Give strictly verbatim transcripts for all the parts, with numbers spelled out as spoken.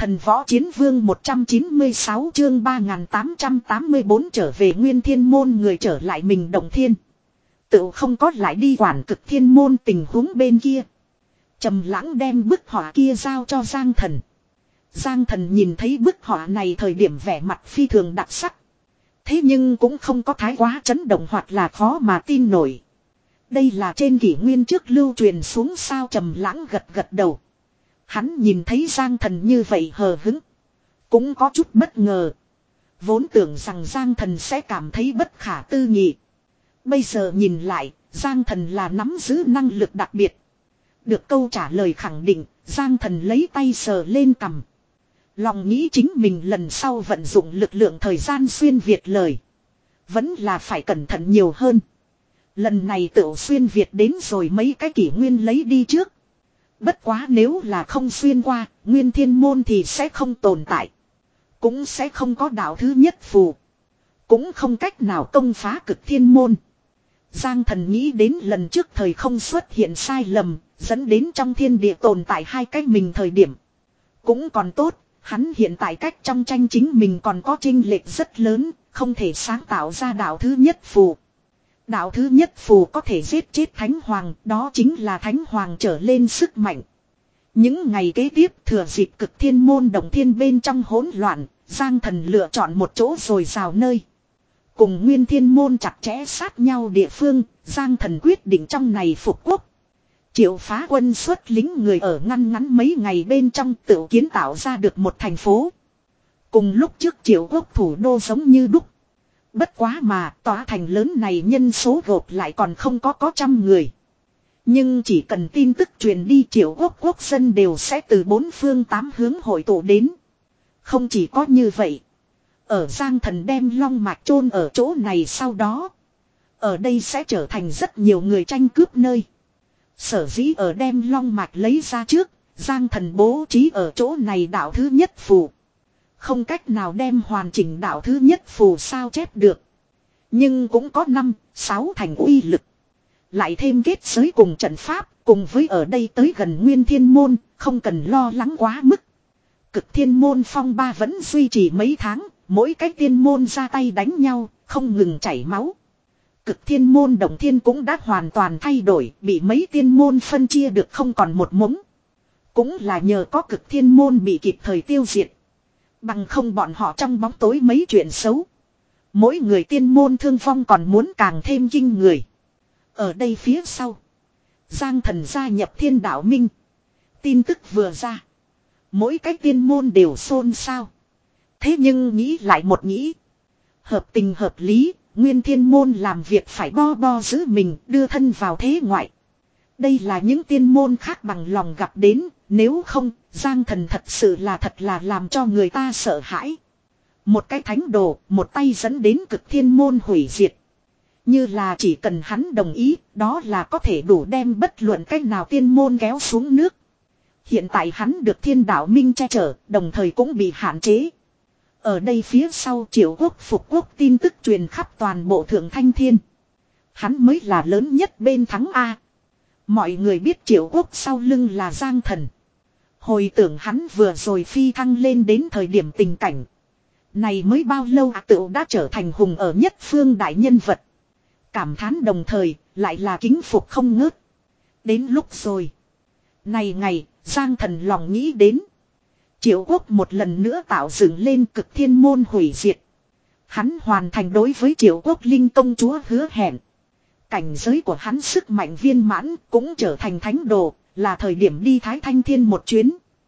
Thần võ chiến vương một trăm chín mươi sáu chương ba nghìn tám trăm tám mươi tư trở về Nguyên Thiên Môn, người trở lại mình Động Thiên. Tự không có lại đi quản Cực Thiên Môn tình huống bên kia. Trầm Lãng đem bức họa kia giao cho Giang Thần. Giang Thần nhìn thấy bức họa này thời điểm vẻ mặt phi thường đặc sắc. Thế nhưng cũng không có thái quá chấn động hoặc là khó mà tin nổi. Đây là trên kỷ nguyên trước lưu truyền xuống sao? Trầm Lãng gật gật đầu. Hắn nhìn thấy Giang Thần như vậy hờ hững, cũng có chút bất ngờ. Vốn tưởng rằng Giang Thần sẽ cảm thấy bất khả tư nghị. Bây giờ nhìn lại, Giang Thần là nắm giữ năng lực đặc biệt. Được câu trả lời khẳng định, Giang Thần lấy tay sờ lên cằm. Lòng nghĩ chính mình lần sau vận dụng lực lượng thời gian xuyên Việt lời, vẫn là phải cẩn thận nhiều hơn. Lần này tự xuyên Việt đến rồi mấy cái kỷ nguyên lấy đi trước. Bất quá nếu là không xuyên qua, Nguyên Thiên Môn thì sẽ không tồn tại. Cũng sẽ không có đạo thứ nhất phù. Cũng không cách nào công phá Cực Thiên Môn. Giang Thần nghĩ đến lần trước thời không xuất hiện sai lầm, dẫn đến trong thiên địa tồn tại hai cách mình thời điểm. Cũng còn tốt, hắn hiện tại cách trong tranh chính mình còn có chênh lệch rất lớn, không thể sáng tạo ra đạo thứ nhất phù. Đạo thứ nhất phù có thể giết chết Thánh Hoàng, đó chính là Thánh Hoàng trở lên sức mạnh. Những ngày kế tiếp thừa dịp Cực Thiên Môn Động Thiên bên trong hỗn loạn, Giang Thần lựa chọn một chỗ rồi rào nơi. Cùng Nguyên Thiên Môn chặt chẽ sát nhau địa phương, Giang Thần quyết định trong này phục quốc. Triệu Phá Quân xuất lính người ở ngăn ngắn mấy ngày bên trong tự kiến tạo ra được một thành phố. Cùng lúc trước Triệu Quốc thủ đô giống như đúc. Bất quá mà tòa thành lớn này nhân số gộp lại còn không có có trăm người. Nhưng chỉ cần tin tức truyền đi, Triệu Quốc quốc dân đều sẽ từ bốn phương tám hướng hội tụ đến. Không chỉ có như vậy. Ở Giang Thần đem long mạch chôn ở chỗ này sau đó, ở đây sẽ trở thành rất nhiều người tranh cướp nơi. Sở dĩ ở đem long mạch lấy ra trước, Giang Thần bố trí ở chỗ này đạo thứ nhất phù. Không cách nào đem hoàn chỉnh đạo thứ nhất phù sao chép được. Nhưng cũng có năm, sáu thành uy lực. Lại thêm kết giới cùng trận pháp, cùng với ở đây tới gần Nguyên Thiên Môn, không cần lo lắng quá mức. Cực Thiên Môn phong ba vẫn duy trì mấy tháng, mỗi cái tiên môn ra tay đánh nhau, không ngừng chảy máu. Cực Thiên Môn Động Thiên cũng đã hoàn toàn thay đổi, bị mấy tiên môn phân chia được không còn một mống. Cũng là nhờ có Cực Thiên Môn bị kịp thời tiêu diệt. Bằng không bọn họ trong bóng tối mấy chuyện xấu. Mỗi người tiên môn thương vong còn muốn càng thêm kinh người. Ở đây phía sau, Giang Thần gia nhập Thiên Đạo Minh. Tin tức vừa ra, mỗi cái tiên môn đều xôn xao. Thế nhưng nghĩ lại một nghĩ, hợp tình hợp lý, Nguyên Thiên Môn làm việc phải bo bo giữ mình, đưa thân vào thế ngoại. Đây là những tiên môn khác bằng lòng gặp đến, nếu không, Giang Thần thật sự là thật là làm cho người ta sợ hãi. Một cái thánh đồ, một tay dẫn đến Cực Thiên Môn hủy diệt. Như là chỉ cần hắn đồng ý, đó là có thể đủ đem bất luận cách nào tiên môn kéo xuống nước. Hiện tại hắn được Thiên Đạo Minh che chở, đồng thời cũng bị hạn chế. Ở đây phía sau Triệu Quốc phục quốc tin tức truyền khắp toàn bộ Thượng Thanh Thiên. Hắn mới là lớn nhất bên thắng A. Mọi người biết Triệu Quốc sau lưng là Giang Thần. Hồi tưởng hắn vừa rồi phi thăng lên đến thời điểm tình cảnh. Này mới bao lâu à, tựu đã trở thành hùng ở nhất phương đại nhân vật. Cảm thán đồng thời, lại là kính phục không ngớt. Đến lúc rồi. Này ngày, Giang Thần lòng nghĩ đến. Triệu Quốc một lần nữa tạo dựng lên Cực Thiên Môn hủy diệt. Hắn hoàn thành đối với Triệu Quốc Linh công chúa hứa hẹn. Cảnh giới của hắn sức mạnh viên mãn cũng trở thành thánh đồ, là thời điểm đi Thái Thanh Thiên một chuyến.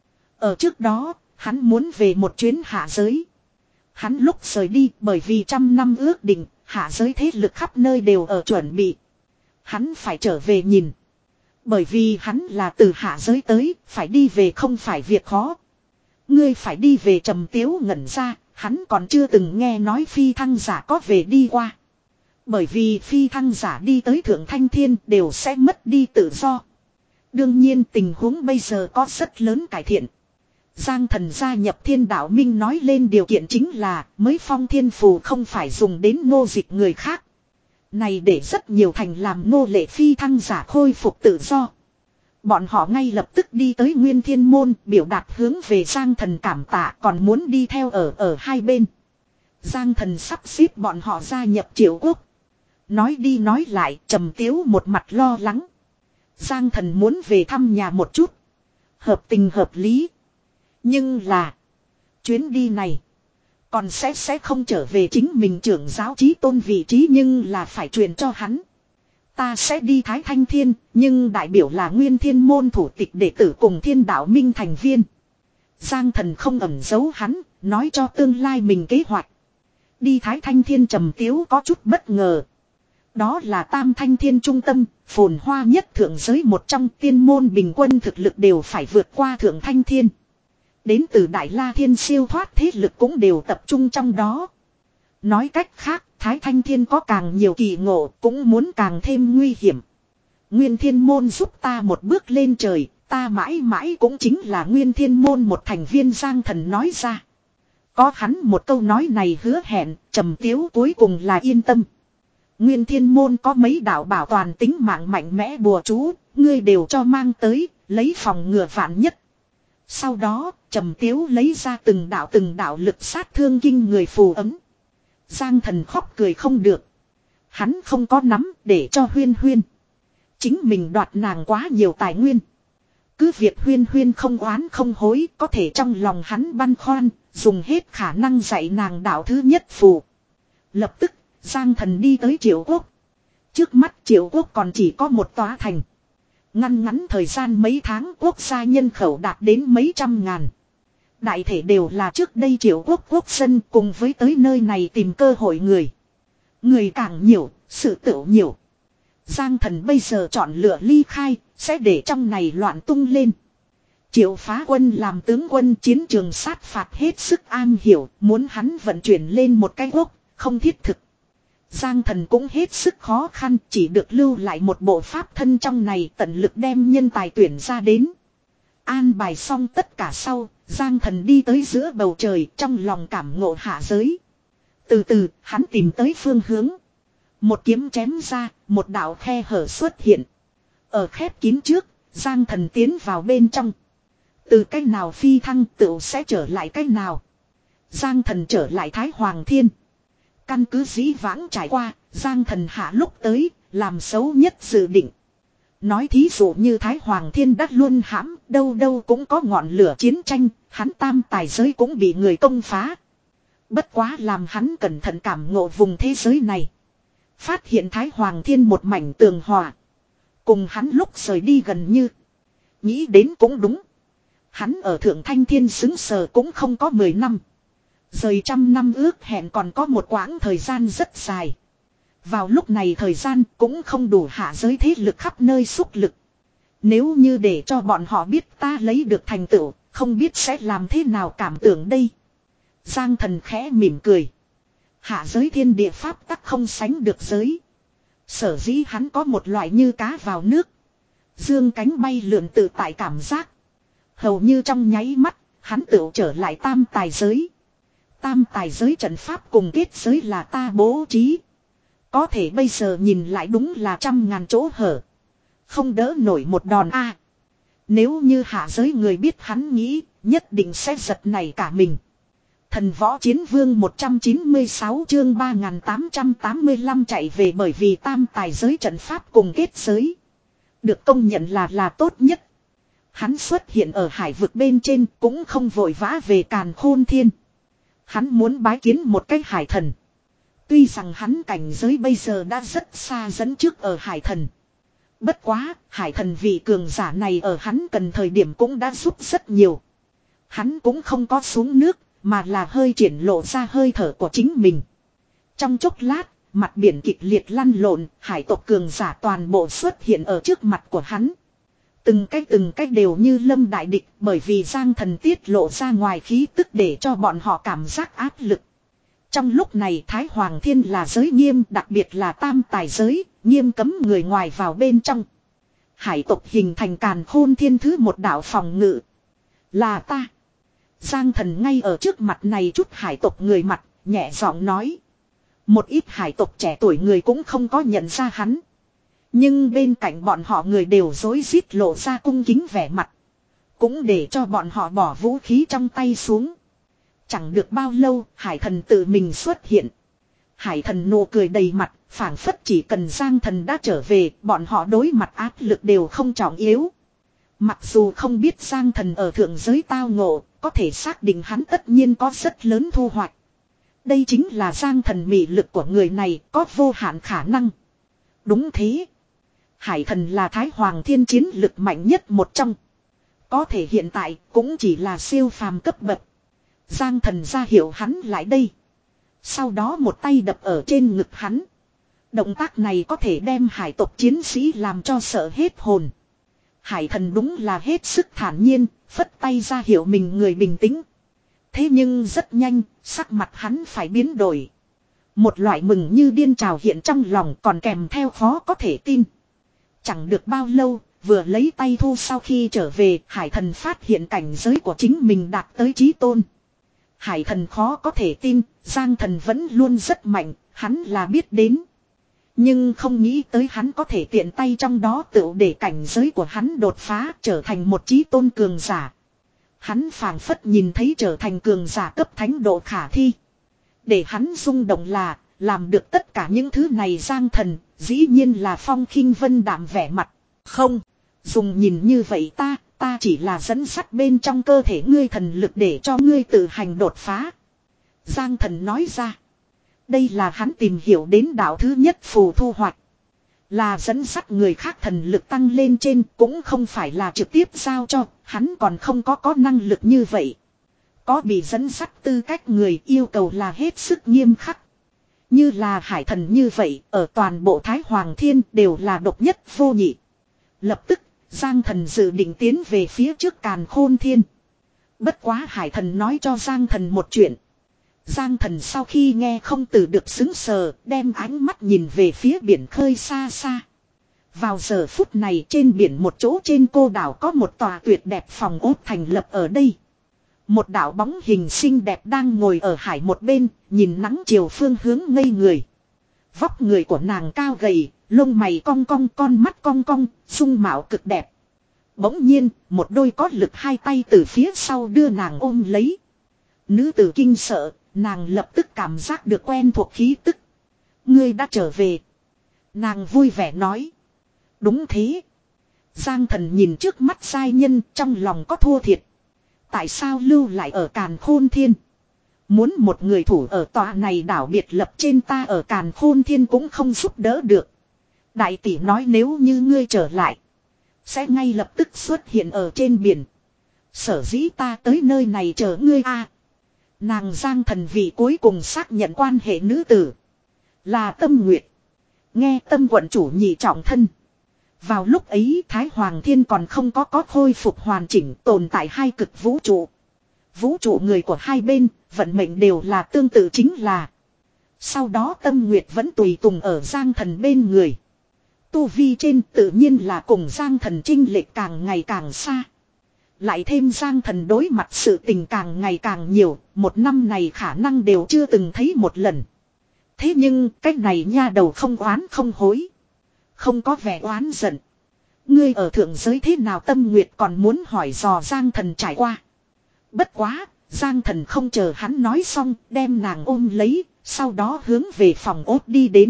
Ở trước đó, hắn muốn về một chuyến hạ giới. Hắn lúc rời đi bởi vì trăm năm ước định, hạ giới thế lực khắp nơi đều ở chuẩn bị. Hắn phải trở về nhìn. Bởi vì hắn là từ hạ giới tới, phải đi về không phải việc khó. Ngươi phải đi về. Trầm Tiếu ngẩn ra, hắn còn chưa từng nghe nói phi thăng giả có về đi qua. Bởi vì phi thăng giả đi tới Thượng Thanh Thiên đều sẽ mất đi tự do. Đương nhiên tình huống bây giờ có rất lớn cải thiện. Giang Thần gia nhập Thiên Đạo Minh nói lên điều kiện chính là mới phong thiên phù không phải dùng đến nô dịch người khác. Này để rất nhiều thành làm nô lệ phi thăng giả khôi phục tự do. Bọn họ ngay lập tức đi tới Nguyên Thiên Môn biểu đạt hướng về Giang Thần cảm tạ còn muốn đi theo ở ở hai bên. Giang Thần sắp xếp bọn họ gia nhập Triệu Quốc. Nói đi nói lại Trầm Tiếu một mặt lo lắng. Giang Thần muốn về thăm nhà một chút. Hợp tình hợp lý. Nhưng là. Chuyến đi này. Còn sẽ sẽ không trở về chính mình trưởng giáo chí tôn vị trí nhưng là phải truyền cho hắn. Ta sẽ đi Thái Thanh Thiên, nhưng đại biểu là Nguyên Thiên Môn thủ tịch đệ tử cùng Thiên Đạo Minh thành viên. Giang Thần không ẩn giấu hắn, nói cho tương lai mình kế hoạch. Đi Thái Thanh Thiên Trầm Tiếu có chút bất ngờ. Đó là Tam Thanh Thiên trung tâm, phồn hoa nhất thượng giới một trong tiên môn bình quân thực lực đều phải vượt qua Thượng Thanh Thiên. Đến từ Đại La Thiên siêu thoát thế lực cũng đều tập trung trong đó. Nói cách khác, Thái Thanh Thiên có càng nhiều kỳ ngộ cũng muốn càng thêm nguy hiểm. Nguyên Thiên Môn giúp ta một bước lên trời, ta mãi mãi cũng chính là Nguyên Thiên Môn một thành viên. Giang Thần nói ra. Có hắn một câu nói này hứa hẹn, Trầm Tiếu cuối cùng là yên tâm. Nguyên Thiên Môn có mấy đạo bảo toàn tính mạng mạnh mẽ bùa chú, ngươi đều cho mang tới, lấy phòng ngừa vạn nhất. Sau đó, Trầm Tiếu lấy ra từng đạo từng đạo lực sát thương kinh người phù ấm. Giang Thần khóc cười không được. Hắn không có nắm để cho Huyên Huyên. Chính mình đoạt nàng quá nhiều tài nguyên. Cứ việc Huyên Huyên không oán không hối, có thể trong lòng hắn băn khoăn, dùng hết khả năng dạy nàng đạo thứ nhất phù. Lập tức, Giang Thần đi tới Triệu Quốc. Trước mắt Triệu Quốc còn chỉ có một tòa thành. Ngăn ngắn thời gian mấy tháng quốc gia nhân khẩu đạt đến mấy trăm ngàn. Đại thể đều là trước đây Triệu Quốc quốc dân cùng với tới nơi này tìm cơ hội người. Người càng nhiều, sự tựu nhiều. Giang Thần bây giờ chọn lựa ly khai, sẽ để trong này loạn tung lên. Triệu Phá Quân làm tướng quân chiến trường sát phạt hết sức am hiểu, muốn hắn vận chuyển lên một cái quốc, không thiết thực. Giang Thần cũng hết sức khó khăn, chỉ được lưu lại một bộ pháp thân trong này tận lực đem nhân tài tuyển ra đến. An bài xong tất cả sau, Giang Thần đi tới giữa bầu trời trong lòng cảm ngộ hạ giới. Từ từ, hắn tìm tới phương hướng. Một kiếm chém ra, một đạo khe hở xuất hiện. Ở khép kín trước, Giang Thần tiến vào bên trong. Từ cách nào phi thăng tựu sẽ trở lại cách nào. Giang Thần trở lại Thái Hoàng Thiên. Căn cứ dĩ vãng trải qua, Giang Thần hạ lúc tới, làm xấu nhất dự định. Nói thí dụ như Thái Hoàng Thiên đắt luôn hãm, đâu đâu cũng có ngọn lửa chiến tranh, hắn tam tài giới cũng bị người công phá. Bất quá làm hắn cẩn thận cảm ngộ vùng thế giới này. Phát hiện Thái Hoàng Thiên một mảnh tường hòa. Cùng hắn lúc rời đi gần như. Nghĩ đến cũng đúng. Hắn ở Thượng Thanh Thiên xứng sờ cũng không có mười năm. Rời trăm năm ước hẹn còn có một quãng thời gian rất dài. Vào lúc này thời gian cũng không đủ hạ giới thế lực khắp nơi xúc lực. Nếu như để cho bọn họ biết ta lấy được thành tựu, không biết sẽ làm thế nào cảm tưởng đây. Giang Thần khẽ mỉm cười. Hạ giới thiên địa pháp tắc không sánh được giới. Sở dĩ hắn có một loại như cá vào nước. Dương cánh bay lượn tự tại cảm giác. Hầu như trong nháy mắt, hắn tự trở lại tam tài giới. Tam tài giới trận pháp cùng kết giới là ta bố trí. Có thể bây giờ nhìn lại đúng là trăm ngàn chỗ hở. Không đỡ nổi một đòn a. Nếu như hạ giới người biết hắn nghĩ, nhất định sẽ giật nảy cả mình. Thần Võ Chiến Vương một trăm chín mươi sáu chương ba nghìn tám trăm tám mươi lăm chạy về bởi vì tam tài giới trận pháp cùng kết giới. Được công nhận là là tốt nhất. Hắn xuất hiện ở hải vực bên trên cũng không vội vã về Càn Khôn Thiên. Hắn muốn bái kiến một cái hải thần. Tuy rằng hắn cảnh giới bây giờ đã rất xa dẫn trước ở hải thần. Bất quá, hải thần vị cường giả này ở hắn cần thời điểm cũng đã giúp rất nhiều. Hắn cũng không có xuống nước, mà là hơi triển lộ ra hơi thở của chính mình. Trong chốc lát, mặt biển kịch liệt lăn lộn, hải tộc cường giả toàn bộ xuất hiện ở trước mặt của hắn. Từng cách từng cách đều như lâm đại địch bởi vì Giang Thần tiết lộ ra ngoài khí tức để cho bọn họ cảm giác áp lực. Trong lúc này Thái Hoàng Thiên là giới nghiêm, đặc biệt là tam tài giới, nghiêm cấm người ngoài vào bên trong. Hải tộc hình thành Càn Khôn Thiên thứ một đạo phòng ngự. Là ta. Giang Thần ngay ở trước mặt này chút hải tộc người mặt, nhẹ giọng nói. Một ít hải tộc trẻ tuổi người cũng không có nhận ra hắn. Nhưng bên cạnh bọn họ người đều rối rít lộ ra cung kính vẻ mặt. Cũng để cho bọn họ bỏ vũ khí trong tay xuống. Chẳng được bao lâu, hải thần tự mình xuất hiện. Hải thần nụ cười đầy mặt, phảng phất chỉ cần Giang Thần đã trở về, bọn họ đối mặt áp lực đều không trọng yếu. Mặc dù không biết Giang Thần ở thượng giới tao ngộ, có thể xác định hắn tất nhiên có rất lớn thu hoạch. Đây chính là Giang Thần mị lực của người này, có vô hạn khả năng. Đúng thế. Hải thần là Thái Hoàng Thiên chiến lực mạnh nhất một trong. Có thể hiện tại cũng chỉ là siêu phàm cấp bậc. Giang Thần ra hiệu hắn lại đây. Sau đó một tay đập ở trên ngực hắn. Động tác này có thể đem hải tộc chiến sĩ làm cho sợ hết hồn. Hải thần đúng là hết sức thản nhiên, phất tay ra hiệu mình người bình tĩnh. Thế nhưng rất nhanh, sắc mặt hắn phải biến đổi. Một loại mừng như điên trào hiện trong lòng còn kèm theo khó có thể tin. Chẳng được bao lâu, vừa lấy tay thu sau khi trở về, hải thần phát hiện cảnh giới của chính mình đạt tới chí tôn. Hải thần khó có thể tin, Giang Thần vẫn luôn rất mạnh, hắn là biết đến. Nhưng không nghĩ tới hắn có thể tiện tay trong đó tự để cảnh giới của hắn đột phá trở thành một chí tôn cường giả. Hắn phảng phất nhìn thấy trở thành cường giả cấp thánh độ khả thi. Để hắn rung động là, làm được tất cả những thứ này Giang Thần, dĩ nhiên là Phong Khinh Vân đạm vẻ mặt. Không, dùng nhìn như vậy ta, ta chỉ là dẫn sắt bên trong cơ thể ngươi thần lực để cho ngươi tự hành đột phá. Giang Thần nói ra. Đây là hắn tìm hiểu đến đạo thứ nhất phù thu hoạch. Là dẫn sắt người khác thần lực tăng lên trên, cũng không phải là trực tiếp giao cho, hắn còn không có có năng lực như vậy. Có bị dẫn sắt tư cách người yêu cầu là hết sức nghiêm khắc. Như là hải thần như vậy, ở toàn bộ Thái Hoàng Thiên đều là độc nhất vô nhị. Lập tức, Giang Thần dự định tiến về phía trước Càn Khôn Thiên. Bất quá hải thần nói cho Giang Thần một chuyện. Giang Thần sau khi nghe không từ được xứng sờ, đem ánh mắt nhìn về phía biển khơi xa xa. Vào giờ phút này trên biển một chỗ trên cô đảo có một tòa tuyệt đẹp phòng ốt thành lập ở đây. Một đạo bóng hình xinh đẹp đang ngồi ở hải một bên, nhìn nắng chiều phương hướng ngây người. Vóc người của nàng cao gầy, lông mày cong cong, con mắt cong cong, dung mạo cực đẹp. Bỗng nhiên, một đôi có lực hai tay từ phía sau đưa nàng ôm lấy. Nữ tử kinh sợ, nàng lập tức cảm giác được quen thuộc khí tức. Ngươi đã trở về. Nàng vui vẻ nói. Đúng thế. Giang Thần nhìn trước mắt giai nhân trong lòng có thua thiệt. Tại sao lưu lại ở Càn Khôn Thiên? Muốn một người thủ ở tòa này đảo biệt lập trên ta ở Càn Khôn Thiên cũng không giúp đỡ được. Đại tỷ nói nếu như ngươi trở lại, sẽ ngay lập tức xuất hiện ở trên biển. Sở dĩ ta tới nơi này chờ ngươi a. À, nàng Giang Thần vì cuối cùng xác nhận quan hệ nữ tử. Là Tâm Nguyệt. Nghe Tâm quận chủ nhị trọng thân. Vào lúc ấy Thái Hoàng Thiên còn không có có khôi phục hoàn chỉnh tồn tại hai cực vũ trụ. Vũ trụ người của hai bên, vận mệnh đều là tương tự chính là. Sau đó Tâm Nguyệt vẫn tùy tùng ở Giang Thần bên người. Tu vi trên tự nhiên là cùng Giang Thần chênh lệch càng ngày càng xa. Lại thêm Giang Thần đối mặt sự tình càng ngày càng nhiều, một năm này khả năng đều chưa từng thấy một lần. Thế nhưng cách này nha đầu không oán không hối. Không có vẻ oán giận. Ngươi ở thượng giới thế nào Tâm Nguyệt còn muốn hỏi dò Giang Thần trải qua. Bất quá, Giang Thần không chờ hắn nói xong, đem nàng ôm lấy, sau đó hướng về phòng ốt đi đến.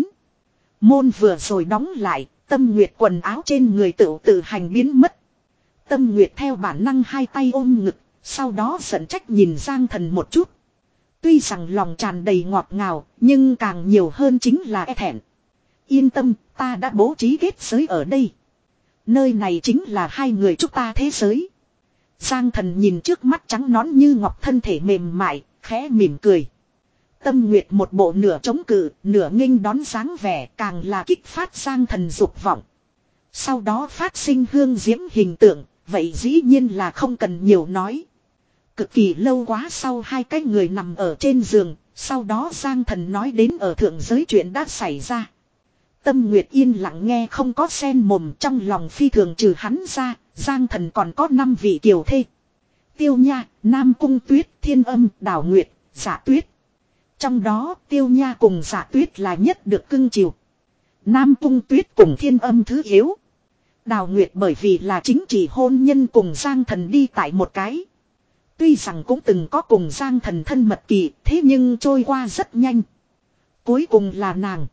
Môn vừa rồi đóng lại, Tâm Nguyệt quần áo trên người tự tự hành biến mất. Tâm Nguyệt theo bản năng hai tay ôm ngực, sau đó giận trách nhìn Giang Thần một chút. Tuy rằng lòng tràn đầy ngọt ngào, nhưng càng nhiều hơn chính là e thẹn. Yên tâm, ta đã bố trí kết giới ở đây. Nơi này chính là hai người chúng ta thế giới. Giang Thần nhìn trước mắt trắng nõn như ngọc thân thể mềm mại, khẽ mỉm cười. Tâm Nguyệt một bộ nửa chống cự, nửa nghênh đón dáng vẻ càng là kích phát Giang Thần dục vọng. Sau đó phát sinh hương diễm hình tượng, vậy dĩ nhiên là không cần nhiều nói. Cực kỳ lâu quá sau hai cái người nằm ở trên giường, sau đó Giang Thần nói đến ở thượng giới chuyện đã xảy ra. Tâm Nguyệt yên lặng nghe không có sen mồm trong lòng phi thường trừ hắn ra, Giang Thần còn có năm vị kiều thê. Tiêu Nha, Nam Cung Tuyết, Thiên Âm, Đào Nguyệt, Dạ Tuyết. Trong đó Tiêu Nha cùng Dạ Tuyết là nhất được cưng chiều. Nam Cung Tuyết cùng Thiên Âm thứ yếu. Đào Nguyệt bởi vì là chính trị hôn nhân cùng Giang Thần đi tại một cái. Tuy rằng cũng từng có cùng Giang Thần thân mật kỳ, thế nhưng trôi qua rất nhanh. Cuối cùng là nàng.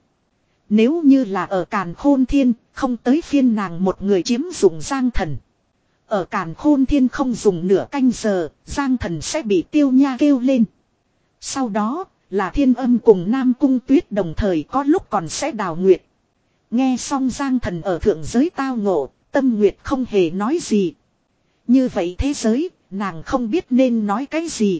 Nếu như là ở Càn Khôn Thiên, không tới phiên nàng một người chiếm dụng Giang Thần. Ở Càn Khôn Thiên không dùng nửa canh giờ, Giang Thần sẽ bị Tiêu Nha kêu lên. Sau đó, là Thiên Âm cùng Nam Cung Tuyết đồng thời có lúc còn sẽ Đào Nguyệt. Nghe xong Giang Thần ở thượng giới tao ngộ, Tâm Nguyệt không hề nói gì. Như vậy thế giới, nàng không biết nên nói cái gì.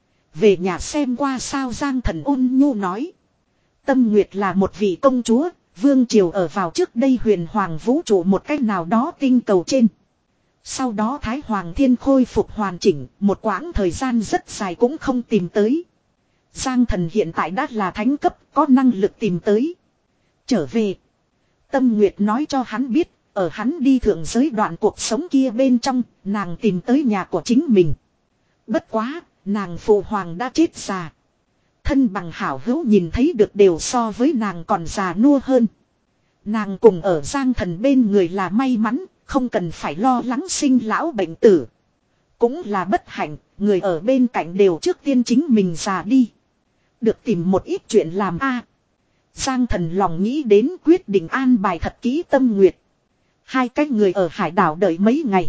Về nhà xem qua sao Giang Thần ôn nhu nói. Tâm Nguyệt là một vị công chúa, vương triều ở vào trước đây huyền hoàng vũ trụ một cách nào đó tinh cầu trên. Sau đó Thái Hoàng Thiên khôi phục hoàn chỉnh, một quãng thời gian rất dài cũng không tìm tới. Giang Thần hiện tại đã là thánh cấp, có năng lực tìm tới. Trở về. Tâm Nguyệt nói cho hắn biết, ở hắn đi thượng giới đoạn cuộc sống kia bên trong, nàng tìm tới nhà của chính mình. Bất quá, nàng phụ hoàng đã chết già. Thân bằng hảo hữu nhìn thấy được đều so với nàng còn già nua hơn. Nàng cùng ở Giang Thần bên người là may mắn, không cần phải lo lắng sinh lão bệnh tử. Cũng là bất hạnh, người ở bên cạnh đều trước tiên chính mình già đi. Được tìm một ít chuyện làm a. Giang Thần lòng nghĩ đến quyết định an bài thật kỹ Tâm Nguyệt. Hai cái người ở hải đảo đợi mấy ngày.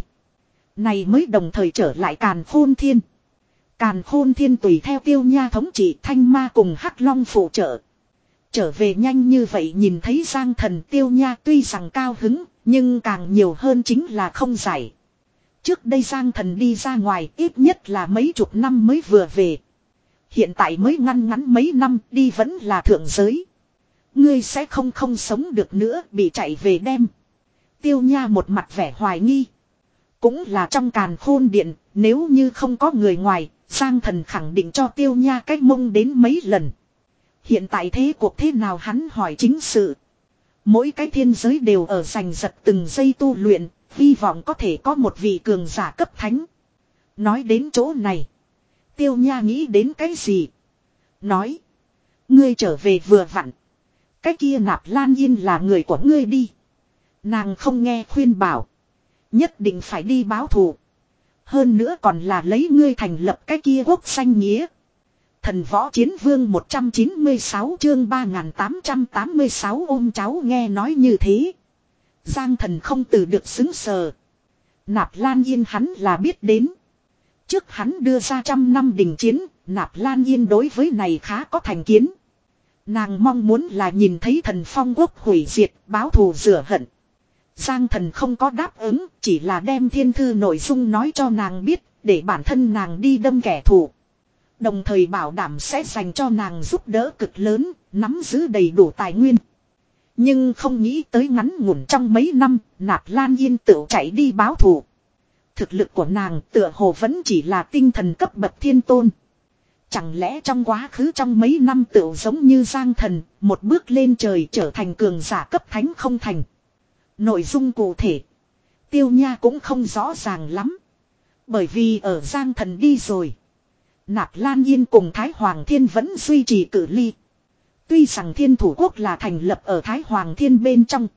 Này mới đồng thời trở lại Càn Khôn Thiên. Càn Khôn Thiên tùy theo Tiêu Nha thống trị Thanh Ma cùng Hắc Long phụ trợ. Trở về nhanh như vậy nhìn thấy Giang Thần Tiêu Nha tuy rằng cao hứng, nhưng càng nhiều hơn chính là không giải. Trước đây Giang Thần đi ra ngoài ít nhất là mấy chục năm mới vừa về. Hiện tại mới ngăn ngắn mấy năm đi vẫn là thượng giới. Ngươi sẽ không không sống được nữa bị chạy về đem. Tiêu Nha một mặt vẻ hoài nghi. Cũng là trong Càn Khôn Điện, nếu như không có người ngoài, Giang Thần khẳng định cho Tiêu Nha cách mông đến mấy lần. Hiện tại thế cuộc thế nào hắn hỏi chính sự. Mỗi cái thiên giới đều ở giành giật từng giây tu luyện, hy vọng có thể có một vị cường giả cấp thánh. Nói đến chỗ này, Tiêu Nha nghĩ đến cái gì? Nói, ngươi trở về vừa vặn. Cái kia Nạp Lan Yên là người của ngươi đi. Nàng không nghe khuyên bảo. Nhất định phải đi báo thù. Hơn nữa còn là lấy ngươi thành lập cái kia quốc danh nghĩa. Thần Võ Chiến Vương một trăm chín mươi sáu chương ba nghìn tám trăm tám mươi sáu ôm cháu nghe nói như thế. Giang Thần không từ được xứng sờ. Nạp Lan Yên hắn là biết đến. Trước hắn đưa ra trăm năm đình chiến, Nạp Lan Yên đối với này khá có thành kiến. Nàng mong muốn là nhìn thấy Thần Phong quốc hủy diệt, báo thù rửa hận. Giang Thần không có đáp ứng, chỉ là đem thiên thư nội dung nói cho nàng biết, để bản thân nàng đi đâm kẻ thù. Đồng thời bảo đảm sẽ dành cho nàng giúp đỡ cực lớn, nắm giữ đầy đủ tài nguyên. Nhưng không nghĩ tới ngắn ngủn trong mấy năm, Nạp Lan Yên tự chạy đi báo thù. Thực lực của nàng tựa hồ vẫn chỉ là tinh thần cấp bậc thiên tôn. Chẳng lẽ trong quá khứ trong mấy năm tựu giống như Giang Thần, một bước lên trời trở thành cường giả cấp thánh không thành. Nội dung cụ thể, Tiêu Nha cũng không rõ ràng lắm. Bởi vì ở Giang Thần đi rồi, Nạp Lan Yên cùng Thái Hoàng Thiên vẫn duy trì cự ly. Tuy rằng Thiên Thủ Quốc là thành lập ở Thái Hoàng Thiên bên trong,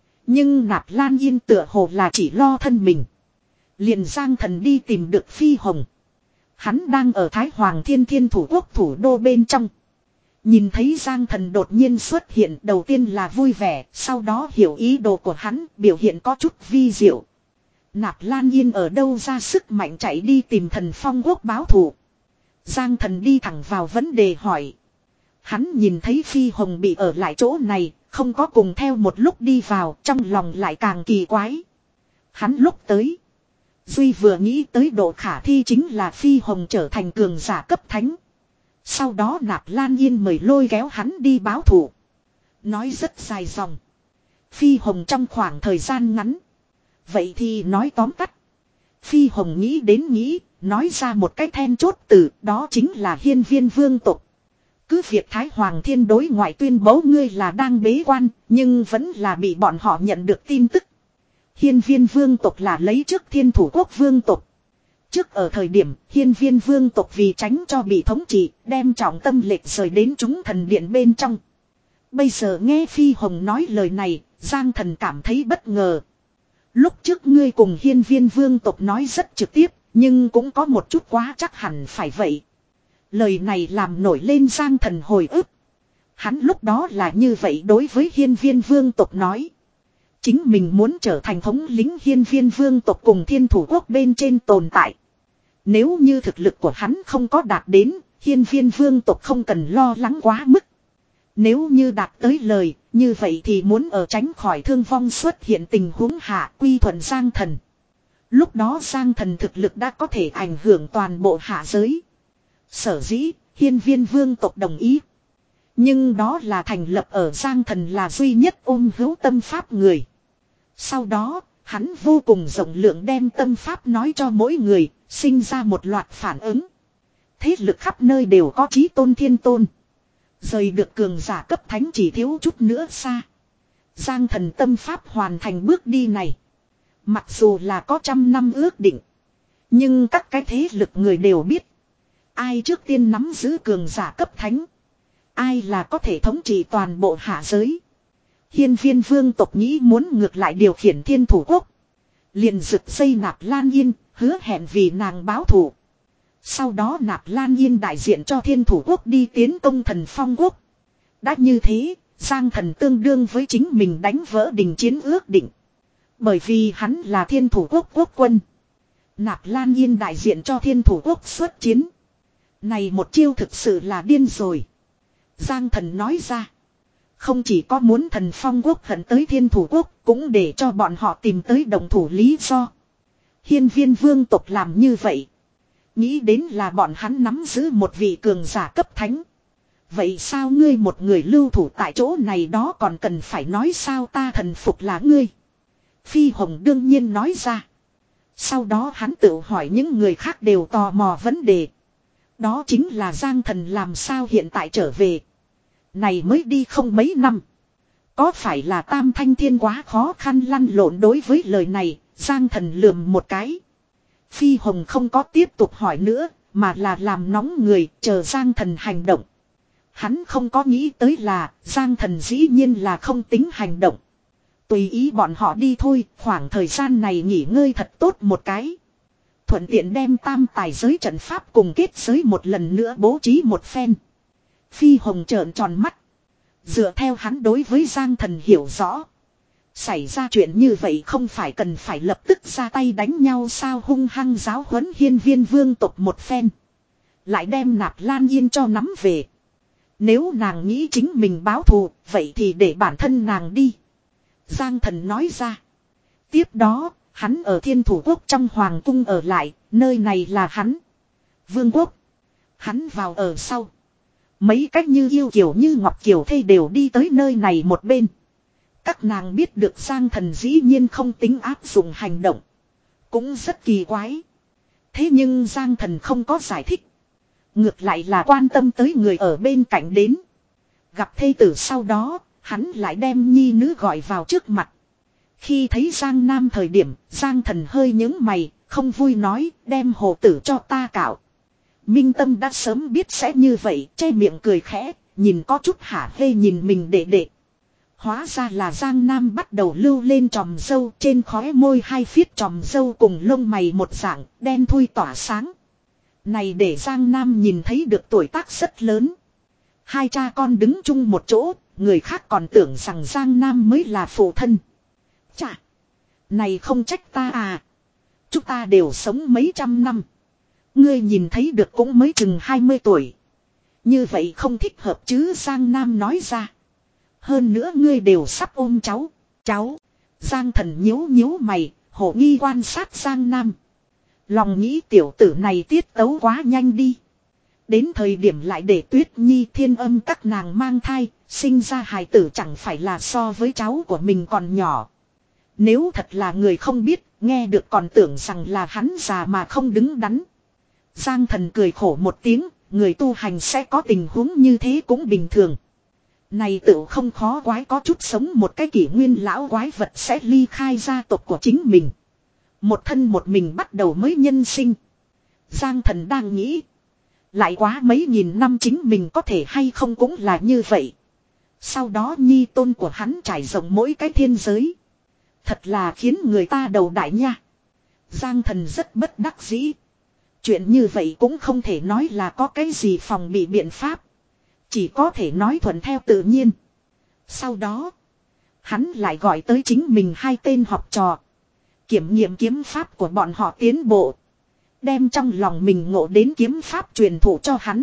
nhưng Nạp Lan Yên tựa hồ là chỉ lo thân mình. Liền Giang Thần đi tìm được Phi Hồng. Hắn đang ở Thái Hoàng Thiên Thiên Thủ Quốc thủ đô bên trong. Nhìn thấy Giang Thần đột nhiên xuất hiện, đầu tiên là vui vẻ, sau đó hiểu ý đồ của hắn, biểu hiện có chút vi diệu. Nạp Lan Yên ở đâu ra sức mạnh chạy đi tìm Thần Phong quốc báo thù. Giang Thần đi thẳng vào vấn đề hỏi. Hắn nhìn thấy Phi Hồng bị ở lại chỗ này, không có cùng theo một lúc đi vào, trong lòng lại càng kỳ quái. Hắn lúc tới, duy vừa nghĩ tới độ khả thi chính là Phi Hồng trở thành cường giả cấp thánh. Sau đó Nạp Lan Yên mời lôi kéo hắn đi báo thù. Nói rất dài dòng. Phi Hồng trong khoảng thời gian ngắn. Vậy thì nói tóm tắt. Phi Hồng nghĩ đến nghĩ, nói ra một cái then chốt từ, đó chính là hiên viên vương tộc. Cứ việc Thái Hoàng Thiên đối ngoại tuyên bố ngươi là đang bế quan, nhưng vẫn là bị bọn họ nhận được tin tức. Hiên viên vương tộc là lấy trước Thiên Thủ Quốc vương tộc. Trước ở thời điểm hiên viên vương tộc vì tránh cho bị thống trị, đem trọng tâm lệch rời đến chúng thần điện bên trong. Bây giờ nghe Phi Hồng nói lời này, Giang Thần cảm thấy bất ngờ. Lúc trước ngươi cùng hiên viên vương tộc nói rất trực tiếp, nhưng cũng có một chút quá chắc hẳn phải vậy. Lời này làm nổi lên Giang Thần hồi ức. Hắn lúc đó là như vậy đối với hiên viên vương tộc nói. Chính mình muốn trở thành thống lĩnh hiên viên vương tộc cùng thiên thủ quốc bên trên tồn tại. Nếu như thực lực của hắn không có đạt đến, hiên viên vương tộc không cần lo lắng quá mức. Nếu như đạt tới lời, như vậy thì muốn ở tránh khỏi thương vong xuất hiện tình huống hạ quy thuận Giang Thần. Lúc đó Giang Thần thực lực đã có thể ảnh hưởng toàn bộ hạ giới. Sở dĩ, hiên viên vương tộc đồng ý. Nhưng đó là thành lập ở Giang Thần là duy nhất ôm hữu tâm pháp người. Sau đó, hắn vô cùng rộng lượng đem tâm pháp nói cho mỗi người, sinh ra một loạt phản ứng. Thế lực khắp nơi đều có chí tôn thiên tôn. Rời được cường giả cấp thánh chỉ thiếu chút nữa xa. Giang Thần tâm pháp hoàn thành bước đi này. Mặc dù là có trăm năm ước định. Nhưng các cái thế lực người đều biết. Ai trước tiên nắm giữ cường giả cấp thánh. Ai là có thể thống trị toàn bộ hạ giới. Hiên viên vương tộc nghĩ muốn ngược lại điều khiển thiên thủ quốc. Liền rực dây Nạp Lan Yên, hứa hẹn vì nàng báo thù. Sau đó Nạp Lan Yên đại diện cho thiên thủ quốc đi tiến công Thần Phong quốc. Đã như thế, Giang Thần tương đương với chính mình đánh vỡ đình chiến ước định. Bởi vì hắn là thiên thủ quốc quốc quân. Nạp Lan Yên đại diện cho thiên thủ quốc xuất chiến. Này một chiêu thực sự là điên rồi. Giang Thần nói ra. Không chỉ có muốn Thần Phong quốc hận tới thiên thủ quốc, cũng để cho bọn họ tìm tới đồng thủ lý do. Hiên viên vương tộc làm như vậy. Nghĩ đến là bọn hắn nắm giữ một vị cường giả cấp thánh. Vậy sao ngươi một người lưu thủ tại chỗ này đó còn cần phải nói sao ta thần phục là ngươi. Phi Hồng đương nhiên nói ra. Sau đó hắn tự hỏi những người khác đều tò mò vấn đề. Đó chính là Giang Thần làm sao hiện tại trở về. Này mới đi không mấy năm. Có phải là Tam Thanh Thiên quá khó khăn lăn lộn đối với lời này, Giang Thần lườm một cái. Phi Hồng không có tiếp tục hỏi nữa, mà là làm nóng người, chờ Giang Thần hành động. Hắn không có nghĩ tới là, Giang Thần dĩ nhiên là không tính hành động. Tùy ý bọn họ đi thôi, khoảng thời gian này nghỉ ngơi thật tốt một cái. Thuận tiện đem tam tài giới trận pháp cùng kết giới một lần nữa bố trí một phen. Phi Hồng trợn tròn mắt. Dựa theo hắn đối với Giang Thần hiểu rõ. Xảy ra chuyện như vậy không phải cần phải lập tức ra tay đánh nhau sao hung hăng giáo huấn hiên viên vương tộc một phen. Lại đem Nạp Lan Yên cho nắm về. Nếu nàng nghĩ chính mình báo thù, vậy thì để bản thân nàng đi. Giang Thần nói ra. Tiếp đó, hắn ở thiên thủ quốc trong hoàng cung ở lại, nơi này là hắn. Vương quốc. Hắn vào ở sau. Mấy cách như yêu kiều như ngọc kiều thây đều đi tới nơi này một bên. Các nàng biết được Giang Thần dĩ nhiên không tính áp dụng hành động. Cũng rất kỳ quái. Thế nhưng Giang Thần không có giải thích. Ngược lại là quan tâm tới người ở bên cạnh đến. Gặp thê tử sau đó, hắn lại đem nhi nữ gọi vào trước mặt. Khi thấy Giang Nam thời điểm, Giang Thần hơi nhướng mày, không vui nói, đem hồ tử cho ta cạo. Minh Tâm đã sớm biết sẽ như vậy, che miệng cười khẽ, nhìn có chút hả hê nhìn mình đệ đệ. Hóa ra là Giang Nam bắt đầu lưu lên tròm râu, trên khóe môi hai phiết tròm râu cùng lông mày một dạng, đen thui tỏa sáng. Này để Giang Nam nhìn thấy được tuổi tác rất lớn. Hai cha con đứng chung một chỗ, người khác còn tưởng rằng Giang Nam mới là phụ thân. Chà! Này không trách ta à! Chúng ta đều sống mấy trăm năm. Ngươi nhìn thấy được cũng mới chừng hai mươi tuổi. Như vậy không thích hợp chứ Giang Nam nói ra. Hơn nữa ngươi đều sắp ôm cháu. Cháu! Giang Thần nhíu nhíu mày, hổ nghi quan sát Giang Nam. Lòng nghĩ tiểu tử này tiết tấu quá nhanh đi. Đến thời điểm lại để Tuyết Nhi Thiên Âm các nàng mang thai, sinh ra hài tử chẳng phải là so với cháu của mình còn nhỏ. Nếu thật là người không biết, nghe được còn tưởng rằng là hắn già mà không đứng đắn. Giang Thần cười khổ một tiếng, người tu hành sẽ có tình huống như thế cũng bình thường. Này tự không khó quái có chút sống một cái kỷ nguyên lão quái vật sẽ ly khai gia tộc của chính mình. Một thân một mình bắt đầu mới nhân sinh. Giang Thần đang nghĩ. Lại quá mấy nghìn năm chính mình có thể hay không cũng là như vậy. Sau đó nhi tôn của hắn trải rộng mỗi cái thiên giới. Thật là khiến người ta đầu đại nha. Giang Thần rất bất đắc dĩ. Chuyện như vậy cũng không thể nói là có cái gì phòng bị biện pháp. Chỉ có thể nói thuận theo tự nhiên. Sau đó, hắn lại gọi tới chính mình hai tên học trò. Kiểm nghiệm kiếm pháp của bọn họ tiến bộ. Đem trong lòng mình ngộ đến kiếm pháp truyền thụ cho hắn.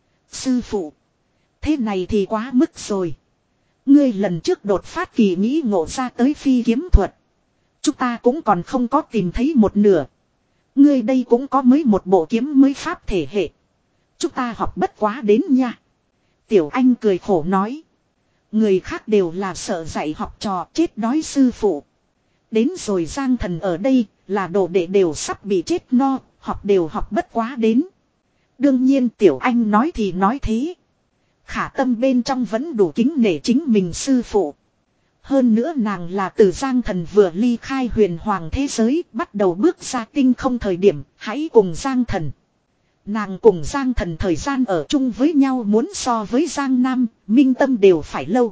Sư phụ, thế này thì quá mức rồi. Ngươi lần trước đột phát kỳ nghĩ ngộ ra tới phi kiếm thuật. Chúng ta cũng còn không có tìm thấy một nửa. Ngươi đây cũng có mới một bộ kiếm mới pháp thể hệ. Chúng ta học bất quá đến nha. Tiểu Anh cười khổ nói. Người khác đều là sợ dạy học trò chết đói sư phụ. Đến rồi Giang Thần ở đây là đồ đệ đều sắp bị chết no, học đều học bất quá đến. Đương nhiên Tiểu Anh nói thì nói thế. Khả tâm bên trong vẫn đủ kính nể chính mình sư phụ. Hơn nữa nàng là từ Giang Thần vừa ly khai huyền hoàng thế giới bắt đầu bước ra tinh không thời điểm, hãy cùng Giang Thần. Nàng cùng Giang Thần thời gian ở chung với nhau muốn so với Giang Nam, Minh Tâm đều phải lâu.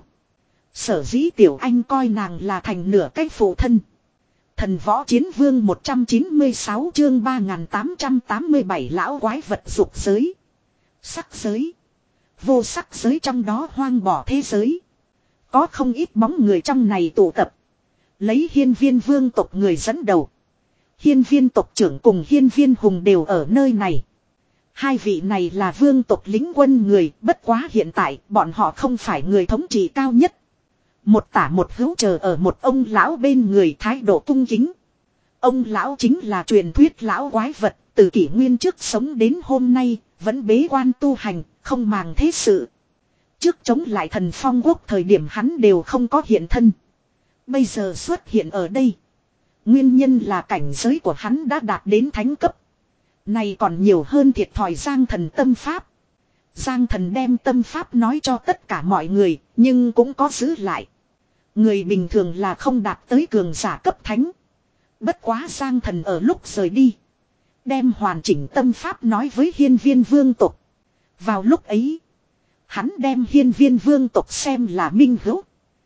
Sở dĩ Tiểu Anh coi nàng là thành nửa cái phụ thân. Thần võ chiến vương một trăm chín mươi sáu chương ba nghìn tám trăm tám mươi bảy lão quái vật dục giới. Sắc giới. Vô sắc giới trong đó hoang bỏ thế giới. Có không ít bóng người trong này tụ tập. Lấy hiên viên vương tộc người dẫn đầu. Hiên viên tộc trưởng cùng hiên viên hùng đều ở nơi này. Hai vị này là vương tộc lính quân người, bất quá hiện tại bọn họ không phải người thống trị cao nhất. Một tả một hữu chờ ở một ông lão bên người thái độ cung kính. Ông lão chính là truyền thuyết lão quái vật, từ kỷ nguyên trước sống đến hôm nay, vẫn bế quan tu hành, không màng thế sự. Trước chống lại thần phong quốc thời điểm hắn đều không có hiện thân. Bây giờ xuất hiện ở đây. Nguyên nhân là cảnh giới của hắn đã đạt đến thánh cấp. Này còn nhiều hơn thiệt thòi Giang Thần tâm pháp. Giang Thần đem tâm pháp nói cho tất cả mọi người, nhưng cũng có giữ lại. Người bình thường là không đạt tới cường giả cấp thánh. Bất quá Giang Thần ở lúc rời đi. Đem hoàn chỉnh tâm pháp nói với hiên viên vương tộc. Vào lúc ấy, hắn đem hiên viên vương tộc xem là minh hữu.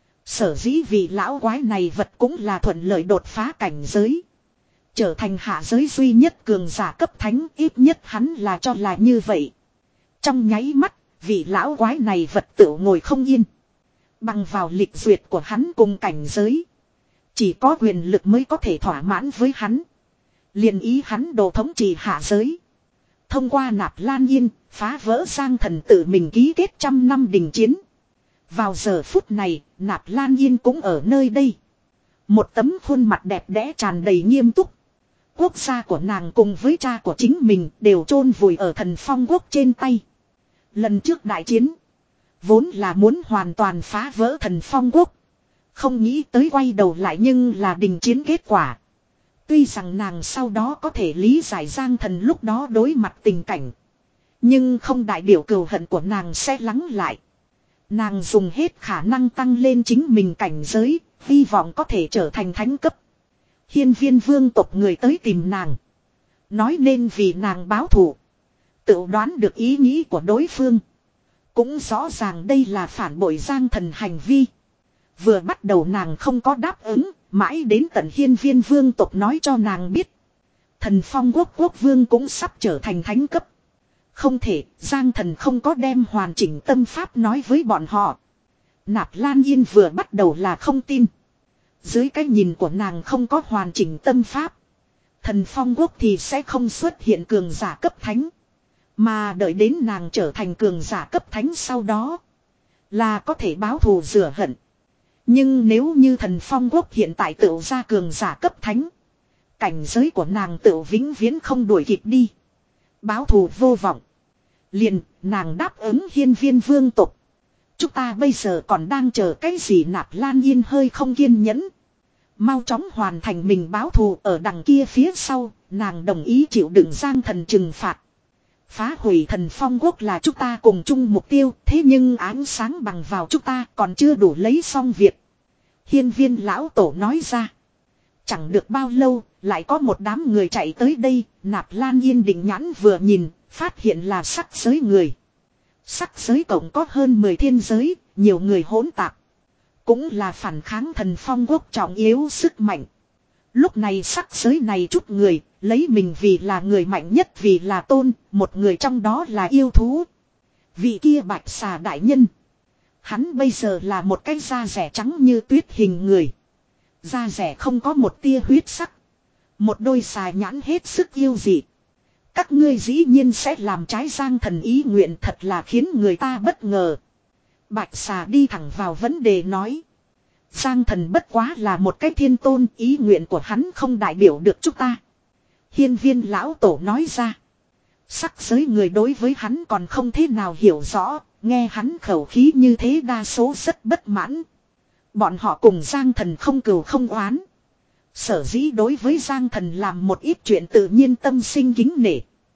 Sở dĩ vì lão quái này vật cũng là thuận lợi đột phá cảnh giới. Trở thành hạ giới duy nhất cường giả cấp thánh, ít nhất hắn là cho là như vậy. Trong nháy mắt, vị lão quái này vật tự ngồi không yên. Bằng vào lịch duyệt của hắn cùng cảnh giới. Chỉ có quyền lực mới có thể thỏa mãn với hắn. Liền ý hắn đồ thống trị hạ giới. Thông qua Nạp Lan Yên, phá vỡ Giang Thần tự mình ký kết trăm năm đình chiến. Vào giờ phút này, Nạp Lan Yên cũng ở nơi đây. Một tấm khuôn mặt đẹp đẽ tràn đầy nghiêm túc. Quốc gia của nàng cùng với cha của chính mình đều chôn vùi ở thần phong quốc trên tay. Lần trước đại chiến, vốn là muốn hoàn toàn phá vỡ thần phong quốc. Không nghĩ tới quay đầu lại nhưng là đình chiến kết quả. Tuy rằng nàng sau đó có thể lý giải Giang Thần lúc đó đối mặt tình cảnh. Nhưng không đại biểu cừu hận của nàng sẽ lắng lại. Nàng dùng hết khả năng tăng lên chính mình cảnh giới, hy vọng có thể trở thành thánh cấp. Hiên viên vương tộc người tới tìm nàng. Nói nên vì nàng báo thù. Tự đoán được ý nghĩ của đối phương. Cũng rõ ràng đây là phản bội Giang Thần hành vi. Vừa bắt đầu nàng không có đáp ứng, mãi đến tận hiên viên vương tộc nói cho nàng biết. Thần phong quốc quốc vương cũng sắp trở thành thánh cấp. Không thể, Giang Thần không có đem hoàn chỉnh tâm pháp nói với bọn họ. Nạp Lan Yên vừa bắt đầu là không tin. Dưới cái nhìn của nàng không có hoàn chỉnh tâm pháp. Thần phong quốc thì sẽ không xuất hiện cường giả cấp thánh. Mà đợi đến nàng trở thành cường giả cấp thánh sau đó. Là có thể báo thù rửa hận. Nhưng nếu như thần phong quốc hiện tại tự ra cường giả cấp thánh. Cảnh giới của nàng tự vĩnh viễn không đuổi kịp đi. Báo thù vô vọng. Liền nàng đáp ứng hiên viên vương tộc. Chúng ta bây giờ còn đang chờ cái gì? Nạp Lan Yên hơi không kiên nhẫn. Mau chóng hoàn thành mình báo thù ở đằng kia phía sau. Nàng đồng ý chịu đựng Giang Thần trừng phạt. Phá hủy thần phong quốc là chúng ta cùng chung mục tiêu. Thế nhưng ánh sáng bằng vào chúng ta còn chưa đủ lấy xong việc. Hiên viên lão tổ nói ra. Chẳng được bao lâu, lại có một đám người chạy tới đây. Nạp Lan Yên định nhãn vừa nhìn, phát hiện là sắc giới người. Sắc giới cộng có hơn mười thiên giới, nhiều người hỗn tạp. Cũng là phản kháng thần phong quốc trọng yếu sức mạnh. Lúc này sắc giới này chút người, lấy mình vì là người mạnh nhất vì là tôn, một người trong đó là yêu thú. Vị kia bạch xà đại nhân. Hắn bây giờ là một cái da rẻ trắng như tuyết hình người. Da rẻ không có một tia huyết sắc. Một đôi xà nhãn hết sức yêu dị. Các ngươi dĩ nhiên sẽ làm trái Giang Thần ý nguyện, thật là khiến người ta bất ngờ. Bạch xà đi thẳng vào vấn đề nói. Giang Thần bất quá là một cái thiên tôn, ý nguyện của hắn không đại biểu được chúng ta. Hiên viên lão tổ nói ra. Sắc giới người đối với hắn còn không thế nào hiểu rõ, nghe hắn khẩu khí như thế đa số rất bất mãn. Bọn họ cùng Giang Thần không cừu không oán. Sở dĩ đối với Giang Thần làm một ít chuyện tự nhiên tâm sinh kính nể.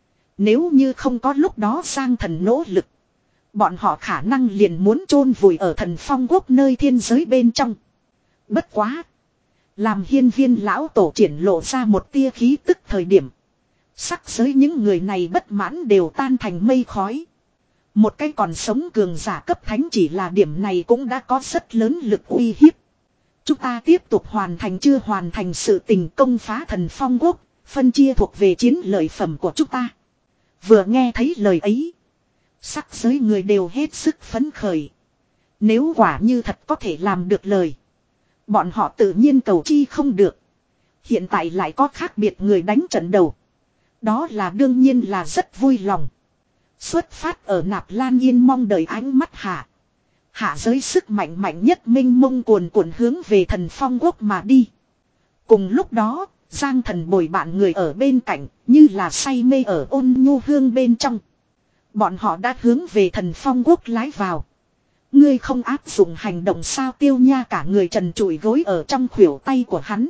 Nếu như không có lúc đó Giang Thần nỗ lực, bọn họ khả năng liền muốn chôn vùi ở Thần Phong quốc nơi thiên giới bên trong. Bất quá, làm hiên viên lão tổ triển lộ ra một tia khí tức thời điểm, sắc giới những người này bất mãn đều tan thành mây khói. Một cái còn sống cường giả cấp thánh chỉ là điểm này cũng đã có rất lớn lực uy hiếp. Chúng ta tiếp tục hoàn thành chưa hoàn thành sự tình, công phá Thần Phong quốc, phân chia thuộc về chiến lợi phẩm của chúng ta. Vừa nghe thấy lời ấy, sắc giới người đều hết sức phấn khởi. Nếu quả như thật có thể làm được lời, bọn họ tự nhiên cầu chi không được. Hiện tại lại có khác biệt người đánh trận đầu. Đó là đương nhiên là rất vui lòng. Xuất phát ở Nạp Lan Yên mong đợi ánh mắt hạ. Hạ giới sức mạnh mạnh nhất minh mông cuồn cuộn hướng về Thần Phong quốc mà đi. Cùng lúc đó, Giang Thần bồi bạn người ở bên cạnh, như là say mê ở ôn nhu hương bên trong. Bọn họ đã hướng về Thần Phong quốc lái vào. Ngươi không áp dụng hành động sao? Tiêu Nha cả người trần trụi gối ở trong khuỷu tay của hắn.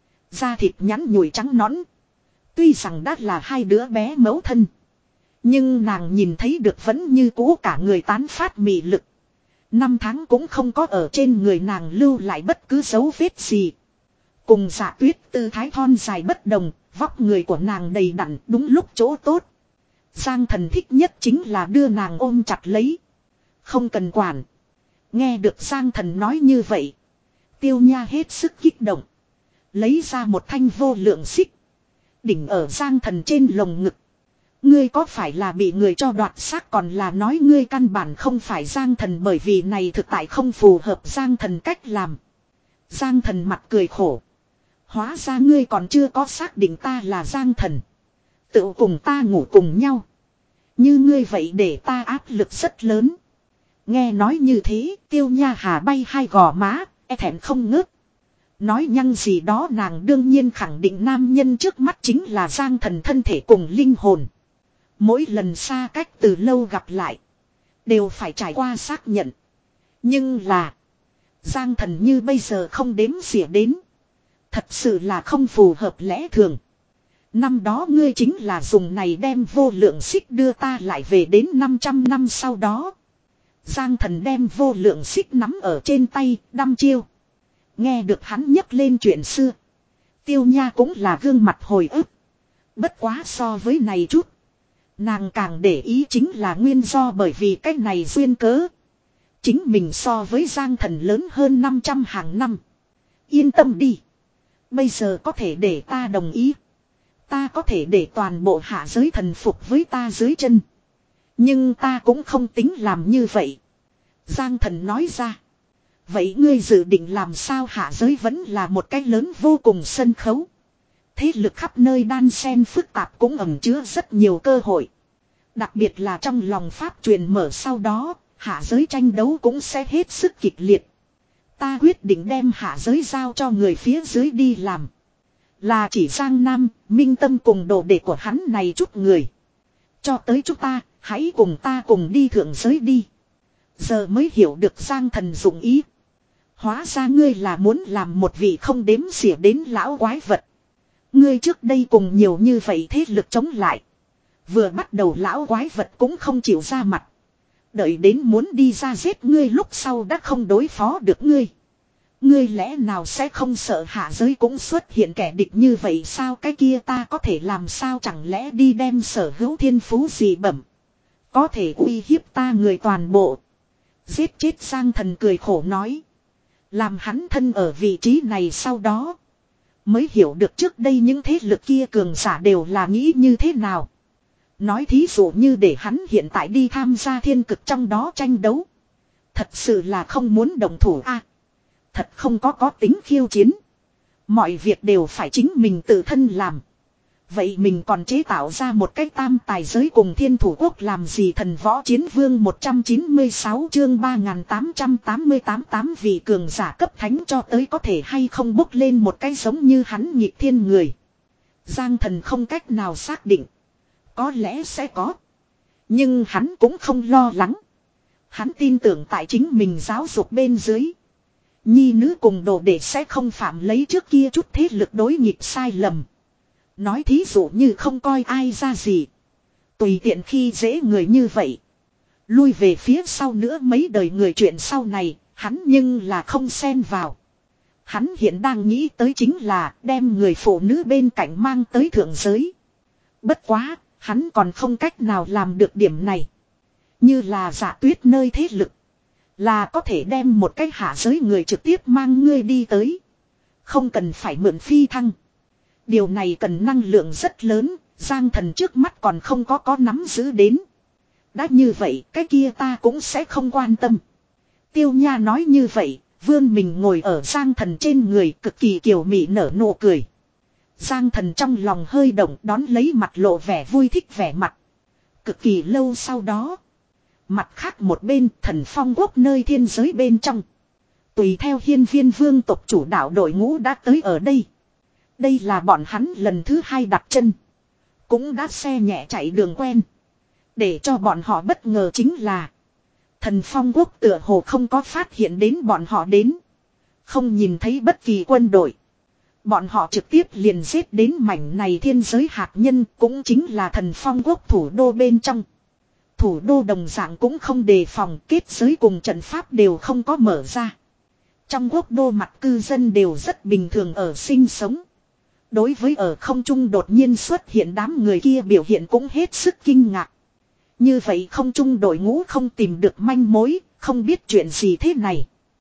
Da thịt nhẵn nhụi trắng nõn. Tuy rằng đã là hai đứa bé mẫu thân, nhưng nàng nhìn thấy được vẫn như cũ cả người tán phát mị lực. Năm tháng cũng không có ở trên người nàng lưu lại bất cứ dấu vết gì. Cùng Dạ Tuyết tư thái thon dài bất đồng, vóc người của nàng đầy đặn đúng lúc chỗ tốt. Giang Thần thích nhất chính là đưa nàng ôm chặt lấy. Không cần quản. Nghe được Giang Thần nói như vậy, Tiêu Nha hết sức kích động. Lấy ra một thanh vô lượng xích, đỉnh ở Giang Thần trên lồng ngực. Ngươi có phải là bị người cho đoạt xác, còn là nói ngươi căn bản không phải Giang Thần, bởi vì này thực tại không phù hợp Giang Thần cách làm. Giang Thần mặt cười khổ. Hóa ra ngươi còn chưa có xác định ta là Giang Thần. Tự cùng ta ngủ cùng nhau. Như ngươi vậy để ta áp lực rất lớn. Nghe nói như thế, Tiêu Nha hà bay hai gò má, e thẹn không ngớt. Nói nhăng gì đó, nàng đương nhiên khẳng định nam nhân trước mắt chính là Giang Thần thân thể cùng linh hồn. Mỗi lần xa cách từ lâu gặp lại, đều phải trải qua xác nhận. Nhưng là, Giang Thần như bây giờ không đếm xỉa đến, thật sự là không phù hợp lẽ thường. Năm đó ngươi chính là dùng này đem vô lượng xích đưa ta lại về đến năm trăm năm sau đó. Giang Thần đem vô lượng xích nắm ở trên tay, đăm chiêu. Nghe được hắn nhắc lên chuyện xưa, Tiêu Nha cũng là gương mặt hồi ức. Bất quá so với này chút, nàng càng để ý chính là nguyên do, bởi vì cách này duyên cớ. Chính mình so với Giang Thần lớn hơn năm trăm hàng năm. Yên tâm đi. Bây giờ có thể để ta đồng ý. Ta có thể để toàn bộ hạ giới thần phục với ta dưới chân. Nhưng ta cũng không tính làm như vậy. Giang Thần nói ra. Vậy ngươi dự định làm sao? Hạ giới vẫn là một cái lớn vô cùng sân khấu. Thế lực khắp nơi đan xen phức tạp, cũng ẩn chứa rất nhiều cơ hội. Đặc biệt là trong lòng pháp truyền mở sau đó, hạ giới tranh đấu cũng sẽ hết sức kịch liệt. Ta quyết định đem hạ giới giao cho người phía dưới đi làm. Là chỉ Giang Nam, Minh Tâm cùng đồ đệ của hắn này chút người. Cho tới chúng ta, hãy cùng ta cùng đi thượng giới đi. Giờ mới hiểu được Giang Thần dụng ý. Hóa ra ngươi là muốn làm một vị không đếm xỉa đến lão quái vật. Ngươi trước đây cùng nhiều như vậy thế lực chống lại. Vừa bắt đầu lão quái vật cũng không chịu ra mặt. Đợi đến muốn đi ra giết ngươi lúc sau đã không đối phó được ngươi. Ngươi lẽ nào sẽ không sợ hạ giới cũng xuất hiện kẻ địch như vậy sao? Cái kia ta có thể làm sao? Chẳng lẽ đi đem sở hữu thiên phú gì bẩm, có thể uy hiếp ta người toàn bộ, Giết chết Giang Thần cười khổ nói. Làm hắn thân ở vị trí này sau đó. Mới hiểu được trước đây những thế lực kia cường giả đều là nghĩ như thế nào. Nói thí dụ như để hắn hiện tại đi tham gia thiên cực trong đó tranh đấu. Thật sự là không muốn đồng thủ a. Thật không có có tính khiêu chiến. Mọi việc đều phải chính mình tự thân làm. Vậy mình còn chế tạo ra một cái tam tài giới cùng thiên thủ quốc làm gì? Thần võ chiến vương một trăm chín mươi sáu chương ba nghìn tám trăm tám mươi tám tám vị cường giả cấp thánh cho tới có thể hay không bốc lên một cái giống như hắn nghịch thiên người. Giang Thần không cách nào xác định. Có lẽ sẽ có. Nhưng hắn cũng không lo lắng. Hắn tin tưởng tại chính mình giáo dục bên dưới. Nhi nữ cùng đồ đệ sẽ không phạm lấy trước kia chút thế lực đối nghịch sai lầm. Nói thí dụ như không coi ai ra gì. Tùy tiện khi dễ người như vậy. Lui về phía sau nữa mấy đời người chuyện sau này, hắn nhưng là không xen vào. Hắn hiện đang nghĩ tới chính là đem người phụ nữ bên cạnh mang tới thượng giới. Bất quá, hắn còn không cách nào làm được điểm này. Như là Dạ Tuyết nơi thế lực. Là có thể đem một cái hạ giới người trực tiếp mang ngươi đi tới. Không cần phải mượn phi thăng. Điều này cần năng lượng rất lớn, Giang Thần trước mắt còn không có có nắm giữ đến. Đã như vậy, cái kia ta cũng sẽ không quan tâm. Tiêu Nha nói như vậy, vươn mình ngồi ở Giang Thần trên người cực kỳ kiều mị nở nụ cười. Giang Thần trong lòng hơi động đón lấy mặt lộ vẻ vui thích vẻ mặt. Cực kỳ lâu sau đó. Mặt khác một bên Thần Phong quốc nơi thiên giới bên trong. Tùy theo hiên viên vương tộc chủ đạo đội ngũ đã tới ở đây. Đây là bọn hắn lần thứ hai đặt chân. Cũng đã xe nhẹ chạy đường quen. Để cho bọn họ bất ngờ chính là. Thần Phong quốc tựa hồ không có phát hiện đến bọn họ đến. Không nhìn thấy bất kỳ quân đội. Bọn họ trực tiếp liền giết đến mảnh này thiên giới hạt nhân cũng chính là Thần Phong quốc thủ đô bên trong. Thủ đô đồng dạng cũng không đề phòng, kết giới cùng trận pháp đều không có mở ra. Trong quốc đô mặt cư dân đều rất bình thường ở sinh sống. Đối với ở không trung đột nhiên xuất hiện đám người kia biểu hiện cũng hết sức kinh ngạc. Như vậy không trung đội ngũ không tìm được manh mối, không biết chuyện gì thế này.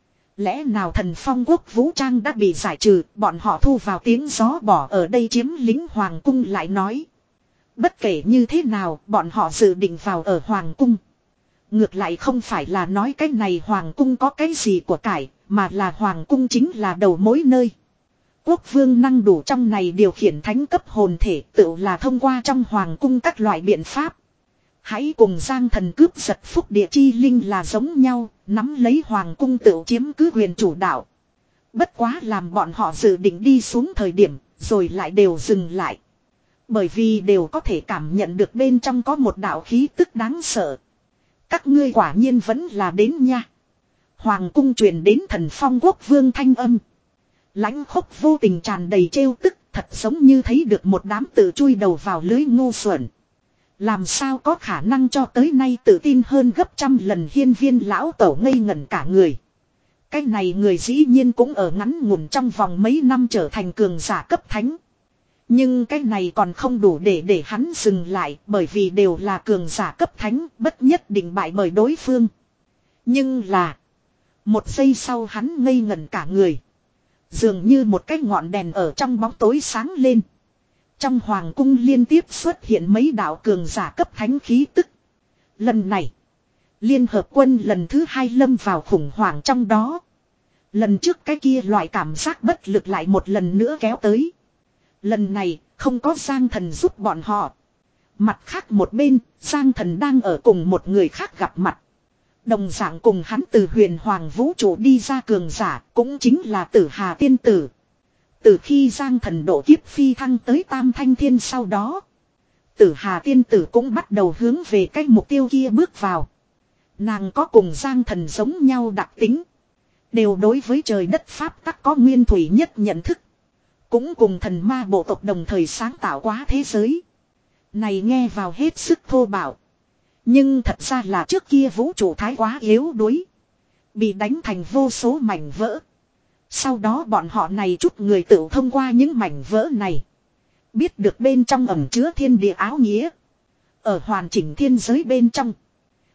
Lẽ nào Thần Phong quốc vũ trang đã bị giải trừ, bọn họ thu vào tiếng gió bỏ ở đây chiếm lính hoàng cung lại nói. Bất kể như thế nào, bọn họ dự định vào ở hoàng cung. Ngược lại không phải là nói cái này hoàng cung có cái gì của cải, mà là hoàng cung chính là đầu mối nơi. Quốc vương năng đủ trong này điều khiển thánh cấp hồn thể tự là thông qua trong hoàng cung các loại biện pháp. Hãy cùng Giang Thần cướp giật phúc địa chi linh là giống nhau, nắm lấy hoàng cung tự chiếm cứ quyền chủ đạo. Bất quá làm bọn họ dự định đi xuống thời điểm, rồi lại đều dừng lại. Bởi vì đều có thể cảm nhận được bên trong có một đạo khí tức đáng sợ. Các ngươi quả nhiên vẫn là đến nha. Hoàng cung truyền đến Thần Phong quốc vương thanh âm. Lãnh khốc vô tình tràn đầy trêu tức, thật giống như thấy được một đám tự chui đầu vào lưới ngu xuẩn. Làm sao có khả năng cho tới nay tự tin hơn gấp trăm lần hiên viên lão tổ ngây ngẩn cả người. Cái này người dĩ nhiên cũng ở ngắn ngủn trong vòng mấy năm trở thành cường giả cấp thánh. Nhưng cái này còn không đủ để để hắn dừng lại, bởi vì đều là cường giả cấp thánh, bất nhất định bại bởi đối phương. Nhưng là, một giây sau hắn ngây ngẩn cả người. Dường như một cái ngọn đèn ở trong bóng tối sáng lên. Trong hoàng cung liên tiếp xuất hiện mấy đạo cường giả cấp thánh khí tức. Lần này, Liên hợp quân lần thứ hai lâm vào khủng hoảng trong đó. Lần trước cái kia loại cảm giác bất lực lại một lần nữa kéo tới. Lần này, không có Giang Thần giúp bọn họ. Mặt khác một bên, Giang Thần đang ở cùng một người khác gặp mặt. Đồng dạng cùng hắn từ huyền hoàng vũ trụ đi ra cường giả, cũng chính là Tử Hà tiên tử. Từ khi Giang Thần độ kiếp phi thăng tới Tam Thanh Thiên sau đó, Tử Hà tiên tử cũng bắt đầu hướng về cái mục tiêu kia bước vào. Nàng có cùng Giang Thần giống nhau đặc tính. Đều đối với trời đất pháp tắc có nguyên thủy nhất nhận thức. Cũng cùng thần ma bộ tộc đồng thời sáng tạo quá thế giới. Này nghe vào hết sức thô bạo. Nhưng thật ra là trước kia vũ trụ thái quá yếu đuối. Bị đánh thành vô số mảnh vỡ. Sau đó bọn họ này chút người tự thông qua những mảnh vỡ này. Biết được bên trong ẩn chứa thiên địa áo nghĩa. Ở hoàn chỉnh thiên giới bên trong.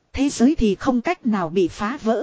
Thế giới thì không cách nào bị phá vỡ.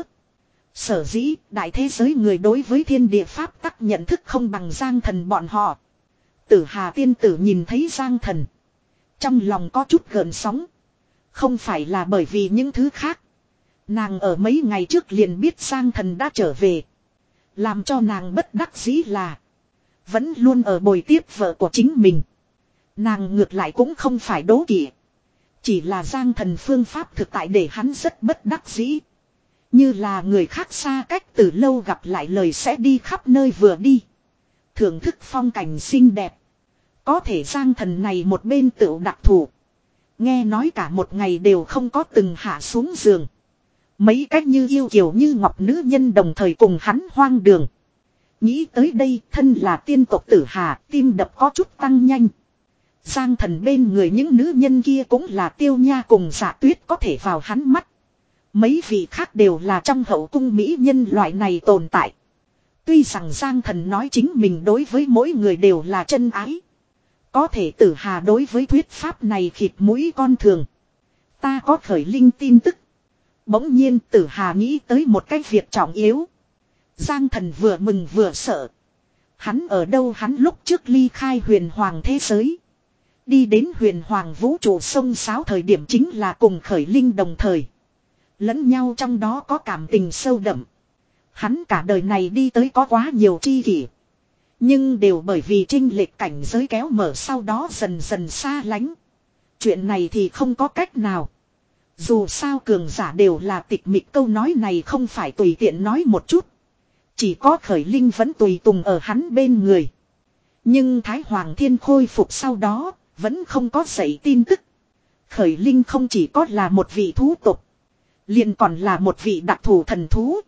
Sở dĩ đại thế giới người đối với thiên địa pháp tắc nhận thức không bằng Giang Thần bọn họ. Tử Hà tiên tử nhìn thấy Giang Thần. Trong lòng có chút gợn sóng. Không phải là bởi vì những thứ khác. Nàng ở mấy ngày trước liền biết Giang Thần đã trở về. Làm cho nàng bất đắc dĩ là. Vẫn luôn ở bồi tiếp vợ của chính mình. Nàng ngược lại cũng không phải đố kỵ. Chỉ là Giang Thần phương pháp thực tại để hắn rất bất đắc dĩ. Như là người khác xa cách từ lâu gặp lại lời sẽ đi khắp nơi vừa đi. Thưởng thức phong cảnh xinh đẹp. Có thể Giang Thần này một bên tựu đặc thù. Nghe nói cả một ngày đều không có từng hạ xuống giường. Mấy cách như yêu kiều như ngọc nữ nhân đồng thời cùng hắn hoang đường. Nghĩ tới đây thân là tiên tộc Tử Hà, tim đập có chút tăng nhanh. Giang Thần bên người những nữ nhân kia cũng là Tiêu Nha cùng Dạ Tuyết có thể vào hắn mắt. Mấy vị khác đều là trong hậu cung mỹ nhân loại này tồn tại. Tuy rằng Giang Thần nói chính mình đối với mỗi người đều là chân ái. Có thể Tử Hà đối với thuyết pháp này khịt mũi con thường. Ta có khởi linh tin tức. Bỗng nhiên Tử Hà nghĩ tới một cái việc trọng yếu. Giang Thần vừa mừng vừa sợ. Hắn ở đâu hắn lúc trước ly khai huyền hoàng thế giới. Đi đến huyền hoàng vũ trụ sông sáo thời điểm chính là cùng khởi linh đồng thời. Lẫn nhau trong đó có cảm tình sâu đậm. Hắn cả đời này đi tới có quá nhiều tri kỷ. Nhưng đều bởi vì chênh lệch cảnh giới kéo mở sau đó dần dần xa lánh. Chuyện này thì không có cách nào. Dù sao cường giả đều là tịch mịch, câu nói này không phải tùy tiện nói một chút. Chỉ có khởi linh vẫn tùy tùng ở hắn bên người. Nhưng Thái Hoàng Thiên khôi phục sau đó, vẫn không có dậy tin tức. Khởi linh không chỉ có là một vị thú tục, liền còn là một vị đặc thù thần thú.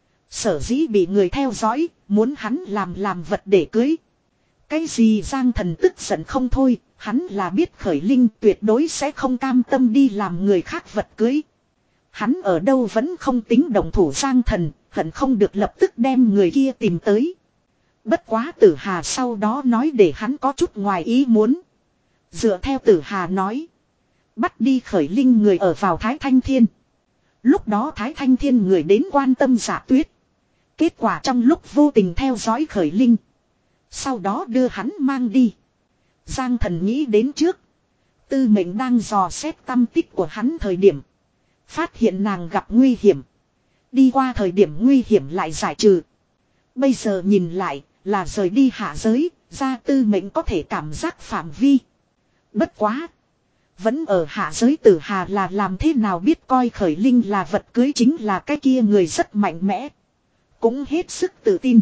Sở dĩ bị người theo dõi, muốn hắn làm làm vật để cưới. Cái gì Giang Thần tức giận không thôi, hắn là biết khởi linh tuyệt đối sẽ không cam tâm đi làm người khác vật cưới. Hắn ở đâu vẫn không tính đồng thủ Giang Thần, hận không được lập tức đem người kia tìm tới. Bất quá Tử Hà sau đó nói để hắn có chút ngoài ý muốn. Dựa theo Tử Hà nói, bắt đi khởi linh người ở vào Thái Thanh Thiên. Lúc đó Thái Thanh Thiên người đến quan tâm Dạ Tuyết. Kết quả trong lúc vô tình theo dõi khởi linh. Sau đó đưa hắn mang đi. Giang Thần nghĩ đến trước. Tư Mệnh đang dò xét tâm tích của hắn thời điểm. Phát hiện nàng gặp nguy hiểm. Đi qua thời điểm nguy hiểm lại giải trừ. Bây giờ nhìn lại là rời đi hạ giới. Ra Tư Mệnh có thể cảm giác phạm vi. Bất quá. Vẫn ở hạ giới Tử Hà là làm thế nào biết coi khởi linh là vật cưới, chính là cái kia người rất mạnh mẽ. Cũng hết sức tự tin.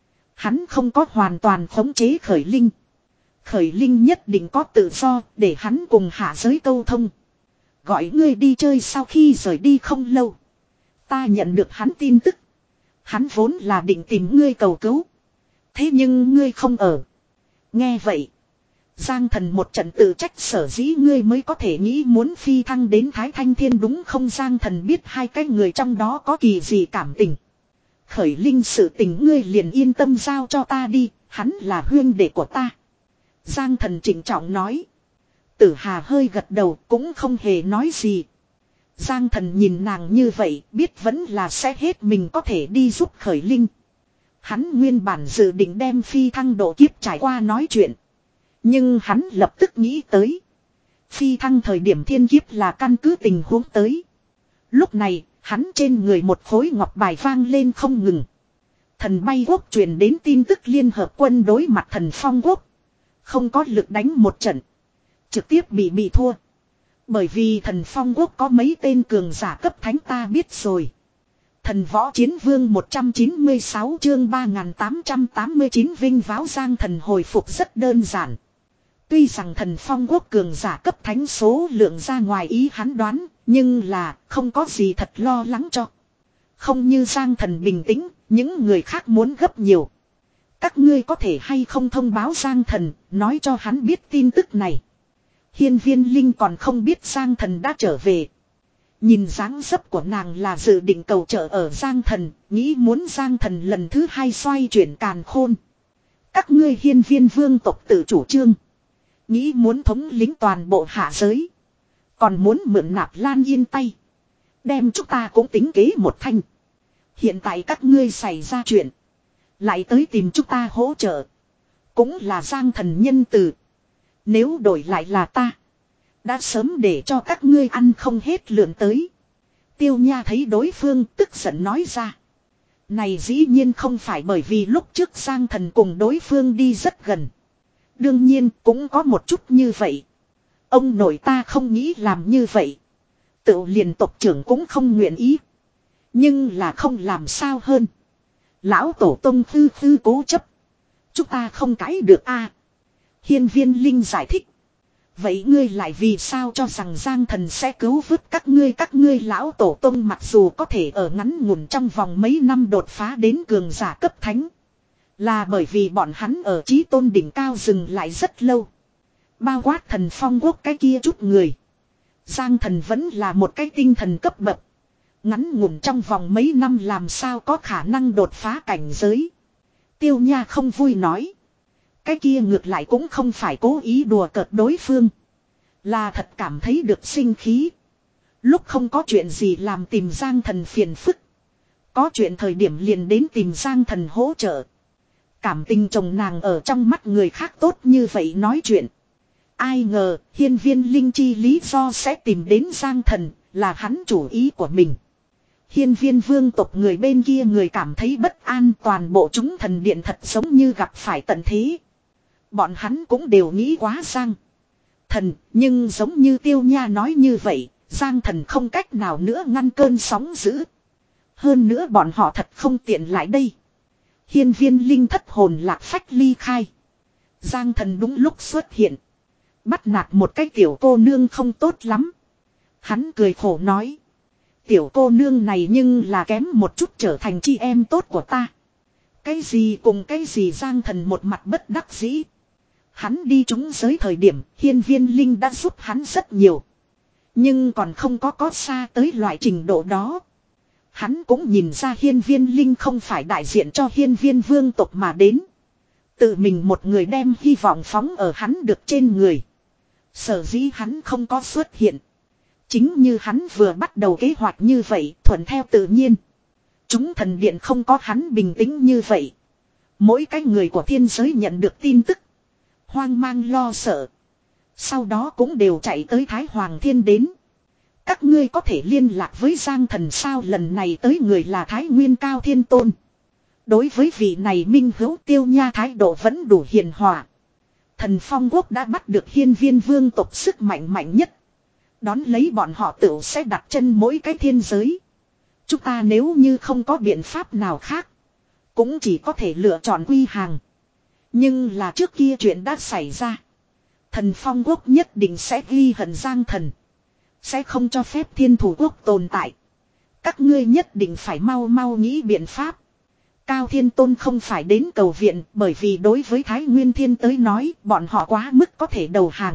Hắn không có hoàn toàn khống chế khởi linh. Khởi linh nhất định có tự do để hắn cùng hạ giới câu thông. Gọi ngươi đi chơi sau khi rời đi không lâu. Ta nhận được hắn tin tức. Hắn vốn là định tìm ngươi cầu cứu. Thế nhưng ngươi không ở. Nghe vậy. Giang Thần một trận tự trách, sở dĩ ngươi mới có thể nghĩ muốn phi thăng đến Thái Thanh Thiên đúng không? Giang Thần biết hai cái người trong đó có kỳ gì cảm tình. Khởi linh sự tình ngươi liền yên tâm giao cho ta đi, hắn là huyên đệ của ta. Giang Thần trịnh trọng nói. Tử Hà hơi gật đầu cũng không hề nói gì. Giang Thần nhìn nàng như vậy biết vẫn là sẽ hết mình có thể đi giúp khởi linh. Hắn nguyên bản dự định đem phi thăng độ kiếp trải qua nói chuyện. Nhưng hắn lập tức nghĩ tới. Phi thăng thời điểm thiên kiếp là căn cứ tình huống tới. Lúc này, hắn trên người một khối ngọc bài vang lên không ngừng. Thần bay quốc truyền đến tin tức liên hợp quân đối mặt thần phong quốc. Không có lực đánh một trận. Trực tiếp bị bị thua. Bởi vì thần phong quốc có mấy tên cường giả cấp thánh ta biết rồi. Thần võ chiến vương một trăm chín mươi sáu chương ba nghìn tám trăm tám mươi chín vinh váo. Giang Thần hồi phục rất đơn giản. Tuy rằng thần phong quốc cường giả cấp thánh số lượng ra ngoài ý hắn đoán, nhưng là không có gì thật lo lắng cho. Không như Giang Thần bình tĩnh, những người khác muốn gấp nhiều. Các ngươi có thể hay không thông báo Giang Thần, nói cho hắn biết tin tức này. Hiên Viên Linh còn không biết Giang Thần đã trở về. Nhìn dáng dấp của nàng là dự định cầu trợ ở Giang Thần, nghĩ muốn Giang Thần lần thứ hai xoay chuyển càn khôn. Các ngươi Hiên Viên vương tộc tự chủ trương. Nghĩ muốn thống lĩnh toàn bộ hạ giới. Còn muốn mượn Nạp Lan Yên tay. Đem chúng ta cũng tính kế một thanh. Hiện tại các ngươi xảy ra chuyện. Lại tới tìm chúng ta hỗ trợ. Cũng là Giang thần nhân từ. Nếu đổi lại là ta. Đã sớm để cho các ngươi ăn không hết lượn tới. Tiêu Nha thấy đối phương tức giận nói ra. Này dĩ nhiên không phải bởi vì lúc trước Giang thần cùng đối phương đi rất gần. Đương nhiên cũng có một chút như vậy. Ông nội ta không nghĩ làm như vậy. Tự liền tộc trưởng cũng không nguyện ý. Nhưng là không làm sao hơn. Lão tổ tông khư khư cố chấp. Chúng ta không cãi được a. Hiên Viên Linh giải thích. Vậy ngươi lại vì sao cho rằng Giang thần sẽ cứu vớt các ngươi các ngươi lão tổ tông mặc dù có thể ở ngắn ngủn trong vòng mấy năm đột phá đến cường giả cấp thánh. Là bởi vì bọn hắn ở chí tôn đỉnh cao dừng lại rất lâu. Bao quát thần phong quốc cái kia chút người. Giang thần vẫn là một cái tinh thần cấp bậc. Ngắn ngủn trong vòng mấy năm làm sao có khả năng đột phá cảnh giới. Tiêu Nha không vui nói. Cái kia ngược lại cũng không phải cố ý đùa cợt đối phương. Là thật cảm thấy được sinh khí. Lúc không có chuyện gì làm tìm Giang thần phiền phức. Có chuyện thời điểm liền đến tìm Giang thần hỗ trợ. Cảm tình chồng nàng ở trong mắt người khác tốt như vậy nói chuyện. Ai ngờ Hiên Viên Linh chi lý do sẽ tìm đến Giang thần là hắn chủ ý của mình. Hiên Viên vương tộc người bên kia người cảm thấy bất an, toàn bộ chúng thần điện thật giống như gặp phải tận thế. Bọn hắn cũng đều nghĩ quá Giang thần, nhưng giống như Tiêu Nha nói như vậy, Giang thần không cách nào nữa ngăn cơn sóng dữ. Hơn nữa bọn họ thật không tiện lại đây. Hiên Viên Linh thất hồn lạc phách ly khai. Giang thần đúng lúc xuất hiện. Bắt nạt một cái tiểu cô nương không tốt lắm. Hắn cười khổ nói. Tiểu cô nương này nhưng là kém một chút trở thành chị em tốt của ta. Cái gì cùng cái gì Giang thần một mặt bất đắc dĩ. Hắn đi trúng giới thời điểm Hiên Viên Linh đã giúp hắn rất nhiều. Nhưng còn không có có xa tới loại trình độ đó. Hắn cũng nhìn ra Hiên Viên Linh không phải đại diện cho Hiên Viên vương tộc mà đến. Tự mình một người đem hy vọng phóng ở hắn được trên người. Sở dĩ hắn không có xuất hiện. Chính như hắn vừa bắt đầu kế hoạch như vậy, thuận theo tự nhiên. Chúng thần điện không có hắn bình tĩnh như vậy. Mỗi cái người của thiên giới nhận được tin tức. Hoang mang lo sợ. Sau đó cũng đều chạy tới Thái Hoàng Thiên đến. Các ngươi có thể liên lạc với Giang thần sao, lần này tới người là Thái Nguyên Cao Thiên Tôn. Đối với vị này Minh Hữu Tiêu Nha thái độ vẫn đủ hiền hòa. Thần Phong Quốc đã bắt được Hiên Viên vương tộc sức mạnh mạnh nhất. Đón lấy bọn họ tự sẽ đặt chân mỗi cái thiên giới. Chúng ta nếu như không có biện pháp nào khác, cũng chỉ có thể lựa chọn quy hàng. Nhưng là trước kia chuyện đã xảy ra. Thần Phong Quốc nhất định sẽ ghi hận Giang thần. Sẽ không cho phép Thiên Thủ Quốc tồn tại. Các ngươi nhất định phải mau mau nghĩ biện pháp. Cao Thiên Tôn không phải đến cầu viện, bởi vì đối với Thái Nguyên Thiên tới nói bọn họ quá mức có thể đầu hàng.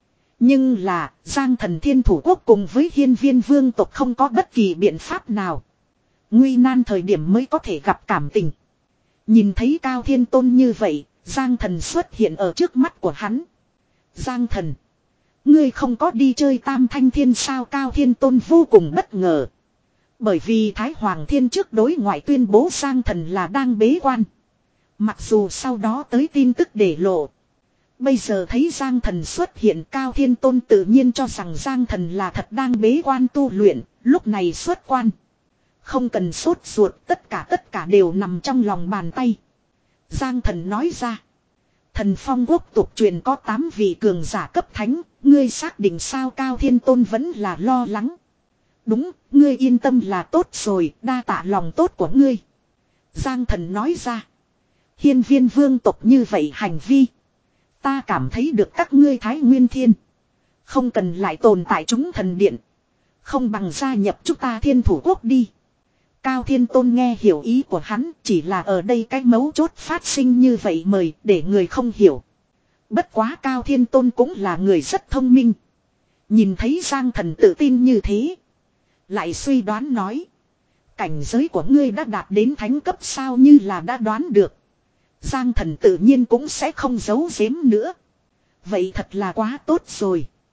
Nhưng là Giang thần Thiên Thủ Quốc cùng với Hiên Viên vương tộc không có bất kỳ biện pháp nào. Nguy nan thời điểm mới có thể gặp cảm tình. Nhìn thấy Cao Thiên Tôn như vậy, Giang thần xuất hiện ở trước mắt của hắn. Giang thần, ngươi không có đi chơi Tam Thanh Thiên sao? Cao Thiên Tôn vô cùng bất ngờ. Bởi vì Thái Hoàng Thiên trước đối ngoại tuyên bố Giang thần là đang bế quan. Mặc dù sau đó tới tin tức để lộ. Bây giờ thấy Giang thần xuất hiện, Cao Thiên Tôn tự nhiên cho rằng Giang thần là thật đang bế quan tu luyện, lúc này xuất quan. Không cần sốt ruột, tất cả tất cả đều nằm trong lòng bàn tay. Giang thần nói ra. Thần Phong Quốc tục truyền có tám vị cường giả cấp thánh, ngươi xác định sao? Cao Thiên Tôn vẫn là lo lắng. Đúng, ngươi yên tâm là tốt rồi, đa tạ lòng tốt của ngươi. Giang thần nói ra. Hiên Viên vương tộc như vậy hành vi. Ta cảm thấy được các ngươi Thái Nguyên Thiên. Không cần lại tồn tại chúng thần điện. Không bằng gia nhập chúng ta Thiên Thủ Quốc đi. Cao Thiên Tôn nghe hiểu ý của hắn, chỉ là ở đây cái mấu chốt phát sinh như vậy mời để người không hiểu. Bất quá Cao Thiên Tôn cũng là người rất thông minh. Nhìn thấy Giang thần tự tin như thế. Lại suy đoán nói. Cảnh giới của ngươi đã đạt đến thánh cấp sao? Như là đã đoán được. Giang thần tự nhiên cũng sẽ không giấu giếm nữa. Vậy thật là quá tốt rồi.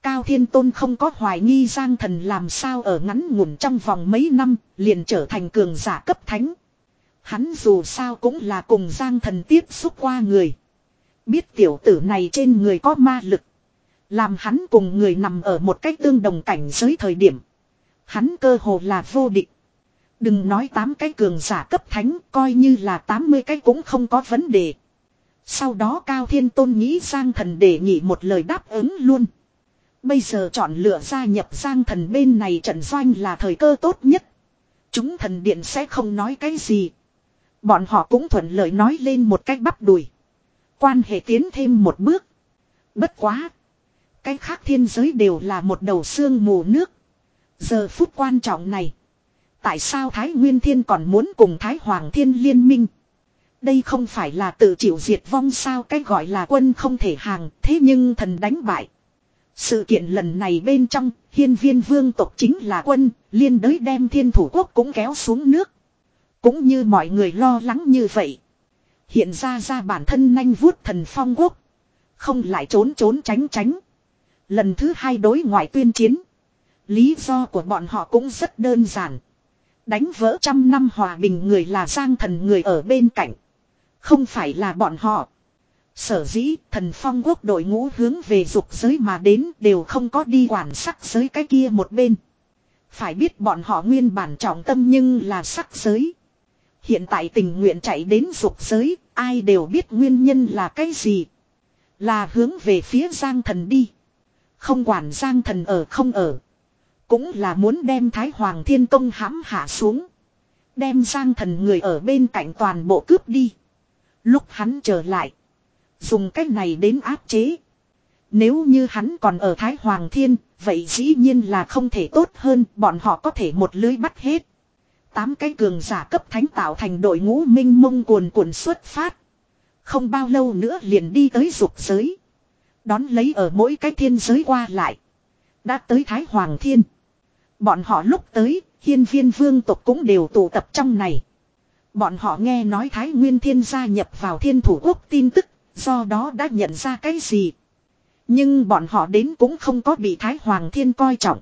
Cao Thiên Tôn không có hoài nghi Giang Thần làm sao ở ngắn ngủn trong vòng mấy năm liền trở thành cường giả cấp thánh. Hắn dù sao cũng là cùng Giang Thần tiếp xúc qua người. Biết tiểu tử này trên người có ma lực. Làm hắn cùng người nằm ở một cách tương đồng cảnh giới thời điểm. Hắn cơ hồ là vô địch. Đừng nói tám cái cường giả cấp thánh, coi như là tám mươi cái cũng không có vấn đề. Sau đó Cao Thiên Tôn nghĩ Giang Thần đề nghị một lời đáp ứng luôn. Bây giờ chọn lựa gia nhập Giang Thần bên này trận doanh là thời cơ tốt nhất. Chúng thần điện sẽ không nói cái gì. Bọn họ cũng thuận lợi nói lên một cách bắp đùi. Quan hệ tiến thêm một bước. Bất quá. Cái khác thiên giới đều là một đầu sương mù nước. Giờ phút quan trọng này. Tại sao Thái Nguyên Thiên còn muốn cùng Thái Hoàng Thiên liên minh? Đây không phải là tự chịu diệt vong sao, cái gọi là quân không thể hàng, thế nhưng thần đánh bại. Sự kiện lần này bên trong, Hiên Viên vương tộc chính là quân, liên đới đem Thiên Thủ Quốc cũng kéo xuống nước. Cũng như mọi người lo lắng như vậy. Hiện ra ra bản thân nanh vuốt Thần Phong Quốc. Không lại trốn trốn tránh tránh. Lần thứ hai đối ngoại tuyên chiến. Lý do của bọn họ cũng rất đơn giản. Đánh vỡ trăm năm hòa bình người là Giang Thần người ở bên cạnh. Không phải là bọn họ. Sở dĩ Thần Phong Quốc đội ngũ hướng về dục giới mà đến đều không có đi quản sắc giới cái kia một bên. Phải biết bọn họ nguyên bản trọng tâm nhưng là sắc giới. Hiện tại tình nguyện chạy đến dục giới, ai đều biết nguyên nhân là cái gì. Là hướng về phía Giang Thần đi. Không quản Giang Thần ở không ở. Cũng là muốn đem Thái Hoàng Thiên Tông hãm hạ xuống. Đem Giang Thần người ở bên cạnh toàn bộ cướp đi. Lúc hắn trở lại. Dùng cách này đến áp chế. Nếu như hắn còn ở Thái Hoàng Thiên. Vậy dĩ nhiên là không thể tốt hơn. Bọn họ có thể một lưới bắt hết. Tám cái cường giả cấp thánh tạo thành đội ngũ minh mông cuồn cuộn xuất phát. Không bao lâu nữa liền đi tới dục giới. Đón lấy ở mỗi cái thiên giới qua lại. Đã tới Thái Hoàng Thiên. Bọn họ lúc tới, Hiên Viên vương tộc cũng đều tụ tập trong này. Bọn họ nghe nói Thái Nguyên Thiên gia nhập vào Thiên Thủ Quốc tin tức, do đó đã nhận ra cái gì. Nhưng bọn họ đến cũng không có bị Thái Hoàng Thiên coi trọng.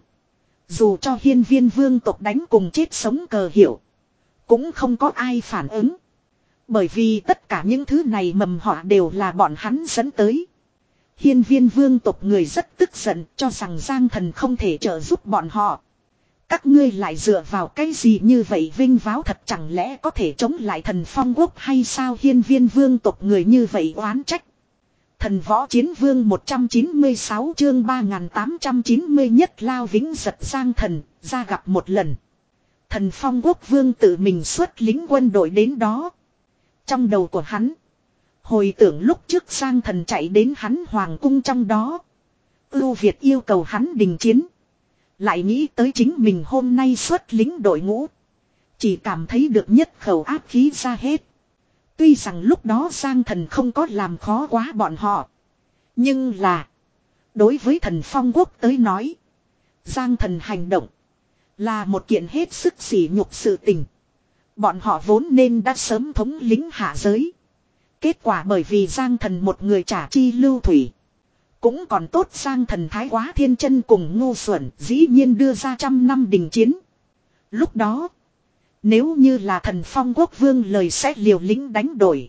Dù cho Hiên Viên vương tộc đánh cùng chết sống cờ hiệu. Cũng không có ai phản ứng. Bởi vì tất cả những thứ này mầm họa đều là bọn hắn dẫn tới. Hiên Viên vương tộc người rất tức giận cho rằng Giang Thần không thể trợ giúp bọn họ. Các ngươi lại dựa vào cái gì như vậy vinh váo thật chẳng lẽ có thể chống lại Thần Phong Quốc hay sao? Hiên Viên vương tộc người như vậy oán trách. Thần Võ Chiến Vương một trăm chín mươi sáu chương ba nghìn tám trăm chín mươi nhất lao vĩnh giật Giang Thần ra gặp một lần. Thần Phong Quốc vương tự mình xuất lính quân đội đến đó. Trong đầu của hắn. Hồi tưởng lúc trước Giang Thần chạy đến hắn hoàng cung trong đó. Ưu Việt yêu cầu hắn đình chiến. Lại nghĩ tới chính mình hôm nay xuất lính đội ngũ. Chỉ cảm thấy được nhất khẩu áp khí ra hết. Tuy rằng lúc đó Giang Thần không có làm khó quá bọn họ. Nhưng là. Đối với Thần Phong Quốc tới nói. Giang Thần hành động. Là một kiện hết sức sỉ nhục sự tình. Bọn họ vốn nên đã sớm thống lĩnh hạ giới. Kết quả bởi vì Giang Thần một người trả chi lưu thủy. Cũng còn tốt Giang Thần thái quá thiên chân cùng ngu xuẩn dĩ nhiên đưa ra trăm năm đình chiến. Lúc đó. Nếu như là Thần Phong Quốc vương lời sẽ liều lĩnh đánh đổi.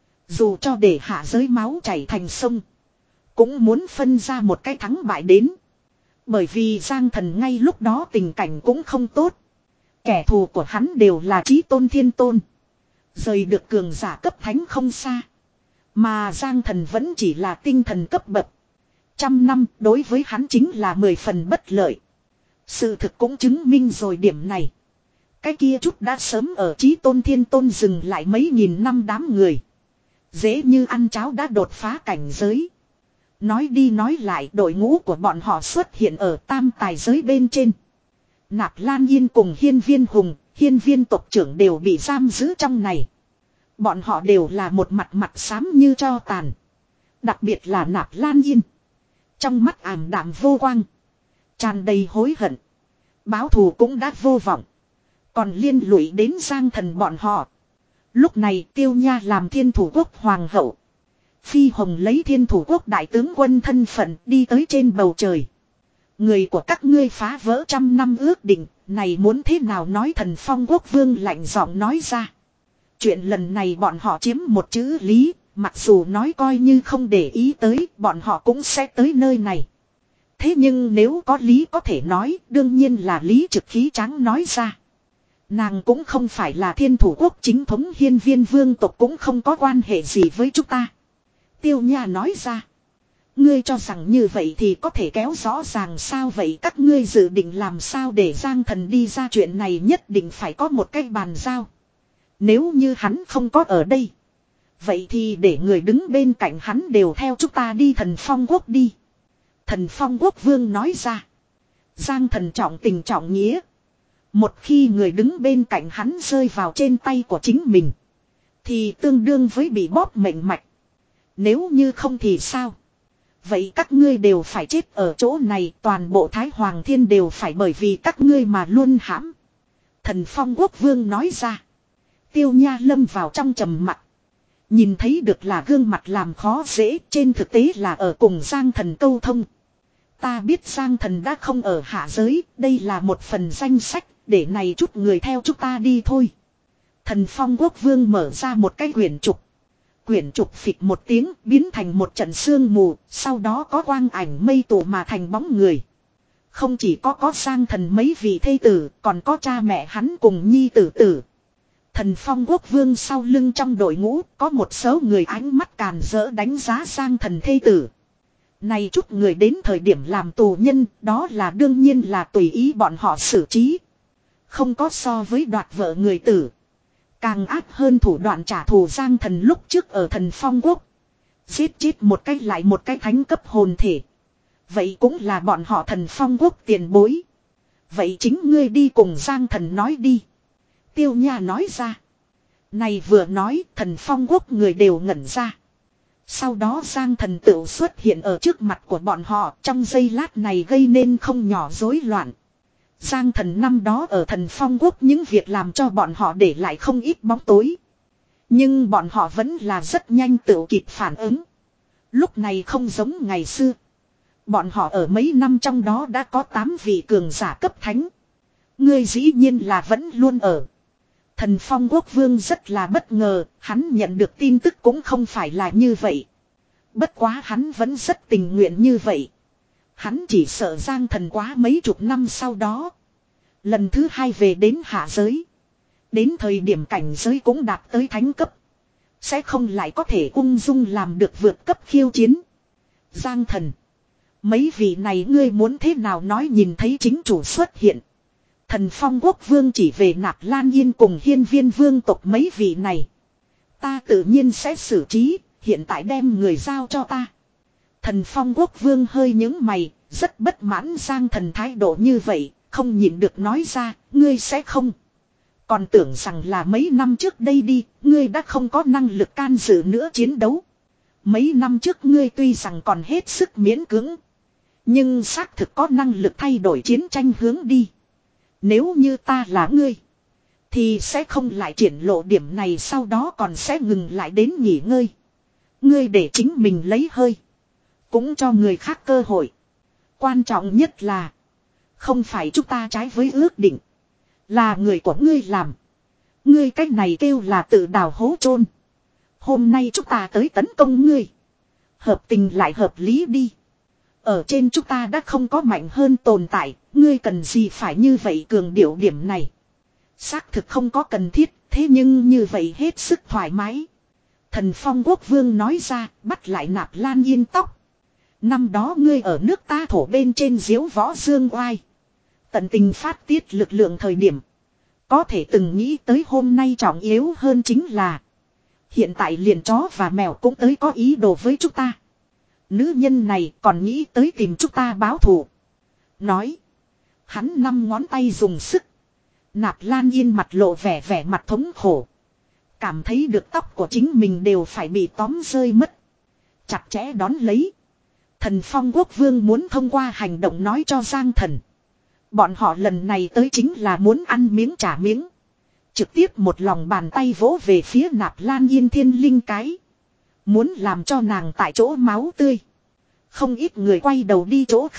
Dù cho để hạ giới máu chảy thành sông. Cũng muốn phân ra một cái thắng bại đến. Bởi vì Giang Thần ngay lúc đó tình cảnh cũng không tốt. Kẻ thù của hắn đều là Chí Tôn Thiên Tôn. Rời được cường giả cấp thánh không xa. Mà Giang Thần vẫn chỉ là tinh thần cấp bậc. Trăm năm đối với hắn chính là mười phần bất lợi. Sự thực cũng chứng minh rồi điểm này. Cái kia chút đã sớm ở Chí Tôn Thiên Tôn dừng lại mấy nghìn năm đám người. Dễ như ăn cháo đã đột phá cảnh giới. Nói đi nói lại đội ngũ của bọn họ xuất hiện ở tam tài giới bên trên. Nạp Lan Yên cùng Hiên Viên Hùng, Hiên Viên tộc trưởng đều bị giam giữ trong này. Bọn họ đều là một mặt mặt xám như tro tàn. Đặc biệt là Nạp Lan Yên. Trong mắt ảm đạm vô quang. Tràn đầy hối hận. Báo thù cũng đã vô vọng. Còn liên lụy đến Giang Thần bọn họ. Lúc này Tiêu Nha làm Thiên Thủ Quốc hoàng hậu. Phi Hồng lấy Thiên Thủ Quốc đại tướng quân thân phận đi tới trên bầu trời. Người của các ngươi phá vỡ trăm năm ước định, này muốn thế nào nói, Thần Phong Quốc Vương lạnh giọng nói ra. Chuyện lần này bọn họ chiếm một chữ lý, mặc dù nói coi như không để ý tới, bọn họ cũng sẽ tới nơi này. Thế nhưng nếu có lý có thể nói, đương nhiên là lý trực khí tráng nói ra. Nàng cũng không phải là Thiên Thủ Quốc chính thống, hiên viên vương tộc cũng không có quan hệ gì với chúng ta. Tiêu Nha nói ra. Ngươi cho rằng như vậy thì có thể kéo rõ ràng sao vậy, các ngươi dự định làm sao để Giang Thần đi ra, chuyện này nhất định phải có một cái bàn giao. Nếu như hắn không có ở đây, vậy thì để người đứng bên cạnh hắn đều theo chúng ta đi Thần Phong Quốc đi. Thần Phong Quốc Vương nói ra. Giang Thần trọng tình trọng nghĩa. Một khi người đứng bên cạnh hắn rơi vào trên tay của chính mình, thì tương đương với bị bóp mệnh mạch. Nếu như không thì sao? Vậy các ngươi đều phải chết ở chỗ này, toàn bộ Thái Hoàng Thiên đều phải bởi vì các ngươi mà luôn hãm. Thần Phong Quốc Vương nói ra. Tiêu Nha lâm vào trong trầm mặc. Nhìn thấy được là gương mặt làm khó dễ, trên thực tế là ở cùng Giang Thần câu thông. Ta biết Giang Thần đã không ở hạ giới, đây là một phần danh sách, để này chút người theo chúng ta đi thôi. Thần Phong Quốc Vương mở ra một cái quyển trục. Quyển trục phịch một tiếng biến thành một trận sương mù, sau đó có quang ảnh mây tụ mà thành bóng người. Không chỉ có có Giang Thần mấy vị thê tử, còn có cha mẹ hắn cùng nhi tử tử. Thần Phong Quốc Vương sau lưng trong đội ngũ có một số người ánh mắt càn rỡ đánh giá Giang Thần thê tử. Này chút người đến thời điểm làm tù nhân, đó là đương nhiên là tùy ý bọn họ xử trí. Không có so với đoạt vợ người tử. Càng ác hơn thủ đoạn trả thù Giang Thần lúc trước ở Thần Phong Quốc. Giết chết một cách lại một cái thánh cấp hồn thể. Vậy cũng là bọn họ Thần Phong Quốc tiền bối. Vậy chính ngươi đi cùng Giang Thần nói đi. Tiêu Nha nói ra. Này vừa nói, Thần Phong Quốc người đều ngẩn ra. Sau đó Giang Thần tự xuất hiện ở trước mặt của bọn họ, trong giây lát này gây nên không nhỏ rối loạn. Giang Thần năm đó ở Thần Phong Quốc những việc làm cho bọn họ để lại không ít bóng tối. Nhưng bọn họ vẫn là rất nhanh tự kịp phản ứng. Lúc này không giống ngày xưa. Bọn họ ở mấy năm trong đó đã có tám vị cường giả cấp thánh. Ngươi dĩ nhiên là vẫn luôn ở. Thần Phong Quốc Vương rất là bất ngờ, hắn nhận được tin tức cũng không phải là như vậy. Bất quá hắn vẫn rất tình nguyện như vậy. Hắn chỉ sợ Giang Thần quá mấy chục năm sau đó. Lần thứ hai về đến hạ giới. Đến thời điểm cảnh giới cũng đạt tới thánh cấp. Sẽ không lại có thể ung dung làm được vượt cấp khiêu chiến. Giang Thần. Mấy vị này ngươi muốn thế nào nói, nhìn thấy chính chủ xuất hiện. Thần Phong Quốc Vương chỉ về Nạp Lan Yên cùng hiên viên vương tộc mấy vị này. Ta tự nhiên sẽ xử trí, hiện tại đem người giao cho ta. Thần Phong Quốc Vương hơi nhướng mày, rất bất mãn Giang Thần thái độ như vậy, không nhịn được nói ra, ngươi sẽ không. Còn tưởng rằng là mấy năm trước đây đi, ngươi đã không có năng lực can dự nữa chiến đấu. Mấy năm trước ngươi tuy rằng còn hết sức miễn cưỡng, nhưng xác thực có năng lực thay đổi chiến tranh hướng đi. Nếu như ta là ngươi, thì sẽ không lại triển lộ điểm này, sau đó còn sẽ ngừng lại đến nghỉ ngơi. Ngươi để chính mình lấy hơi, cũng cho người khác cơ hội. Quan trọng nhất là, không phải chúng ta trái với ước định, là người của ngươi làm. Ngươi cách này kêu là tự đào hố chôn. Hôm nay chúng ta tới tấn công ngươi, hợp tình lại hợp lý đi. Ở trên chúng ta đã không có mạnh hơn tồn tại, ngươi cần gì phải như vậy cường điệu điểm này. Xác thực không có cần thiết, thế nhưng như vậy hết sức thoải mái. Thần Phong Quốc Vương nói ra, bắt lại Nạp Lan Yên tóc. Năm đó ngươi ở nước ta thổ bên trên diếu võ dương oai. Tận tình phát tiết lực lượng thời điểm. Có thể từng nghĩ tới hôm nay trọng yếu hơn chính là. Hiện tại liền chó và mèo cũng tới có ý đồ với chúng ta. Nữ nhân này còn nghĩ tới tìm chúng ta báo thù. Nói. Hắn năm ngón tay dùng sức. Nạp Lan Yên mặt lộ vẻ vẻ mặt thống khổ. Cảm thấy được tóc của chính mình đều phải bị tóm rơi mất. Chặt chẽ đón lấy. Thần Phong Quốc Vương muốn thông qua hành động nói cho Giang Thần. Bọn họ lần này tới chính là muốn ăn miếng trả miếng. Trực tiếp một lòng bàn tay vỗ về phía Nạp Lan Yên thiên linh cái. Muốn làm cho nàng tại chỗ máu tươi. Không ít người quay đầu đi chỗ khác.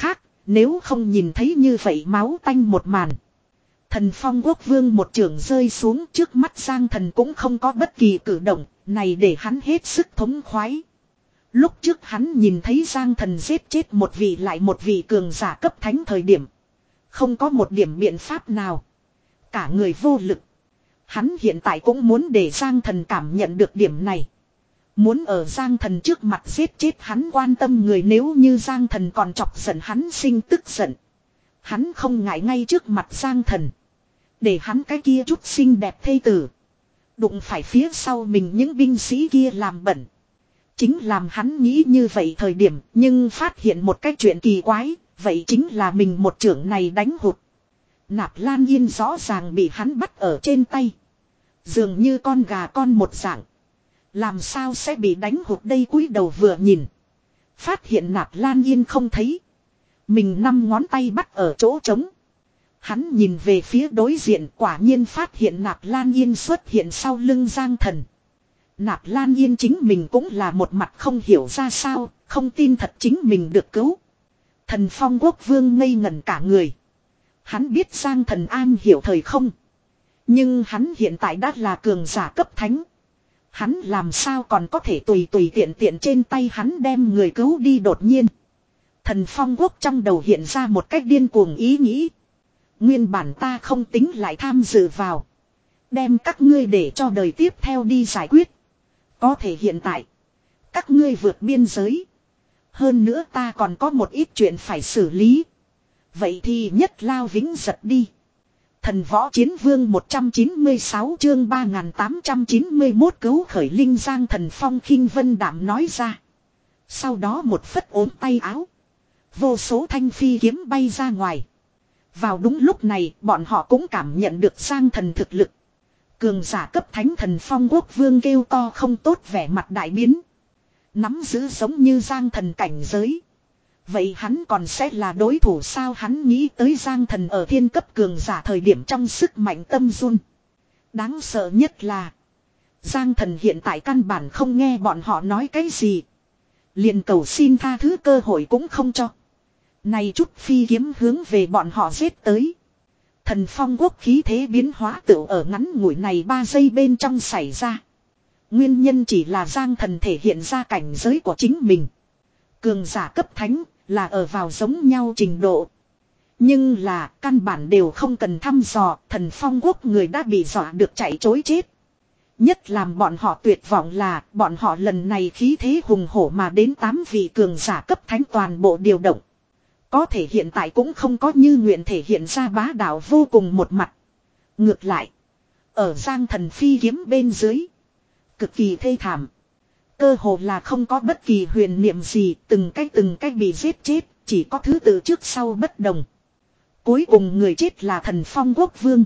Nếu không nhìn thấy như vậy máu tanh một màn. Thần Phong Quốc Vương một trường rơi xuống, trước mắt Giang Thần cũng không có bất kỳ cử động, này để hắn hết sức thống khoái. Lúc trước hắn nhìn thấy Giang Thần giết chết một vị lại một vị cường giả cấp thánh thời điểm. Không có một điểm biện pháp nào. Cả người vô lực. Hắn hiện tại cũng muốn để Giang Thần cảm nhận được điểm này. Muốn ở Giang Thần trước mặt giết chết hắn quan tâm người, nếu như Giang Thần còn chọc giận hắn sinh tức giận. Hắn không ngại ngay trước mặt Giang Thần. Để hắn cái kia chút xinh đẹp thê tử. Đụng phải phía sau mình những binh sĩ kia làm bẩn. Chính làm hắn nghĩ như vậy thời điểm, nhưng phát hiện một cái chuyện kỳ quái, vậy chính là mình một chưởng này đánh hụt. Nạp Lan Yên rõ ràng bị hắn bắt ở trên tay. Dường như con gà con một dạng. Làm sao sẽ bị đánh hụt đây, cúi đầu vừa nhìn. Phát hiện Nạp Lan Yên không thấy. Mình năm ngón tay bắt ở chỗ trống. Hắn nhìn về phía đối diện, quả nhiên phát hiện Nạp Lan Yên xuất hiện sau lưng Giang Thần. Nạp Lan Yên chính mình cũng là một mặt không hiểu ra sao, không tin thật chính mình được cứu. Thần Phong Quốc Vương ngây ngẩn cả người. Hắn biết Giang Thần an hiểu thời không. Nhưng hắn hiện tại đã là cường giả cấp thánh. Hắn làm sao còn có thể tùy tùy tiện tiện trên tay hắn đem người cứu đi. Đột nhiên Thần Phong Quốc trong đầu hiện ra một cách điên cuồng ý nghĩ. Nguyên bản ta không tính lại tham dự vào. Đem các ngươi để cho đời tiếp theo đi giải quyết. Có thể hiện tại các ngươi vượt biên giới. Hơn nữa ta còn có một ít chuyện phải xử lý. Vậy thì nhất lao vĩnh giật đi. Thần Võ Chiến Vương một trăm chín mươi sáu chương ba nghìn tám trăm chín mươi mốt cứu khởi linh Giang Thần Phong khinh vân đạm nói ra. Sau đó một phất ốm tay áo. Vô số thanh phi kiếm bay ra ngoài. Vào đúng lúc này bọn họ cũng cảm nhận được Giang Thần thực lực. Cường giả cấp thánh Thần Phong Quốc Vương kêu to không tốt, vẻ mặt đại biến. Nắm giữ giống như Giang Thần cảnh giới. Vậy hắn còn sẽ là đối thủ sao? Hắn nghĩ tới Giang Thần ở thiên cấp cường giả thời điểm trong sức mạnh tâm run. Đáng sợ nhất là Giang Thần hiện tại căn bản không nghe bọn họ nói cái gì. Liền cầu xin tha thứ cơ hội cũng không cho. Này chút phi kiếm hướng về bọn họ giết tới. Thần Phong Quốc khí thế biến hóa tựu ở ngắn ngủi này ba giây bên trong xảy ra. Nguyên nhân chỉ là Giang Thần thể hiện ra cảnh giới của chính mình. Cường giả cấp thánh là ở vào giống nhau trình độ. Nhưng là căn bản đều không cần thăm dò, Thần Phong Quốc người đã bị dọa được chạy trối chết. Nhất làm bọn họ tuyệt vọng là bọn họ lần này khí thế hùng hổ mà đến tám vị cường giả cấp thánh toàn bộ điều động. Có thể hiện tại cũng không có như nguyện thể hiện ra bá đạo vô cùng một mặt. Ngược lại, ở Giang Thần phi kiếm bên dưới, cực kỳ thê thảm. Cơ hồ là không có bất kỳ huyền niệm gì, từng cách từng cách bị giết chết, chỉ có thứ tự trước sau bất đồng. Cuối cùng người chết là Thần Phong Quốc Vương.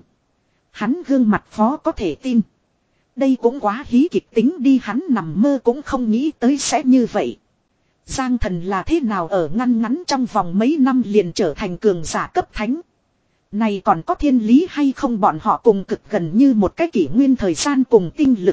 Hắn gương mặt khó có thể tin. Đây cũng quá hí kịch tính đi, hắn nằm mơ cũng không nghĩ tới sẽ như vậy. Giang Thần là thế nào ở ngăn ngắn trong vòng mấy năm liền trở thành cường giả cấp thánh. Này còn có thiên lý hay không? Bọn họ cùng cực gần như một cái kỷ nguyên thời gian cùng tinh lực.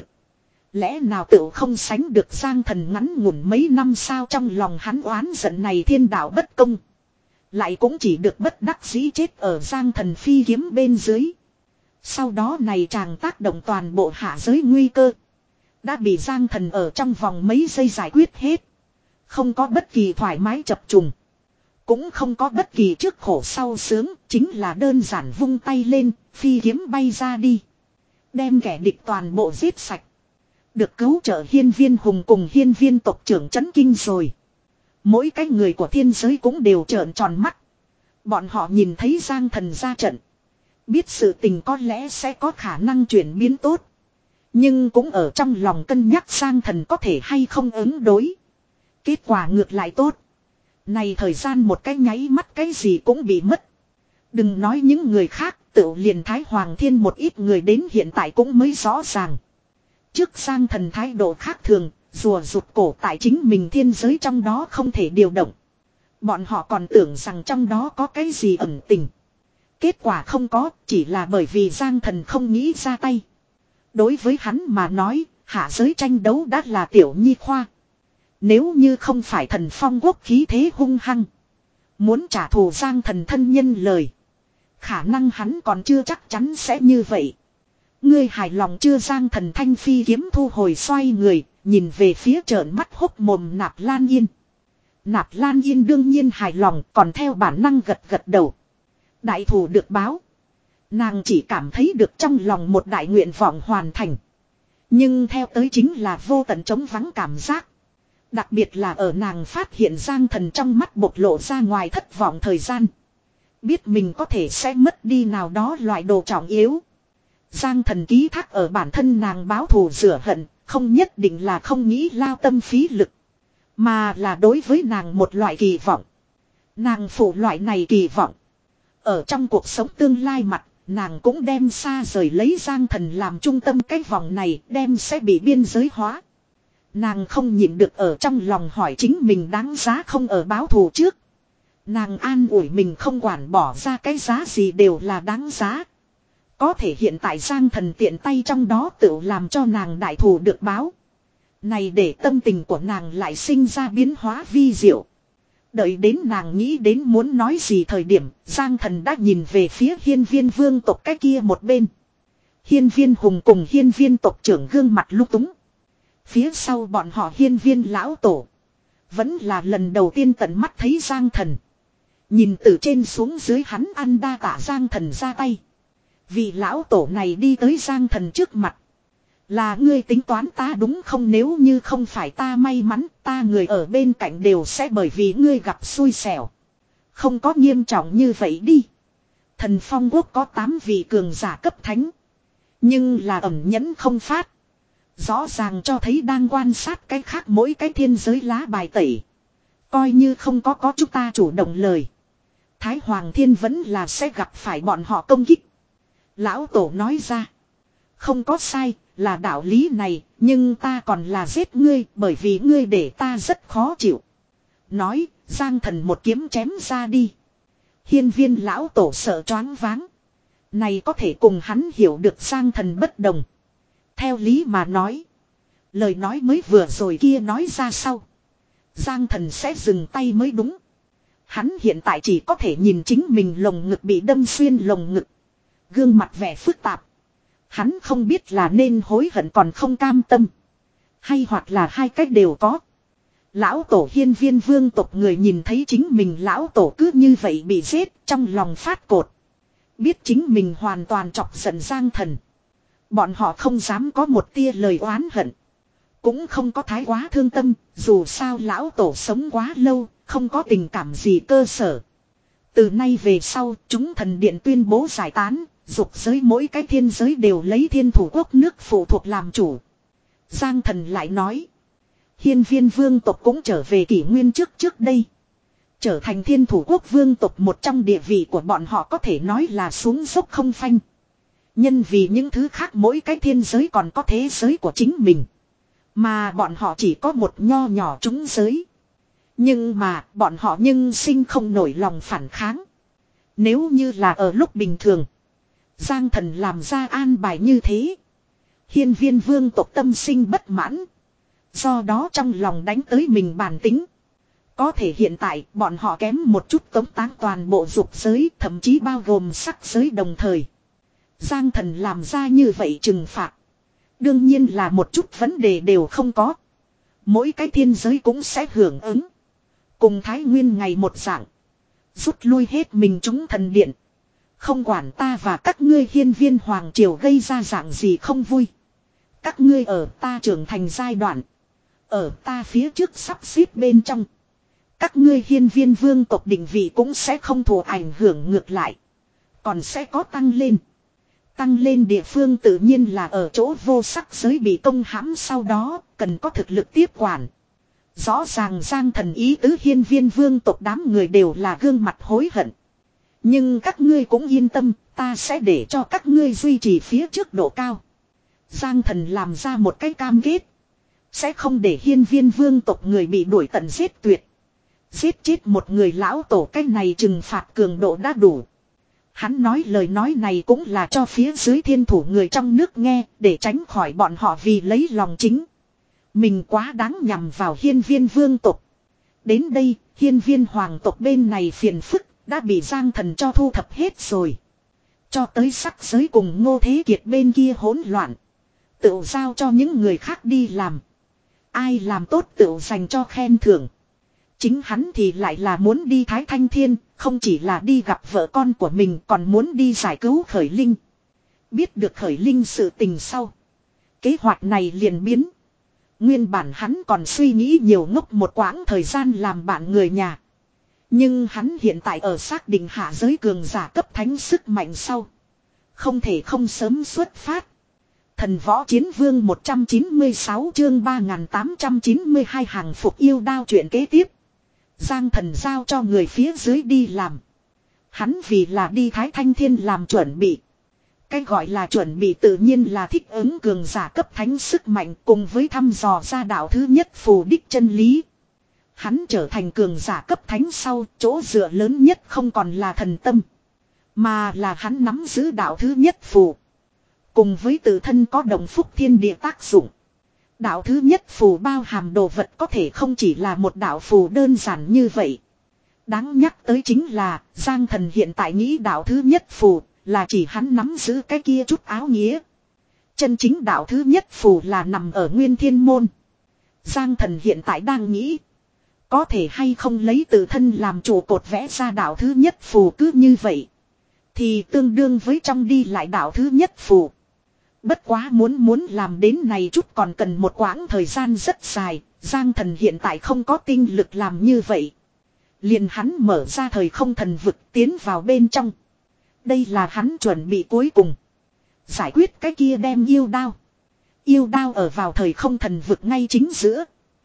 Lẽ nào tự không sánh được Giang Thần ngắn ngủn mấy năm sao? Trong lòng hắn oán giận này thiên đạo bất công. Lại cũng chỉ được bất đắc dĩ chết ở Giang Thần phi kiếm bên dưới. Sau đó này chàng tác động toàn bộ hạ giới nguy cơ. Đã bị Giang Thần ở trong vòng mấy giây giải quyết hết. Không có bất kỳ thoải mái chập trùng. Cũng không có bất kỳ trước khổ sau sướng. Chính là đơn giản vung tay lên, phi kiếm bay ra đi. Đem kẻ địch toàn bộ giết sạch. Được cứu trợ hiên viên hùng cùng hiên viên tộc trưởng chấn kinh rồi. Mỗi cái người của thiên giới cũng đều trợn tròn mắt. Bọn họ nhìn thấy Giang Thần ra trận. Biết sự tình có lẽ sẽ có khả năng chuyển biến tốt. Nhưng cũng ở trong lòng cân nhắc Giang Thần có thể hay không ứng đối. Kết quả ngược lại tốt. Này thời gian một cái nháy mắt cái gì cũng bị mất. Đừng nói những người khác, tự liền Thái Hoàng Thiên một ít người đến hiện tại cũng mới rõ ràng. Trước Giang Thần thái độ khác thường, rùa rụt cổ tại chính mình thiên giới trong đó không thể điều động. Bọn họ còn tưởng rằng trong đó có cái gì ẩn tình. Kết quả không có, chỉ là bởi vì Giang Thần không nghĩ ra tay. Đối với hắn mà nói, hạ giới tranh đấu đã là tiểu nhi khoa. Nếu như không phải Thần Phong Quốc khí thế hung hăng, Muốn trả thù Giang Thần thân nhân lời. Khả năng hắn còn chưa chắc chắn sẽ như vậy. Ngươi hài lòng chưa? Giang Thần thanh phi kiếm thu hồi, xoay người, nhìn về phía trợn mắt hốc mồm Nạp Lan Yên. Nạp Lan Yên đương nhiên hài lòng, còn theo bản năng gật gật đầu. Đại thù được báo. Nàng chỉ cảm thấy được trong lòng một đại nguyện vọng hoàn thành. Nhưng theo tới chính là vô tận trống vắng cảm giác. Đặc biệt là ở nàng phát hiện Giang Thần trong mắt bộc lộ ra ngoài thất vọng thời gian. Biết mình có thể sẽ mất đi nào đó loại đồ trọng yếu. Giang Thần ký thác ở bản thân nàng báo thù rửa hận, không nhất định là không nghĩ lao tâm phí lực. Mà là đối với nàng một loại kỳ vọng. Nàng phụ loại này kỳ vọng. Ở trong cuộc sống tương lai mặt, nàng cũng đem xa rời lấy Giang Thần làm trung tâm, cái vòng này đem sẽ bị biên giới hóa. Nàng không nhịn được ở trong lòng hỏi chính mình đáng giá không ở báo thù trước. Nàng an ủi mình không quản bỏ ra cái giá gì đều là đáng giá. Có thể hiện tại Giang Thần tiện tay trong đó tự làm cho nàng đại thù được báo. Này để tâm tình của nàng lại sinh ra biến hóa vi diệu. Đợi đến nàng nghĩ đến muốn nói gì thời điểm, Giang Thần đã nhìn về phía hiên viên vương tộc cái kia một bên. Hiên viên hùng cùng hiên viên tộc trưởng gương mặt lúc túng. Phía sau bọn họ hiên viên lão tổ. Vẫn là lần đầu tiên tận mắt thấy Giang Thần. Nhìn từ trên xuống dưới hắn ăn đa tạ Giang Thần ra tay. Vị lão tổ này đi tới Giang Thần trước mặt. Là ngươi tính toán ta đúng không? Nếu như không phải ta may mắn, ta người ở bên cạnh đều sẽ bởi vì ngươi gặp xui xẻo. Không có nghiêm trọng như vậy đi. Thần Phong Quốc có tám vị cường giả cấp thánh. Nhưng là ẩn nhẫn không phát. Rõ ràng cho thấy đang quan sát cái khác mỗi cái thiên giới lá bài tẩy. Coi như không có có chúng ta chủ động lời. Thái Hoàng Thiên vẫn là sẽ gặp phải bọn họ công kích. Lão Tổ nói ra. Không có sai, là đạo lý này, nhưng ta còn là giết ngươi bởi vì ngươi để ta rất khó chịu. Nói, Giang Thần một kiếm chém ra đi. Hiên viên lão tổ sợ choáng váng. Này có thể cùng hắn hiểu được Giang Thần bất đồng. Theo lý mà nói. Lời nói mới vừa rồi kia nói ra sau. Giang Thần sẽ dừng tay mới đúng. Hắn hiện tại chỉ có thể nhìn chính mình lồng ngực bị đâm xuyên lồng ngực. Gương mặt vẻ phức tạp. Hắn không biết là nên hối hận còn không cam tâm. Hay hoặc là hai cách đều có. Lão tổ hiên viên vương tộc người nhìn thấy chính mình lão tổ cứ như vậy bị giết, trong lòng phát cột. Biết chính mình hoàn toàn chọc giận Giang Thần. Bọn họ không dám có một tia lời oán hận. Cũng không có thái quá thương tâm, dù sao lão tổ sống quá lâu, không có tình cảm gì cơ sở. Từ nay về sau, chúng thần điện tuyên bố giải tán, dục giới mỗi cái thiên giới đều lấy thiên thủ quốc nước phụ thuộc làm chủ. Giang Thần lại nói. Hiên viên vương tộc cũng trở về kỷ nguyên trước trước đây. Trở thành thiên thủ quốc vương tộc, một trong địa vị của bọn họ có thể nói là xuống dốc không phanh. Nhân vì những thứ khác mỗi cái thiên giới còn có thế giới của chính mình. Mà bọn họ chỉ có một nho nhỏ trúng giới. Nhưng mà bọn họ nhưng sinh không nổi lòng phản kháng. Nếu như là ở lúc bình thường. Giang Thần làm ra an bài như thế. Hiên viên vương tộc tâm sinh bất mãn. Do đó trong lòng đánh tới mình bản tính. Có thể hiện tại bọn họ kém một chút tống táng toàn bộ dục giới, thậm chí bao gồm sắc giới đồng thời. Giang Thần làm ra như vậy trừng phạt. Đương nhiên là một chút vấn đề đều không có. Mỗi cái thiên giới cũng sẽ hưởng ứng. Cùng Thái Nguyên ngày một dạng. Rút lui hết mình chúng thần điện. Không quản ta và các ngươi hiên viên hoàng triều gây ra dạng gì không vui. Các ngươi ở ta trưởng thành giai đoạn. Ở ta phía trước sắp xếp bên trong. Các ngươi hiên viên vương tộc định vị cũng sẽ không thụ ảnh hưởng, ngược lại. Còn sẽ có tăng lên. Tăng lên địa phương tự nhiên là ở chỗ vô sắc giới bị công hãm, sau đó cần có thực lực tiếp quản. Rõ ràng Giang Thần ý tứ hiên viên vương tộc đám người đều là gương mặt hối hận. Nhưng các ngươi cũng yên tâm, ta sẽ để cho các ngươi duy trì phía trước độ cao. Giang Thần làm ra một cái cam kết. Sẽ không để hiên viên vương tộc người bị đuổi tận giết tuyệt. Giết chết một người lão tổ, cái này trừng phạt cường độ đã đủ. Hắn nói lời nói này cũng là cho phía dưới thiên thủ người trong nước nghe, để tránh khỏi bọn họ vì lấy lòng chính. Mình quá đáng nhằm vào hiên viên vương tộc. Đến đây, Hiên viên hoàng tộc bên này phiền phức đã bị Giang Thần cho thu thập hết rồi. Cho tới sắc giới cùng Ngô Thế Kiệt bên kia hỗn loạn. Tự giao cho những người khác đi làm. Ai làm tốt tự dành cho khen thưởng. Chính hắn thì lại là muốn đi Thái Thanh Thiên, không chỉ là đi gặp vợ con của mình còn muốn đi giải cứu Khởi Linh. Biết được Khởi Linh sự tình sau. Kế hoạch này liền biến. Nguyên bản hắn còn suy nghĩ nhiều ngốc một quãng thời gian làm bạn người nhà. Nhưng hắn hiện tại ở xác định hạ giới cường giả cấp thánh sức mạnh sau. Không thể không sớm xuất phát. Thần võ chiến vương một trăm chín mươi sáu chương ba nghìn tám trăm chín mươi hai hàng phục yêu đao chuyện kế tiếp. Giang Thần giao cho người phía dưới đi làm. Hắn vì là đi Thái Thanh Thiên làm chuẩn bị. Cái gọi là chuẩn bị tự nhiên là thích ứng cường giả cấp thánh sức mạnh cùng với thăm dò ra đạo thứ nhất phù đích chân lý. Hắn trở thành cường giả cấp thánh sau, chỗ dựa lớn nhất không còn là thần tâm. Mà là hắn nắm giữ đạo thứ nhất phù. Cùng với tự thân có đồng phúc thiên địa tác dụng. Đạo thứ nhất phù bao hàm đồ vật có thể không chỉ là một đạo phù đơn giản như vậy. Đáng nhắc tới chính là, Giang Thần hiện tại nghĩ đạo thứ nhất phù, là chỉ hắn nắm giữ cái kia chút áo nghĩa. Chân chính đạo thứ nhất phù là nằm ở Nguyên Thiên Môn. Giang Thần hiện tại đang nghĩ. Có thể hay không lấy tự thân làm trụ cột vẽ ra đạo thứ nhất phù cứ như vậy. Thì tương đương với trong đi lại đạo thứ nhất phù. Bất quá muốn muốn làm đến này chút còn cần một quãng thời gian rất dài. Giang Thần hiện tại không có tinh lực làm như vậy. Liền hắn mở ra thời không thần vực tiến vào bên trong. Đây là hắn chuẩn bị cuối cùng. Giải quyết cái kia đem yêu đao. Yêu đao ở vào thời không thần vực ngay chính giữa.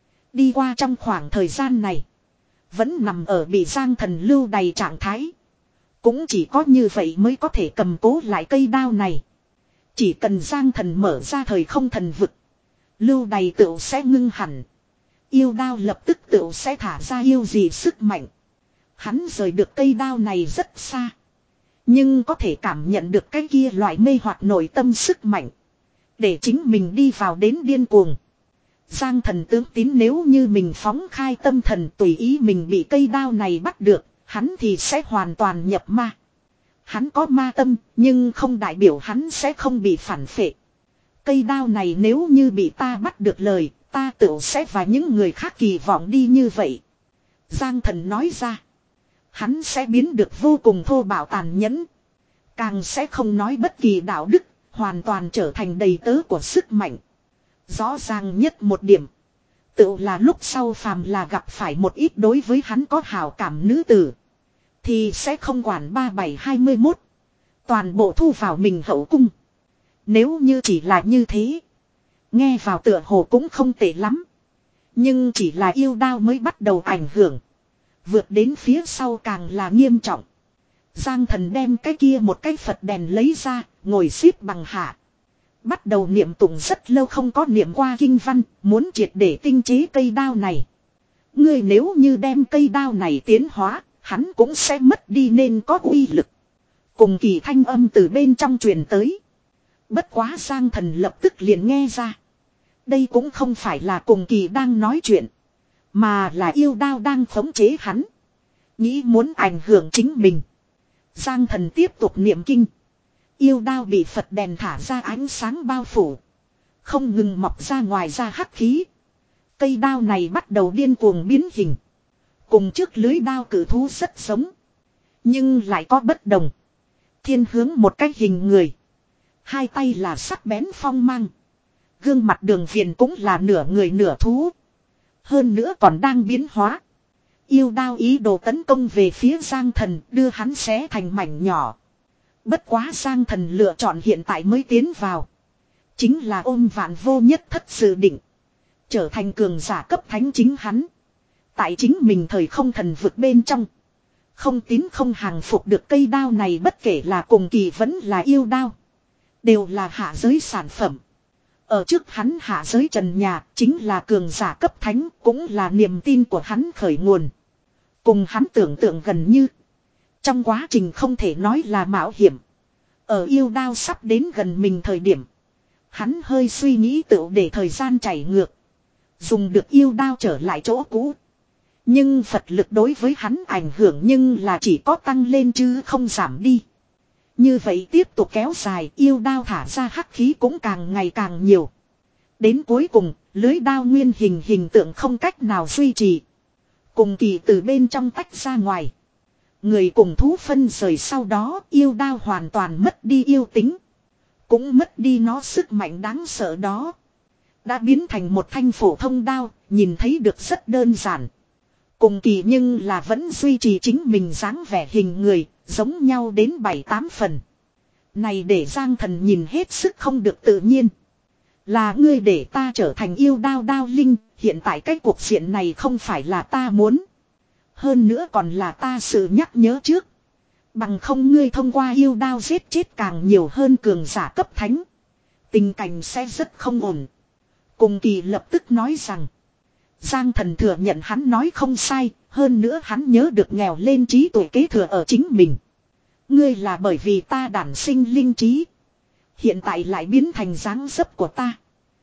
Đi qua trong khoảng thời gian này. Vẫn nằm ở bị Giang Thần lưu đầy trạng thái. Cũng chỉ có như vậy mới có thể cầm cố lại cây đao này. Chỉ cần Giang Thần mở ra thời không thần vực. Lưu đầy tựu sẽ ngưng hẳn. Yêu đao lập tức tựu sẽ thả ra yêu gì sức mạnh. Hắn rời được cây đao này rất xa. Nhưng có thể cảm nhận được cái kia loại mê hoặc nội tâm sức mạnh. Để chính mình đi vào đến điên cuồng. Giang Thần tướng tín nếu như mình phóng khai tâm thần tùy ý mình bị cây đao này bắt được, hắn thì sẽ hoàn toàn nhập ma. Hắn có ma tâm, nhưng không đại biểu hắn sẽ không bị phản phệ. Cây đao này nếu như bị ta bắt được lời, ta tự sẽ và những người khác kỳ vọng đi như vậy. Giang Thần nói ra. Hắn sẽ biến được vô cùng thô bạo tàn nhẫn. Càng sẽ không nói bất kỳ đạo đức, hoàn toàn trở thành đầy tớ của sức mạnh. Rõ ràng nhất một điểm. Tự là lúc sau phàm là gặp phải một ít đối với hắn có hảo cảm nữ tử. Thì sẽ không quản ba bảy hai mươi mốt. Toàn bộ thu vào mình hậu cung. Nếu như chỉ là như thế. Nghe vào tựa hồ cũng không tệ lắm. Nhưng chỉ là yêu đao mới bắt đầu ảnh hưởng. Vượt đến phía sau càng là nghiêm trọng. Giang Thần đem cái kia một cái Phật đèn lấy ra, ngồi xếp bằng hạ. Bắt đầu niệm tụng rất lâu không có niệm qua kinh văn, muốn triệt để tinh chế cây đao này. Ngươi nếu như đem cây đao này tiến hóa, hắn cũng sẽ mất đi nên có uy lực. Cùng kỳ thanh âm từ bên trong truyền tới. Bất quá Giang Thần lập tức liền nghe ra. Đây cũng không phải là cùng kỳ đang nói chuyện. Mà là yêu đao đang khống chế hắn. Nghĩ muốn ảnh hưởng chính mình. Giang Thần tiếp tục niệm kinh. Yêu đao bị Phật đèn thả ra ánh sáng bao phủ. Không ngừng mọc ra ngoài ra hắc khí. Cây đao này bắt đầu điên cuồng biến hình. Cùng trước lưới đao cử thú rất giống. Nhưng lại có bất đồng. Thiên hướng một cái hình người. Hai tay là sắc bén phong mang. Gương mặt Đường Viền cũng là nửa người nửa thú. Hơn nữa còn đang biến hóa. Yêu đao ý đồ tấn công về phía Giang Thần, đưa hắn xé thành mảnh nhỏ. Bất quá Giang Thần lựa chọn hiện tại mới tiến vào. Chính là ôm vạn vô nhất thất dự định. Trở thành cường giả cấp thánh chính hắn. Tại chính mình thời không thần vực bên trong. Không tín không hàng phục được cây đao này, bất kể là cùng kỳ vẫn là yêu đao. Đều là hạ giới sản phẩm. Ở trước hắn hạ giới trần nhà chính là cường giả cấp thánh, cũng là niềm tin của hắn khởi nguồn. Cùng hắn tưởng tượng gần như. Trong quá trình không thể nói là mạo hiểm. Ở yêu đao sắp đến gần mình thời điểm. Hắn hơi suy nghĩ tự để thời gian chảy ngược. Dùng được yêu đao trở lại chỗ cũ. Nhưng Phật lực đối với hắn ảnh hưởng nhưng là chỉ có tăng lên chứ không giảm đi. Như vậy tiếp tục kéo dài, yêu đao thả ra hắc khí cũng càng ngày càng nhiều. Đến cuối cùng, lưới đao nguyên hình hình tượng không cách nào duy trì. Cùng kỳ từ bên trong tách ra ngoài. Người cùng thú phân rời sau đó, yêu đao hoàn toàn mất đi yêu tính. Cũng mất đi nó sức mạnh đáng sợ đó. Đã biến thành một thanh phổ thông đao, nhìn thấy được rất đơn giản. Cùng kỳ nhưng là vẫn duy trì chính mình dáng vẻ hình người, giống nhau đến bảy tám phần. Này để Giang Thần nhìn hết sức không được tự nhiên. Là ngươi để ta trở thành yêu đao đao linh, hiện tại cái cuộc diện này không phải là ta muốn. Hơn nữa còn là ta sự nhắc nhớ trước. Bằng không ngươi thông qua yêu đao giết chết càng nhiều hơn cường giả cấp thánh. Tình cảnh sẽ rất không ổn. Cùng kỳ lập tức nói rằng. Giang Thần thừa nhận hắn nói không sai, hơn nữa hắn nhớ được nghèo lên trí tuệ kế thừa ở chính mình. Ngươi là bởi vì ta đản sinh linh trí. Hiện tại lại biến thành dáng dấp của ta.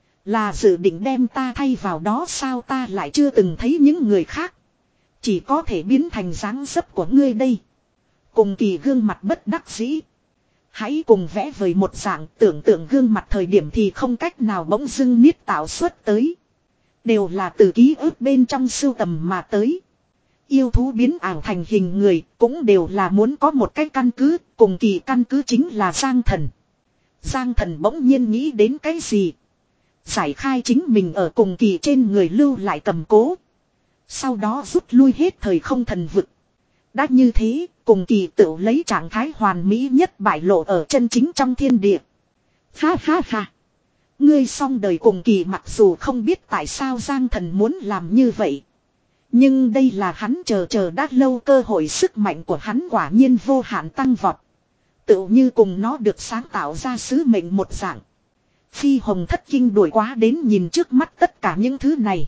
Là dự định đem ta thay vào đó sao ta lại chưa từng thấy những người khác. Chỉ có thể biến thành dáng dấp của ngươi đây. Cùng kỳ gương mặt bất đắc dĩ. Hãy cùng vẽ vời một dạng tưởng tượng gương mặt thời điểm thì không cách nào bỗng dưng niết tạo xuất tới. Đều là từ ký ức bên trong sưu tầm mà tới. Yêu thú biến ảo thành hình người cũng đều là muốn có một cái căn cứ, cùng kỳ căn cứ chính là Giang Thần. Giang Thần bỗng nhiên nghĩ đến cái gì? Giải khai chính mình ở cùng kỳ trên người lưu lại cầm cố. Sau đó rút lui hết thời không thần vực. Đã như thế, cùng kỳ tự lấy trạng thái hoàn mỹ nhất bại lộ ở chân chính trong thiên địa. Ha ha ha. Ngươi xong đời cùng kỳ mặc dù không biết tại sao Giang Thần muốn làm như vậy. Nhưng đây là hắn chờ chờ đã lâu cơ hội, sức mạnh của hắn quả nhiên vô hạn tăng vọt. Tự như cùng nó được sáng tạo ra sứ mệnh một dạng. Phi hồng thất kinh đuổi quá đến nhìn trước mắt tất cả những thứ này.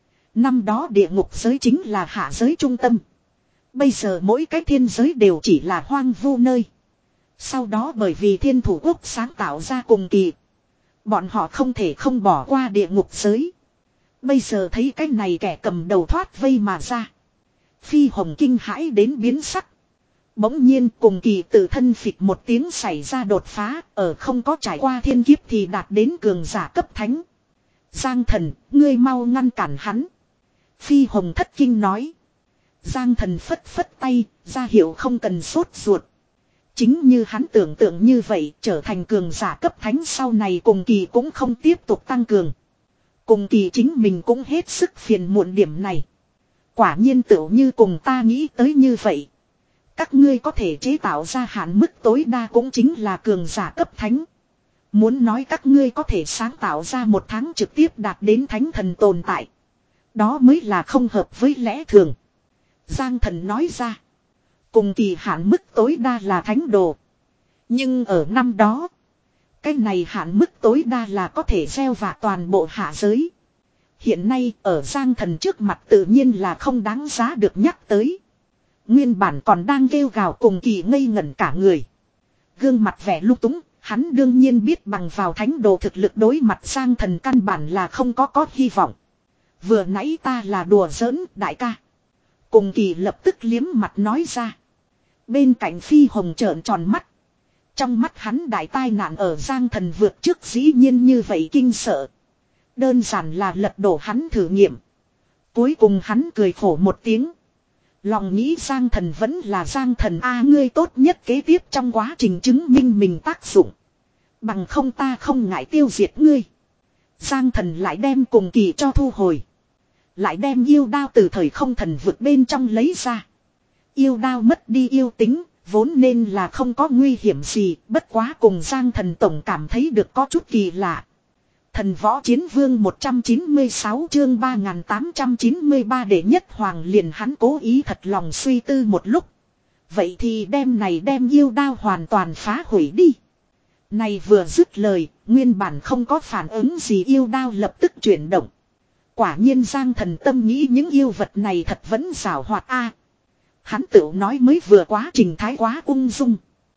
Năm đó địa ngục giới chính là hạ giới trung tâm. Bây giờ mỗi cái thiên giới đều chỉ là hoang vu nơi. Sau đó bởi vì thiên thủ quốc sáng tạo ra cùng kỳ. Bọn họ không thể không bỏ qua địa ngục giới. Bây giờ thấy cái này kẻ cầm đầu thoát vây mà ra. Phi hồng kinh hãi đến biến sắc. Bỗng nhiên cùng kỳ tự thân phịch một tiếng xảy ra đột phá. Ở không có trải qua thiên kiếp thì đạt đến cường giả cấp thánh. Giang Thần, ngươi mau ngăn cản hắn. Phi hồng thất kinh nói. Giang Thần phất phất tay, ra hiệu không cần sốt ruột. Chính như hắn tưởng tượng như vậy, trở thành cường giả cấp thánh sau này cùng kỳ cũng không tiếp tục tăng cường. Cùng kỳ chính mình cũng hết sức phiền muộn điểm này. Quả nhiên tựu như cùng ta nghĩ tới như vậy. Các ngươi có thể chế tạo ra hạn mức tối đa cũng chính là cường giả cấp thánh. Muốn nói các ngươi có thể sáng tạo ra một tháng trực tiếp đạt đến thánh thần tồn tại. Đó mới là không hợp với lẽ thường. Giang Thần nói ra. Cùng kỳ hạn mức tối đa là thánh đồ. Nhưng ở năm đó. Cái này hạn mức tối đa là có thể gieo vạ toàn bộ hạ giới. Hiện nay ở Giang Thần trước mặt tự nhiên là không đáng giá được nhắc tới. Nguyên bản còn đang kêu gào cùng kỳ ngây ngẩn cả người. Gương mặt vẻ lung túng, hắn đương nhiên biết bằng vào thánh đồ thực lực đối mặt Giang Thần căn bản là không có có hy vọng. Vừa nãy ta là đùa giỡn đại ca. Cùng kỳ lập tức liếm mặt nói ra. Bên cạnh Phi Hồng trợn tròn mắt. Trong mắt hắn đại tai nạn ở Giang Thần vượt trước dĩ nhiên như vậy kinh sợ. Đơn giản là lật đổ hắn thử nghiệm. Cuối cùng hắn cười khổ một tiếng. Lòng nghĩ Giang Thần vẫn là Giang Thần a, ngươi tốt nhất kế tiếp trong quá trình chứng minh mình tác dụng. Bằng không ta không ngại tiêu diệt ngươi. Giang Thần lại đem cùng kỳ cho thu hồi. Lại đem yêu đao từ thời không thần vực bên trong lấy ra. Yêu đao mất đi yêu tính, vốn nên là không có nguy hiểm gì, bất quá cùng Giang Thần tổng cảm thấy được có chút kỳ lạ. Thần võ chiến vương một trăm chín mươi sáu chương ba nghìn tám trăm chín mươi ba đệ nhất hoàng liền hắn cố ý thật lòng suy tư một lúc. Vậy thì đem này đem yêu đao hoàn toàn phá hủy đi. Này vừa dứt lời, nguyên bản không có phản ứng gì yêu đao lập tức chuyển động. Quả nhiên Giang Thần tâm nghĩ những yêu vật này thật vẫn giảo hoạt a. Hắn tự nói mới vừa quá trình thái quá ung dung.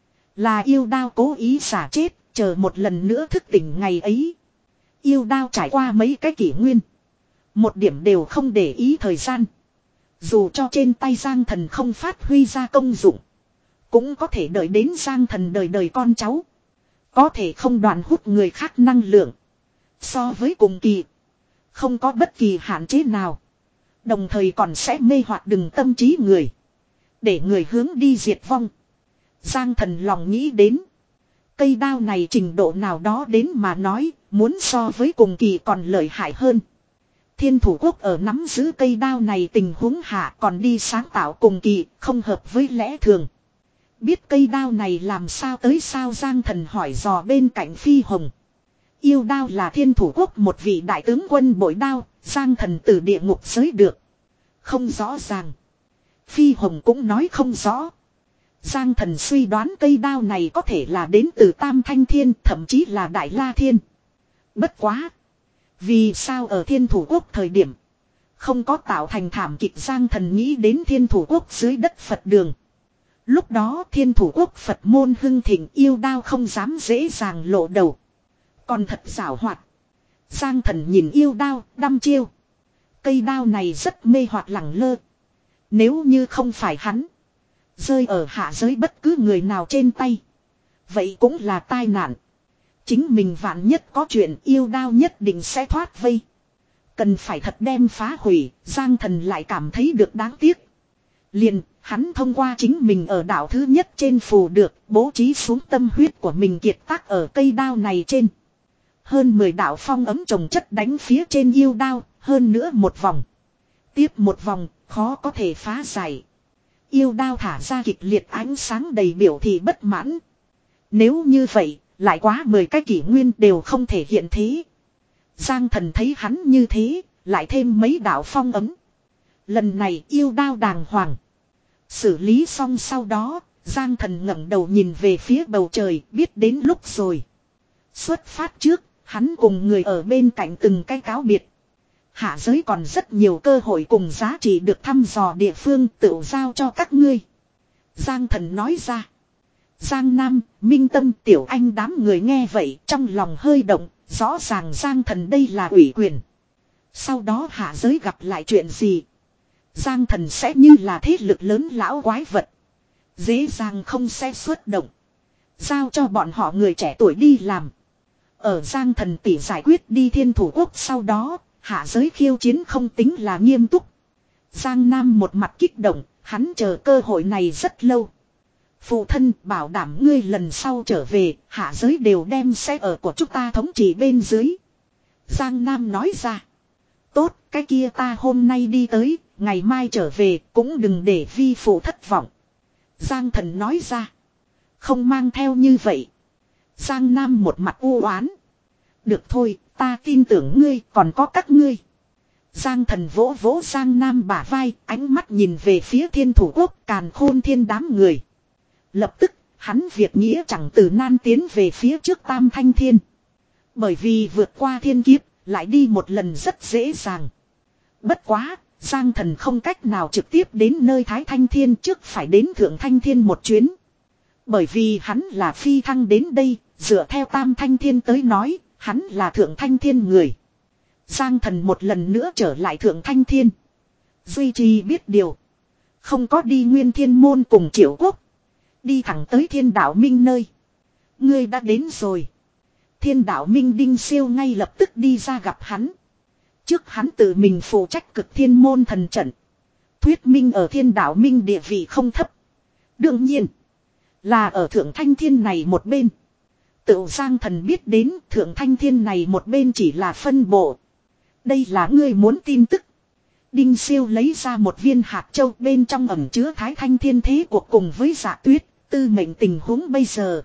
Là yêu đao cố ý xả chết, chờ một lần nữa thức tỉnh ngày ấy. Yêu đao trải qua mấy cái kỷ nguyên. Một điểm đều không để ý thời gian. Dù cho trên tay Giang Thần không phát huy ra công dụng. Cũng có thể đợi đến Giang Thần đời đời con cháu. Có thể không đoàn hút người khác năng lượng. So với cùng kỳ. Không có bất kỳ hạn chế nào. Đồng thời còn sẽ mê hoặc đừng tâm trí người. Để người hướng đi diệt vong. Giang Thần lòng nghĩ đến. Cây đao này trình độ nào đó đến mà nói. Muốn so với cùng kỳ còn lợi hại hơn. Thiên thủ quốc ở nắm giữ cây đao này tình huống hạ còn đi sáng tạo cùng kỳ. Không hợp với lẽ thường. Biết cây đao này làm sao tới sao Giang Thần hỏi dò bên cạnh Phi Hồng. Yêu đao là thiên thủ quốc một vị đại tướng quân bội đao. Giang Thần từ địa ngục giới được. Không rõ ràng. Phi Hồng cũng nói không rõ. Giang Thần suy đoán cây đao này có thể là đến từ Tam Thanh Thiên, thậm chí là Đại La Thiên. Bất quá. Vì sao ở thiên thủ quốc thời điểm không có tạo thành thảm kịch? Giang Thần nghĩ đến thiên thủ quốc dưới đất Phật đường. Lúc đó thiên thủ quốc Phật môn hưng thịnh, yêu đao không dám dễ dàng lộ đầu. Còn thật giảo hoạt. Giang Thần nhìn yêu đao, đăm chiêu. Cây đao này rất mê hoặc lẳng lơ. Nếu như không phải hắn rơi ở hạ giới bất cứ người nào trên tay, vậy cũng là tai nạn. Chính mình vạn nhất có chuyện, yêu đao nhất định sẽ thoát vây. Cần phải thật đem phá hủy. Giang Thần lại cảm thấy được đáng tiếc. Liền hắn thông qua chính mình ở đảo thứ nhất trên phù được bố trí xuống tâm huyết của mình kiệt tác ở cây đao này trên. Hơn mười đạo phong ấm trồng chất đánh phía trên yêu đao. Hơn nữa một vòng. Tiếp một vòng, khó có thể phá giải. Yêu đao thả ra kịch liệt ánh sáng đầy biểu thị bất mãn. Nếu như vậy, lại quá mười cái kỷ nguyên đều không thể hiện thế. Giang Thần thấy hắn như thế, lại thêm mấy đạo phong ấm. Lần này yêu đao đàng hoàng. Xử lý xong sau đó, Giang Thần ngẩng đầu nhìn về phía bầu trời, biết đến lúc rồi. Xuất phát trước, hắn cùng người ở bên cạnh từng cái cáo biệt. Hạ giới còn rất nhiều cơ hội cùng giá trị được thăm dò địa phương, tự giao cho các ngươi. Giang Thần nói ra. Giang Nam, Minh Tâm, Tiểu Anh đám người nghe vậy trong lòng hơi động, rõ ràng Giang Thần đây là ủy quyền. Sau đó hạ giới gặp lại chuyện gì? Giang Thần sẽ như là thế lực lớn lão quái vật. Dễ dàng không sẽ xuất động. Giao cho bọn họ người trẻ tuổi đi làm. Ở Giang Thần tỷ giải quyết đi thiên thủ quốc sau đó, hạ giới khiêu chiến không tính là nghiêm túc. Giang Nam một mặt kích động, hắn chờ cơ hội này rất lâu. Phụ thân bảo đảm ngươi lần sau trở về, hạ giới đều đem xe ở của chúng ta thống trị bên dưới. Giang Nam nói ra. Tốt, cái kia ta hôm nay đi tới, ngày mai trở về, cũng đừng để vi phụ thất vọng. Giang Thần nói ra. Không mang theo như vậy. Giang Nam một mặt u oán. Được thôi, ta tin tưởng ngươi, còn có các ngươi. Giang Thần vỗ vỗ Giang Nam bả vai, ánh mắt nhìn về phía thiên thủ quốc Càn Khôn Thiên đám người. Lập tức, hắn việc nghĩa chẳng từ nan tiến về phía trước Tam Thanh Thiên. Bởi vì vượt qua thiên kiếp, lại đi một lần rất dễ dàng. Bất quá, Giang Thần không cách nào trực tiếp đến nơi Thái Thanh Thiên, trước phải đến Thượng Thanh Thiên một chuyến. Bởi vì hắn là phi thăng đến đây, dựa theo Tam Thanh Thiên tới nói, hắn là Thượng Thanh Thiên người. Giang Thần một lần nữa trở lại Thượng Thanh Thiên. Duy trì biết điều. Không có đi Nguyên Thiên Môn cùng Triệu Quốc. Đi thẳng tới Thiên Đạo Minh nơi. Ngươi đã đến rồi. Thiên Đạo Minh Đinh Siêu ngay lập tức đi ra gặp hắn. Trước hắn tự mình phụ trách Cực Thiên Môn thần trận. Thuyết minh ở Thiên Đạo Minh địa vị không thấp. Đương nhiên. Là ở Thượng Thanh Thiên này một bên. Tự Giang Thần biết đến Thượng Thanh Thiên này một bên chỉ là phân bộ. Đây là ngươi muốn tin tức. Đinh Siêu lấy ra một viên hạt châu, bên trong ẩn chứa Thái Thanh Thiên thế cuộc cùng với Dạ Tuyết, tư mệnh tình huống bây giờ.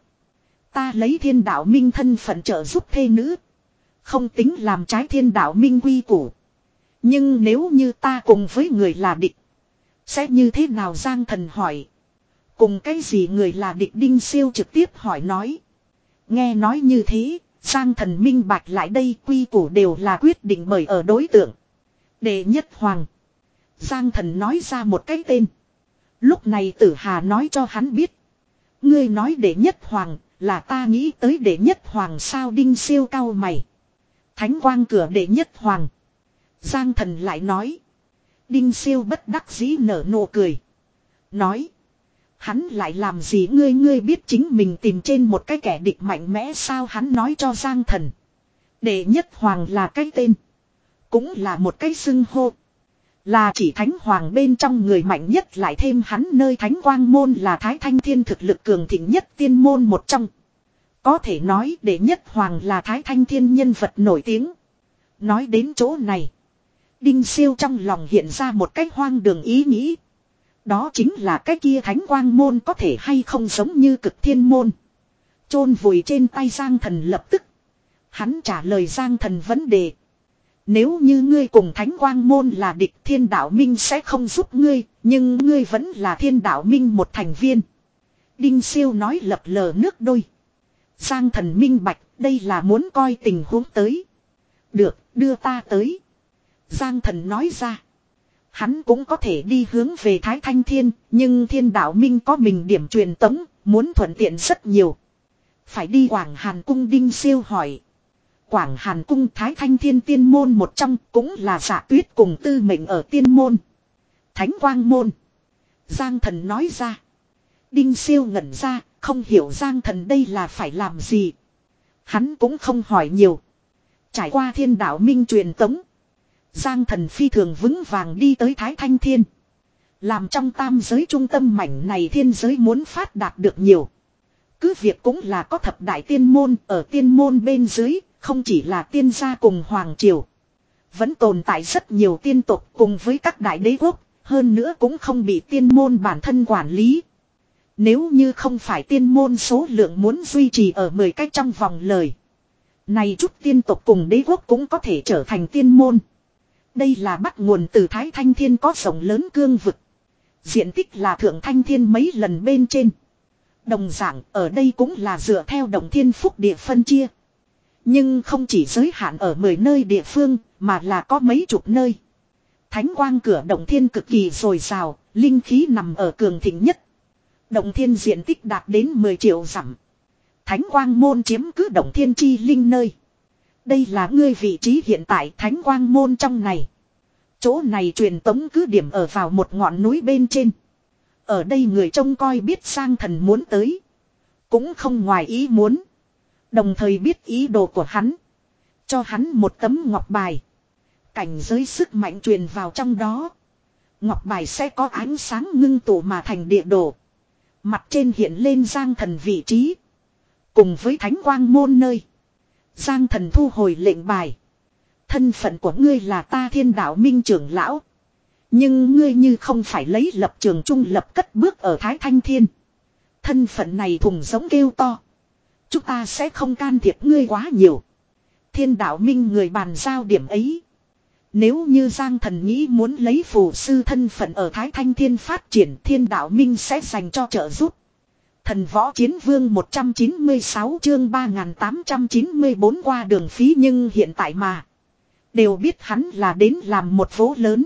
Ta lấy Thiên Đạo Minh thân phận trợ giúp thê nữ. Không tính làm trái Thiên Đạo Minh quy củ. Nhưng nếu như ta cùng với người là địch, sẽ như thế nào? Giang Thần hỏi. Cùng cái gì người là địch? Đinh Siêu trực tiếp hỏi nói. Nghe nói như thế, Giang Thần minh bạch lại đây, quy củ đều là quyết định bởi ở đối tượng. Đệ Nhất Hoàng. Giang Thần nói ra một cái tên. Lúc này Tử Hà nói cho hắn biết. Ngươi nói Đệ Nhất Hoàng, là ta nghĩ tới Đệ Nhất Hoàng sao? Đinh Siêu cau mày. Thánh quang cửa Đệ Nhất Hoàng. Giang Thần lại nói. Đinh Siêu bất đắc dĩ nở nụ cười. Nói. Hắn lại làm gì ngươi ngươi biết chính mình tìm trên một cái kẻ địch mạnh mẽ sao hắn nói cho Giang Thần. Đệ nhất hoàng là cái tên. Cũng là một cái xưng hô. Là chỉ thánh hoàng bên trong người mạnh nhất lại thêm hắn nơi thánh quang môn là Thái Thanh Thiên thực lực cường thịnh nhất tiên môn một trong. Có thể nói đệ nhất hoàng là Thái Thanh Thiên nhân vật nổi tiếng. Nói đến chỗ này. Đinh Siêu trong lòng hiện ra một cái hoang đường ý nghĩ. Đó chính là cái kia thánh quang môn có thể hay không giống như cực thiên môn. Chôn vùi trên tay Giang Thần lập tức. Hắn trả lời Giang Thần vấn đề. Nếu như ngươi cùng thánh quang môn là địch thiên đạo minh sẽ không giúp ngươi. Nhưng ngươi vẫn là thiên đạo minh một thành viên. Đinh Siêu nói lập lờ nước đôi. Giang Thần minh bạch đây là muốn coi tình huống tới. Được đưa ta tới. Giang Thần nói ra. Hắn cũng có thể đi hướng về Thái Thanh Thiên, nhưng Thiên Đạo Minh có mình điểm truyền tống, muốn thuận tiện rất nhiều. Phải đi Quảng Hàn Cung Đinh Siêu hỏi. Quảng Hàn Cung Thái Thanh Thiên tiên môn một trong cũng là Dạ Tuyết cùng Tư Mệnh ở tiên môn. Thánh Quang môn. Giang Thần nói ra. Đinh Siêu ngẩn ra, không hiểu Giang Thần đây là phải làm gì. Hắn cũng không hỏi nhiều. Trải qua Thiên Đạo Minh truyền tống. Giang Thần phi thường vững vàng đi tới Thái Thanh Thiên. Làm trong tam giới trung tâm mảnh này thiên giới muốn phát đạt được nhiều. Cứ việc cũng là có thập đại tiên môn ở tiên môn bên dưới, không chỉ là tiên gia cùng hoàng triều. Vẫn tồn tại rất nhiều tiên tộc cùng với các đại đế quốc, hơn nữa cũng không bị tiên môn bản thân quản lý. Nếu như không phải tiên môn số lượng muốn duy trì ở mười cách trong vòng lời. Này chút tiên tộc cùng đế quốc cũng có thể trở thành tiên môn. Đây là bắt nguồn từ Thái Thanh Thiên có rộng lớn cương vực. Diện tích là Thượng Thanh Thiên mấy lần bên trên. Đồng dạng ở đây cũng là dựa theo Động Thiên Phúc địa phân chia. Nhưng không chỉ giới hạn ở mười nơi địa phương mà là có mấy chục nơi. Thánh quang cửa Động Thiên cực kỳ dồi dào, linh khí nằm ở cường thịnh nhất. Động Thiên diện tích đạt đến mười triệu dặm. Thánh quang môn chiếm cứ Động Thiên chi linh nơi. Đây là ngươi vị trí hiện tại Thánh Quang môn trong này. Chỗ này truyền tống cứ điểm ở vào một ngọn núi bên trên. Ở đây người trông coi biết Giang Thần muốn tới. Cũng không ngoài ý muốn. Đồng thời biết ý đồ của hắn. Cho hắn một tấm ngọc bài. Cảnh giới sức mạnh truyền vào trong đó. Ngọc bài sẽ có ánh sáng ngưng tụ mà thành địa đồ. Mặt trên hiện lên Giang Thần vị trí. Cùng với Thánh Quang môn nơi. Giang Thần thu hồi lệnh bài. Thân phận của ngươi là ta Thiên Đạo Minh trưởng lão. Nhưng ngươi như không phải lấy lập trường trung lập cất bước ở Thái Thanh Thiên. Thân phận này thùng giống kêu to. Chúng ta sẽ không can thiệp ngươi quá nhiều. Thiên Đạo Minh người bàn giao điểm ấy. Nếu như Giang Thần nghĩ muốn lấy phù sư thân phận ở Thái Thanh Thiên phát triển, Thiên Đạo Minh sẽ dành cho trợ giúp. Thần Võ Chiến Vương một trăm chín mươi sáu chương ba nghìn tám trăm chín mươi bốn qua đường phí nhưng hiện tại mà. Đều biết hắn là đến làm một vố lớn.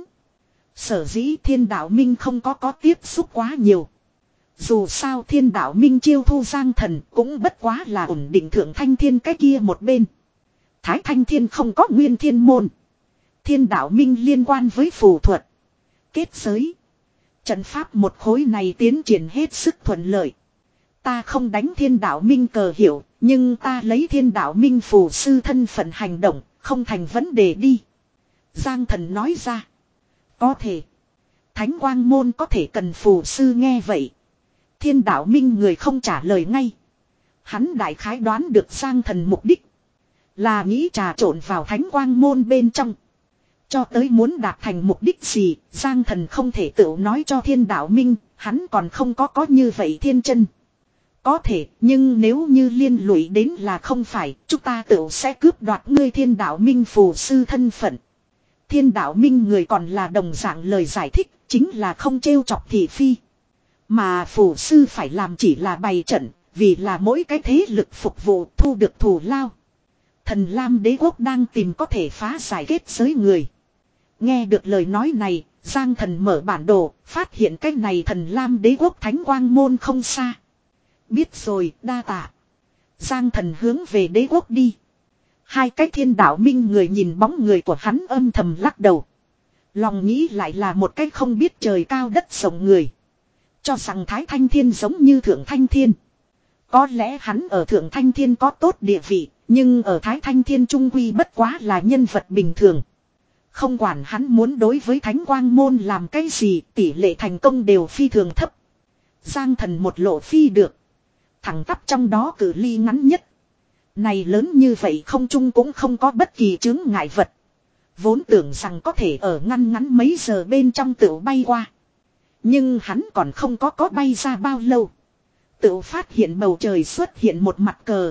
Sở dĩ Thiên Đạo Minh không có có tiếp xúc quá nhiều. Dù sao Thiên Đạo Minh chiêu thu Giang Thần cũng bất quá là ổn định Thượng Thanh Thiên cái kia một bên. Thái Thanh Thiên không có nguyên thiên môn. Thiên Đạo Minh liên quan với phù thuật. Kết giới. Trận pháp một khối này tiến triển hết sức thuận lợi. Ta không đánh Thiên Đạo Minh cờ hiệu, nhưng ta lấy Thiên Đạo Minh phù sư thân phận hành động, không thành vấn đề đi. Giang Thần nói ra. Có thể. Thánh Quang môn có thể cần phù sư nghe vậy. Thiên Đạo Minh người không trả lời ngay. Hắn đại khái đoán được Giang Thần mục đích. Là nghĩ trà trộn vào Thánh Quang môn bên trong. Cho tới muốn đạt thành mục đích gì, Giang Thần không thể tự nói cho Thiên Đạo Minh, hắn còn không có có như vậy thiên chân. Có thể, nhưng nếu như liên lụy đến là không phải, chúng ta tự sẽ cướp đoạt ngươi Thiên Đạo Minh phù sư thân phận. Thiên Đạo Minh người còn là đồng dạng lời giải thích, chính là không trêu chọc thị phi. Mà phù sư phải làm chỉ là bày trận, vì là mỗi cái thế lực phục vụ thu được thù lao. Thần Lam Đế Quốc đang tìm có thể phá giải kết giới người. Nghe được lời nói này, Giang Thần mở bản đồ, phát hiện cái này Thần Lam Đế Quốc Thánh Quang môn không xa. Biết rồi, đa tạ. Giang Thần hướng về đế quốc đi. Hai cái Thiên Đạo Minh người nhìn bóng người của hắn âm thầm lắc đầu. Lòng nghĩ lại là một cái không biết trời cao đất rộng người. Cho rằng Thái Thanh Thiên giống như Thượng Thanh Thiên. Có lẽ hắn ở Thượng Thanh Thiên có tốt địa vị, nhưng ở Thái Thanh Thiên trung quy bất quá là nhân vật bình thường. Không quản hắn muốn đối với Thánh Quang Môn làm cái gì, tỷ lệ thành công đều phi thường thấp. Giang Thần một lộ phi được. Thẳng tắp trong đó cự ly ngắn nhất. Này lớn như vậy không chung cũng không có bất kỳ chướng ngại vật. Vốn tưởng rằng có thể ở ngăn ngắn mấy giờ bên trong tựu bay qua. Nhưng hắn còn không có có bay ra bao lâu. Tựu phát hiện bầu trời xuất hiện một mặt cờ.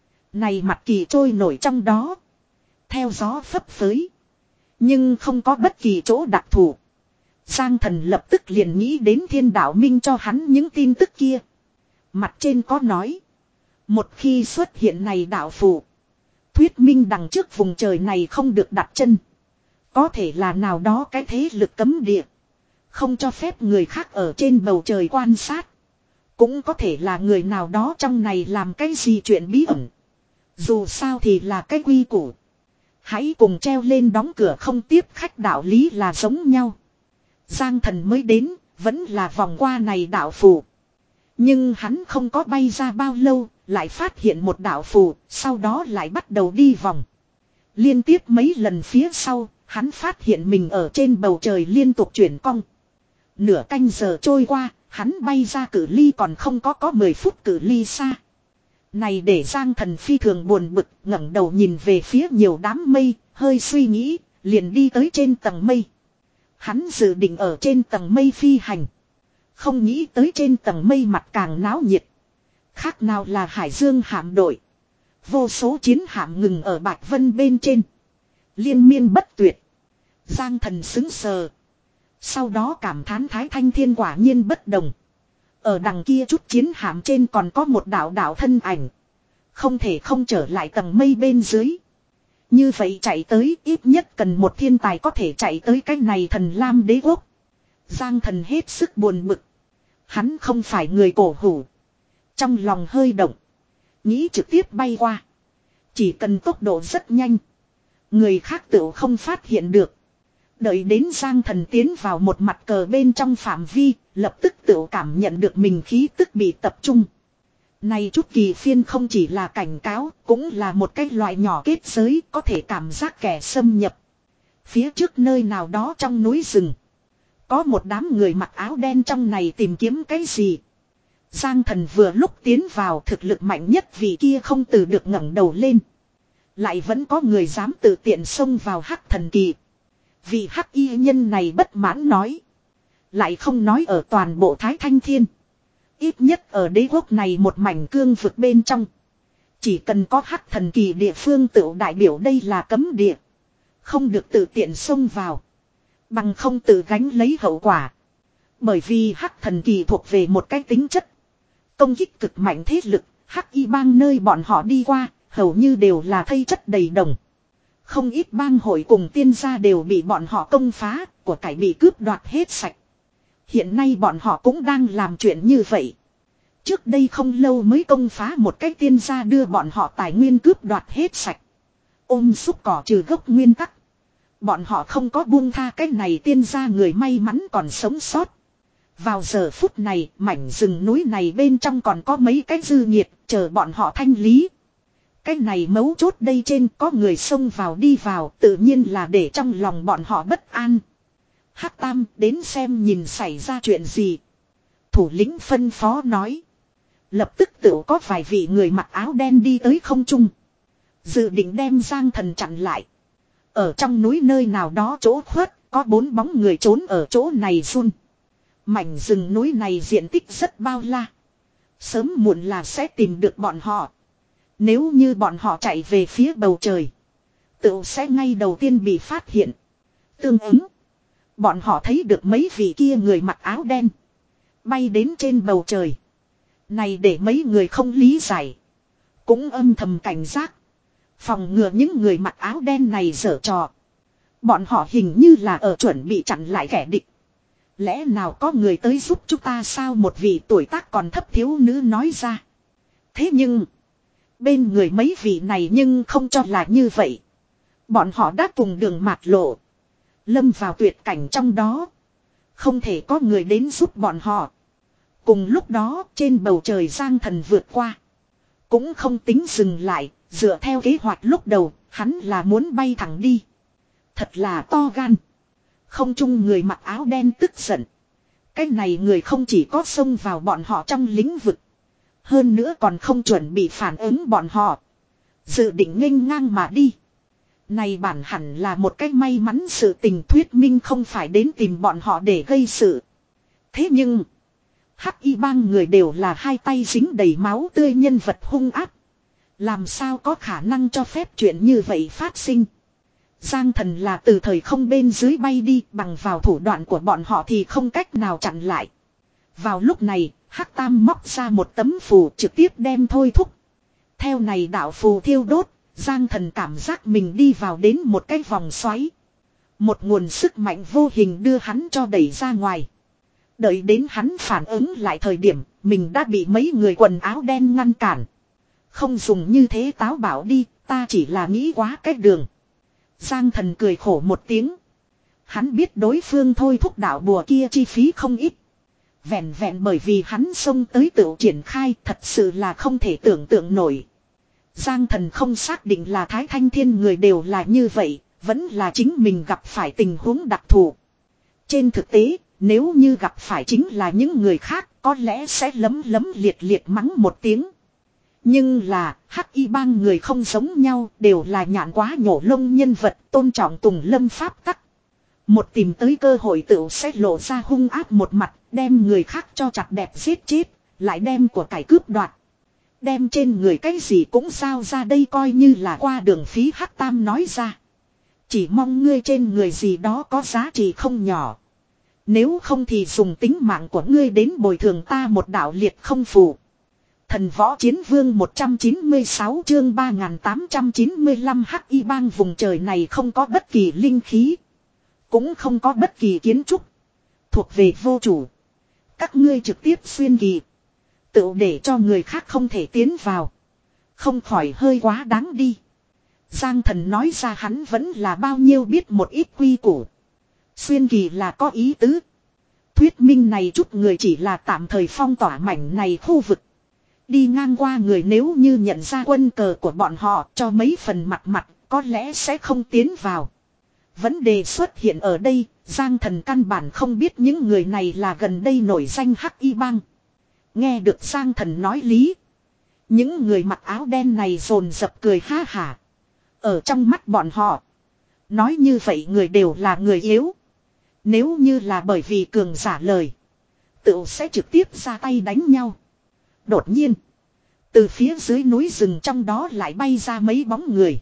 Này mặt kỳ trôi nổi trong đó. Theo gió phấp phới. Nhưng không có bất kỳ chỗ đặc thù. Giang Thần lập tức liền nghĩ đến Thiên Đạo Minh cho hắn những tin tức kia. Mặt trên có nói. Một khi xuất hiện này đạo phù. Thuyết minh đằng trước vùng trời này không được đặt chân. Có thể là nào đó cái thế lực cấm địa. Không cho phép người khác ở trên bầu trời quan sát. Cũng có thể là người nào đó trong này làm cái gì chuyện bí ẩn. Dù sao thì là cái quy củ. Hãy cùng treo lên đóng cửa không tiếp khách đạo lý là giống nhau. Giang Thần mới đến, vẫn là vòng qua này đạo phù. Nhưng hắn không có bay ra bao lâu, lại phát hiện một đạo phù, sau đó lại bắt đầu đi vòng. Liên tiếp mấy lần phía sau, hắn phát hiện mình ở trên bầu trời liên tục chuyển cong. Nửa canh giờ trôi qua, hắn bay ra cự ly còn không có có mười phút cự ly xa. Này để Giang Thần phi thường buồn bực, ngẩng đầu nhìn về phía nhiều đám mây, hơi suy nghĩ, liền đi tới trên tầng mây. Hắn dự định ở trên tầng mây phi hành. Không nghĩ tới trên tầng mây mặt càng náo nhiệt. Khác nào là Hải Dương hạm đội. Vô số chiến hạm ngừng ở Bạch Vân bên trên. Liên miên bất tuyệt. Giang Thần sững sờ. Sau đó cảm thán Thái Thanh Thiên quả nhiên bất đồng. Ở đằng kia chút chiến hạm trên còn có một đạo đạo thân ảnh. Không thể không trở lại tầng mây bên dưới. Như vậy chạy tới ít nhất cần một thiên tài có thể chạy tới cái này Thần Lam Đế Quốc. Giang Thần hết sức buồn bực. Hắn không phải người cổ hủ. Trong lòng hơi động. Nghĩ trực tiếp bay qua. Chỉ cần tốc độ rất nhanh. Người khác tự không phát hiện được. Đợi đến Giang Thần tiến vào một mặt cờ bên trong phạm vi. Lập tức tự cảm nhận được mình khí tức bị tập trung. Này chút kỳ phiên không chỉ là cảnh cáo. Cũng là một cái loại nhỏ kết giới. Có thể cảm giác kẻ xâm nhập. Phía trước nơi nào đó trong núi rừng. Có một đám người mặc áo đen trong này tìm kiếm cái gì. Giang Thần vừa lúc tiến vào thực lực mạnh nhất vì kia không từ được ngẩng đầu lên. Lại vẫn có người dám tự tiện xông vào hắc thần kỳ. Vì hắc y nhân này bất mãn nói. Lại không nói ở toàn bộ Thái Thanh Thiên. Ít nhất ở đế quốc này một mảnh cương vực bên trong. Chỉ cần có hắc thần kỳ địa phương tự đại biểu đây là cấm địa. Không được tự tiện xông vào. Bằng không tự gánh lấy hậu quả. Bởi vì hắc thần kỳ thuộc về một cái tính chất. Công kích cực mạnh thế lực, hắc y bang nơi bọn họ đi qua, hầu như đều là thây chất đầy đồng. Không ít bang hội cùng tiên gia đều bị bọn họ công phá, của cải bị cướp đoạt hết sạch. Hiện nay bọn họ cũng đang làm chuyện như vậy. Trước đây không lâu mới công phá một cái tiên gia đưa bọn họ tài nguyên cướp đoạt hết sạch. Ôm xúc cỏ trừ gốc nguyên tắc. Bọn họ không có buông tha cái này tiên gia người may mắn còn sống sót. Vào giờ phút này, mảnh rừng núi này bên trong còn có mấy cái dư nhiệt, chờ bọn họ thanh lý. Cái này mấu chốt đây trên có người xông vào đi vào, tự nhiên là để trong lòng bọn họ bất an. Hắc Tam đến xem nhìn xảy ra chuyện gì. Thủ lĩnh phân phó nói. Lập tức tự có vài vị người mặc áo đen đi tới không trung. Dự định đem Giang Thần chặn lại. Ở trong núi nơi nào đó chỗ khuất, có bốn bóng người trốn ở chỗ này run. Mảnh rừng núi này diện tích rất bao la. Sớm muộn là sẽ tìm được bọn họ. Nếu như bọn họ chạy về phía bầu trời, tự sẽ ngay đầu tiên bị phát hiện. Tương ứng, bọn họ thấy được mấy vị kia người mặc áo đen bay đến trên bầu trời. Này để mấy người không lý giải, cũng âm thầm cảnh giác, phòng ngừa những người mặc áo đen này giở trò. Bọn họ hình như là ở chuẩn bị chặn lại kẻ địch. Lẽ nào có người tới giúp chúng ta sao, một vị tuổi tác còn thấp thiếu nữ nói ra. Thế nhưng, bên người mấy vị này nhưng không cho là như vậy. Bọn họ đã cùng đường mạt lộ. Lâm vào tuyệt cảnh trong đó. Không thể có người đến giúp bọn họ. Cùng lúc đó trên bầu trời Giang Thần vượt qua. Cũng không tính dừng lại. Dựa theo kế hoạch lúc đầu hắn là muốn bay thẳng đi. Thật là to gan. Không chung người mặc áo đen tức giận. Cái này người không chỉ có xông vào bọn họ trong lĩnh vực. Hơn nữa còn không chuẩn bị phản ứng bọn họ. Dự định nghênh ngang mà đi. Này bản hẳn là một cách may mắn sự tình thuyết minh không phải đến tìm bọn họ để gây sự. Thế nhưng. Hắc y bang người đều là hai tay dính đầy máu tươi nhân vật hung ác. Làm sao có khả năng cho phép chuyện như vậy phát sinh. Giang Thần là từ thời không bên dưới bay đi bằng vào thủ đoạn của bọn họ thì không cách nào chặn lại. Vào lúc này, Hắc Tam móc ra một tấm phù trực tiếp đem thôi thúc. Theo này đạo phù thiêu đốt, Giang Thần cảm giác mình đi vào đến một cái vòng xoáy. Một nguồn sức mạnh vô hình đưa hắn cho đẩy ra ngoài. Đợi đến hắn phản ứng lại thời điểm, mình đã bị mấy người quần áo đen ngăn cản. Không dùng như thế táo bảo đi, ta chỉ là nghĩ quá cách đường. Giang Thần cười khổ một tiếng. Hắn biết đối phương thôi thúc đạo bùa kia chi phí không ít. Vẹn vẹn bởi vì hắn xông tới tự triển khai thật sự là không thể tưởng tượng nổi. Giang Thần không xác định là Thái Thanh Thiên người đều là như vậy, vẫn là chính mình gặp phải tình huống đặc thù. Trên thực tế, nếu như gặp phải chính là những người khác, có lẽ sẽ lấm lấm liệt liệt mắng một tiếng. Nhưng là, hắc y bang người không giống nhau, đều là nhạn quá nhổ lông nhân vật, tôn trọng tùng lâm pháp tắc. Một tìm tới cơ hội tựu sẽ lộ ra hung ác một mặt, đem người khác cho chặt đẹp giết chết, lại đem của cải cướp đoạt. Đem trên người cái gì cũng sao ra đây coi như là qua đường phí. Hắc Tam nói ra. Chỉ mong ngươi trên người gì đó có giá trị không nhỏ. Nếu không thì dùng tính mạng của ngươi đến bồi thường ta một đạo liệt không phù. Thần võ chiến vương một trăm chín mươi sáu chương ba nghìn tám trăm chín mươi lăm. Hắc y bang vùng trời này không có bất kỳ linh khí. Cũng không có bất kỳ kiến trúc. Thuộc về vô chủ. Các ngươi trực tiếp xuyên kỳ. Tự để cho người khác không thể tiến vào. Không khỏi hơi quá đáng đi. Giang Thần nói ra hắn vẫn là bao nhiêu biết một ít quy củ. Xuyên kỳ là có ý tứ. Thuyết minh này chút người chỉ là tạm thời phong tỏa mảnh này khu vực. Đi ngang qua người nếu như nhận ra quân cờ của bọn họ cho mấy phần mặt mặt có lẽ sẽ không tiến vào. Vấn đề xuất hiện ở đây, Giang Thần căn bản không biết những người này là gần đây nổi danh hắc y bang. Nghe được Giang Thần nói lý. Những người mặc áo đen này rồn rập cười ha hả. Ở trong mắt bọn họ. Nói như vậy người đều là người yếu. Nếu như là bởi vì cường giả lời. Tự sẽ trực tiếp ra tay đánh nhau. Đột nhiên. Từ phía dưới núi rừng trong đó lại bay ra mấy bóng người.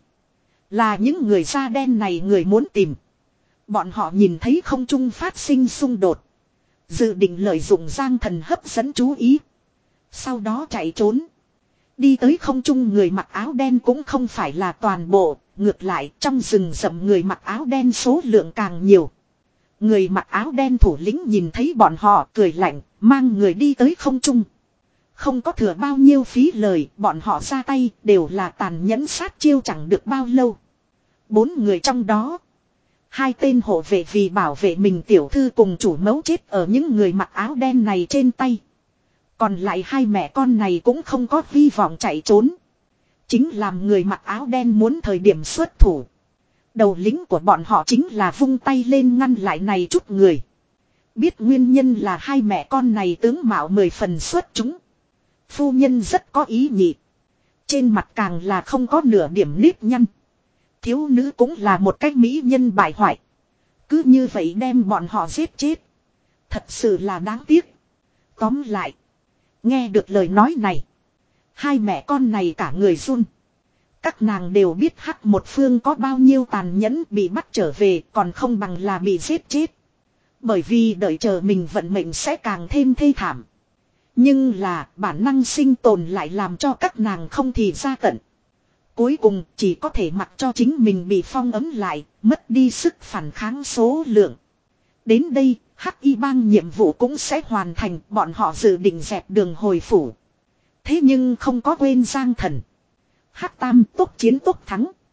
Là những người da đen này người muốn tìm. Bọn họ nhìn thấy không trung phát sinh xung đột. Dự định lợi dụng Giang Thần hấp dẫn chú ý. Sau đó chạy trốn. Đi tới không trung người mặc áo đen cũng không phải là toàn bộ. Ngược lại trong rừng rậm người mặc áo đen số lượng càng nhiều. Người mặc áo đen thủ lĩnh nhìn thấy bọn họ cười lạnh. Mang người đi tới không trung. Không có thừa bao nhiêu phí lời. Bọn họ ra tay đều là tàn nhẫn sát chiêu chẳng được bao lâu. Bốn người trong đó. Hai tên hộ vệ vì bảo vệ mình tiểu thư cùng chủ mẫu chết ở những người mặc áo đen này trên tay. Còn lại hai mẹ con này cũng không có hy vọng chạy trốn. Chính làm người mặc áo đen muốn thời điểm xuất thủ. Đầu lĩnh của bọn họ chính là vung tay lên ngăn lại này chút người. Biết nguyên nhân là hai mẹ con này tướng mạo mười phần xuất chúng. Phu nhân rất có ý nhị. Trên mặt càng là không có nửa điểm nếp nhăn. Thiếu nữ cũng là một cách mỹ nhân bại hoại. Cứ như vậy đem bọn họ giết chết. Thật sự là đáng tiếc. Tóm lại. Nghe được lời nói này. Hai mẹ con này cả người run. Các nàng đều biết hắc một phương có bao nhiêu tàn nhẫn bị bắt trở về còn không bằng là bị giết chết. Bởi vì đợi chờ mình vận mệnh sẽ càng thêm thê thảm. Nhưng là bản năng sinh tồn lại làm cho các nàng không thì ra tận. Cuối cùng chỉ có thể mặc cho chính mình bị phong ấm lại, mất đi sức phản kháng số lượng. Đến đây, hắc y bang nhiệm vụ cũng sẽ hoàn thành, bọn họ dự định dẹp đường hồi phủ. Thế nhưng không có quên Giang Thần. Hắc Tam tốt chiến tốt thắng.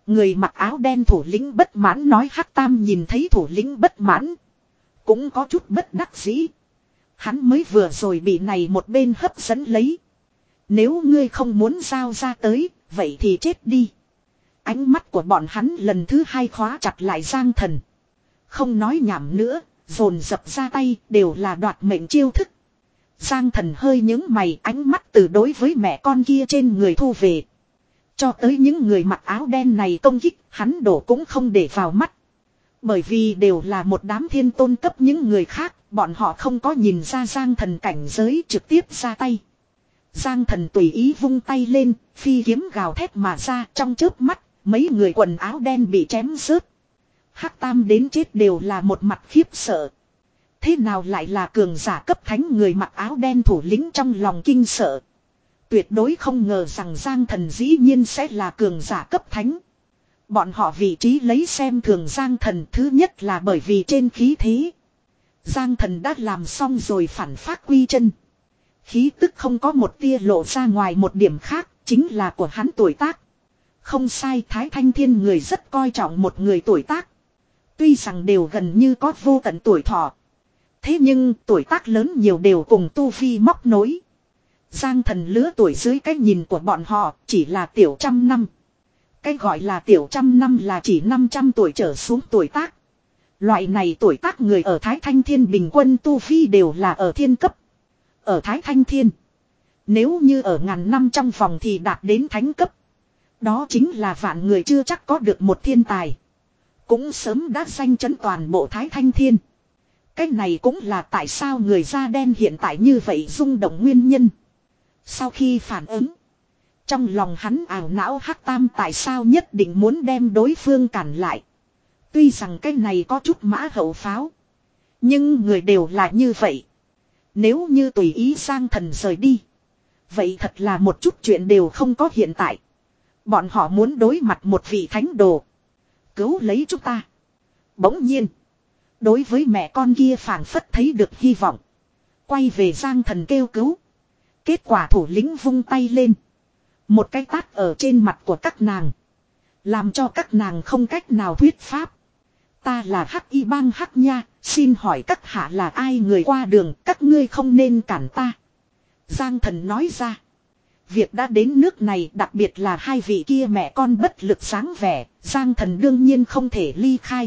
Người mặc áo đen thủ lĩnh bất mãn nói. Hắc Tam nhìn thấy thủ lĩnh bất mãn. Cũng có chút bất đắc dĩ. Hắn mới vừa rồi bị này một bên hấp dẫn lấy. Nếu ngươi không muốn giao ra tới, vậy thì chết đi. Ánh mắt của bọn hắn lần thứ hai khóa chặt lại Giang Thần. Không nói nhảm nữa, dồn dập ra tay đều là đoạt mệnh chiêu thức. Giang Thần hơi nhướng mày, ánh mắt từ đối với mẹ con kia trên người thu về. Cho tới những người mặc áo đen này công kích, hắn đổ cũng không để vào mắt. Bởi vì đều là một đám thiên tôn cấp những người khác, bọn họ không có nhìn ra Giang Thần cảnh giới trực tiếp ra tay. Giang Thần tùy ý vung tay lên, phi kiếm gào thét mà ra trong chớp mắt, mấy người quần áo đen bị chém rớt. Hắc Tam đến chết đều là một mặt khiếp sợ. Thế nào lại là cường giả cấp thánh? Người mặc áo đen thủ lĩnh trong lòng kinh sợ. Tuyệt đối không ngờ rằng Giang Thần dĩ nhiên sẽ là cường giả cấp thánh. Bọn họ vị trí lấy xem thường Giang Thần, thứ nhất là bởi vì trên khí thế. Giang Thần đã làm xong rồi phản phát quy chân. Khí tức không có một tia lộ ra ngoài, một điểm khác chính là của hắn tuổi tác. Không sai, Thái Thanh Thiên người rất coi trọng một người tuổi tác. Tuy rằng đều gần như có vô tận tuổi thọ. Thế nhưng tuổi tác lớn nhiều đều cùng tu vi móc nối. Giang Thần lứa tuổi dưới cái nhìn của bọn họ chỉ là tiểu trăm năm. Cái gọi là tiểu trăm năm là chỉ năm trăm tuổi trở xuống tuổi tác. Loại này tuổi tác người ở Thái Thanh Thiên bình quân tu vi đều là ở thiên cấp. Ở Thái Thanh Thiên, nếu như ở ngàn năm trong vòng thì đạt đến thánh cấp. Đó chính là vạn người chưa chắc có được một thiên tài. Cũng sớm đã danh chấn toàn bộ Thái Thanh Thiên. Cái này cũng là tại sao người da đen hiện tại như vậy rung động nguyên nhân. Sau khi phản ứng, trong lòng hắn ảo não Hắc Tam tại sao nhất định muốn đem đối phương cản lại. Tuy rằng cái này có chút mã hậu pháo, nhưng người đều là như vậy. Nếu như tùy ý Giang Thần rời đi, vậy thật là một chút chuyện đều không có hiện tại. Bọn họ muốn đối mặt một vị thánh đồ, cứu lấy chúng ta. Bỗng nhiên, đối với mẹ con kia phảng phất thấy được hy vọng, quay về Giang Thần kêu cứu. Kết quả thủ lĩnh vung tay lên, một cái tát ở trên mặt của các nàng, làm cho các nàng không cách nào thuyết pháp. Ta là Hắc Y Bang Hắc Nha, xin hỏi các hạ là ai? Người qua đường, các ngươi không nên cản ta. Giang Thần nói ra. Việc đã đến nước này, đặc biệt là hai vị kia mẹ con bất lực sáng vẻ, Giang Thần đương nhiên không thể ly khai.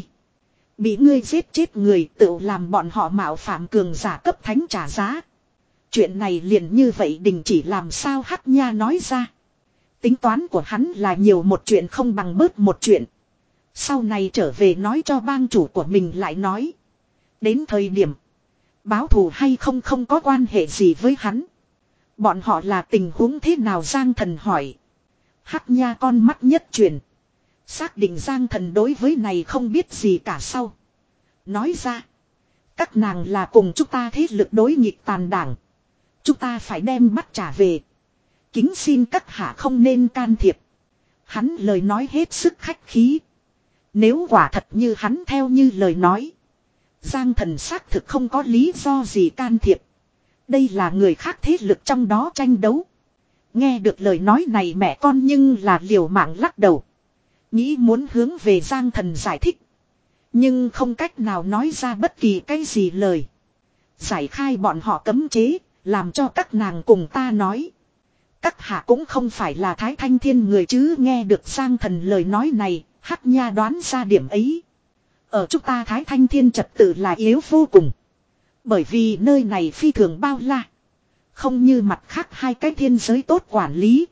Bị ngươi giết chết người, tự làm bọn họ mạo phạm cường giả cấp thánh trả giá. Chuyện này liền như vậy đình chỉ làm sao? Hắc Nha nói ra. Tính toán của hắn là nhiều một chuyện không bằng bớt một chuyện. Sau này trở về nói cho bang chủ của mình lại nói. Đến thời điểm báo thù hay không không có quan hệ gì với hắn. Bọn họ là tình huống thế nào? Giang Thần hỏi. Hắc Nha con mắt nhất chuyển, xác định Giang Thần đối với này không biết gì cả sau, nói ra. Các nàng là cùng chúng ta thế lực đối nghịch tàn đảng. Chúng ta phải đem bắt trả về. Kính xin các hạ không nên can thiệp. Hắn lời nói hết sức khách khí. Nếu quả thật như hắn theo như lời nói, Giang Thần xác thực không có lý do gì can thiệp. Đây là người khác thế lực trong đó tranh đấu. Nghe được lời nói này mẹ con nhưng là liều mạng lắc đầu. Nghĩ muốn hướng về Giang Thần giải thích, nhưng không cách nào nói ra bất kỳ cái gì lời. Giải khai bọn họ cấm chế, làm cho các nàng cùng ta nói. Các hạ cũng không phải là Thái Thanh Thiên người chứ? Nghe được Giang Thần lời nói này, Hắc Nha đoán ra điểm ấy. Ở chúng ta Thái Thanh Thiên trật tự là yếu vô cùng. Bởi vì nơi này phi thường bao la, không như mặt khác hai cái thiên giới tốt quản lý.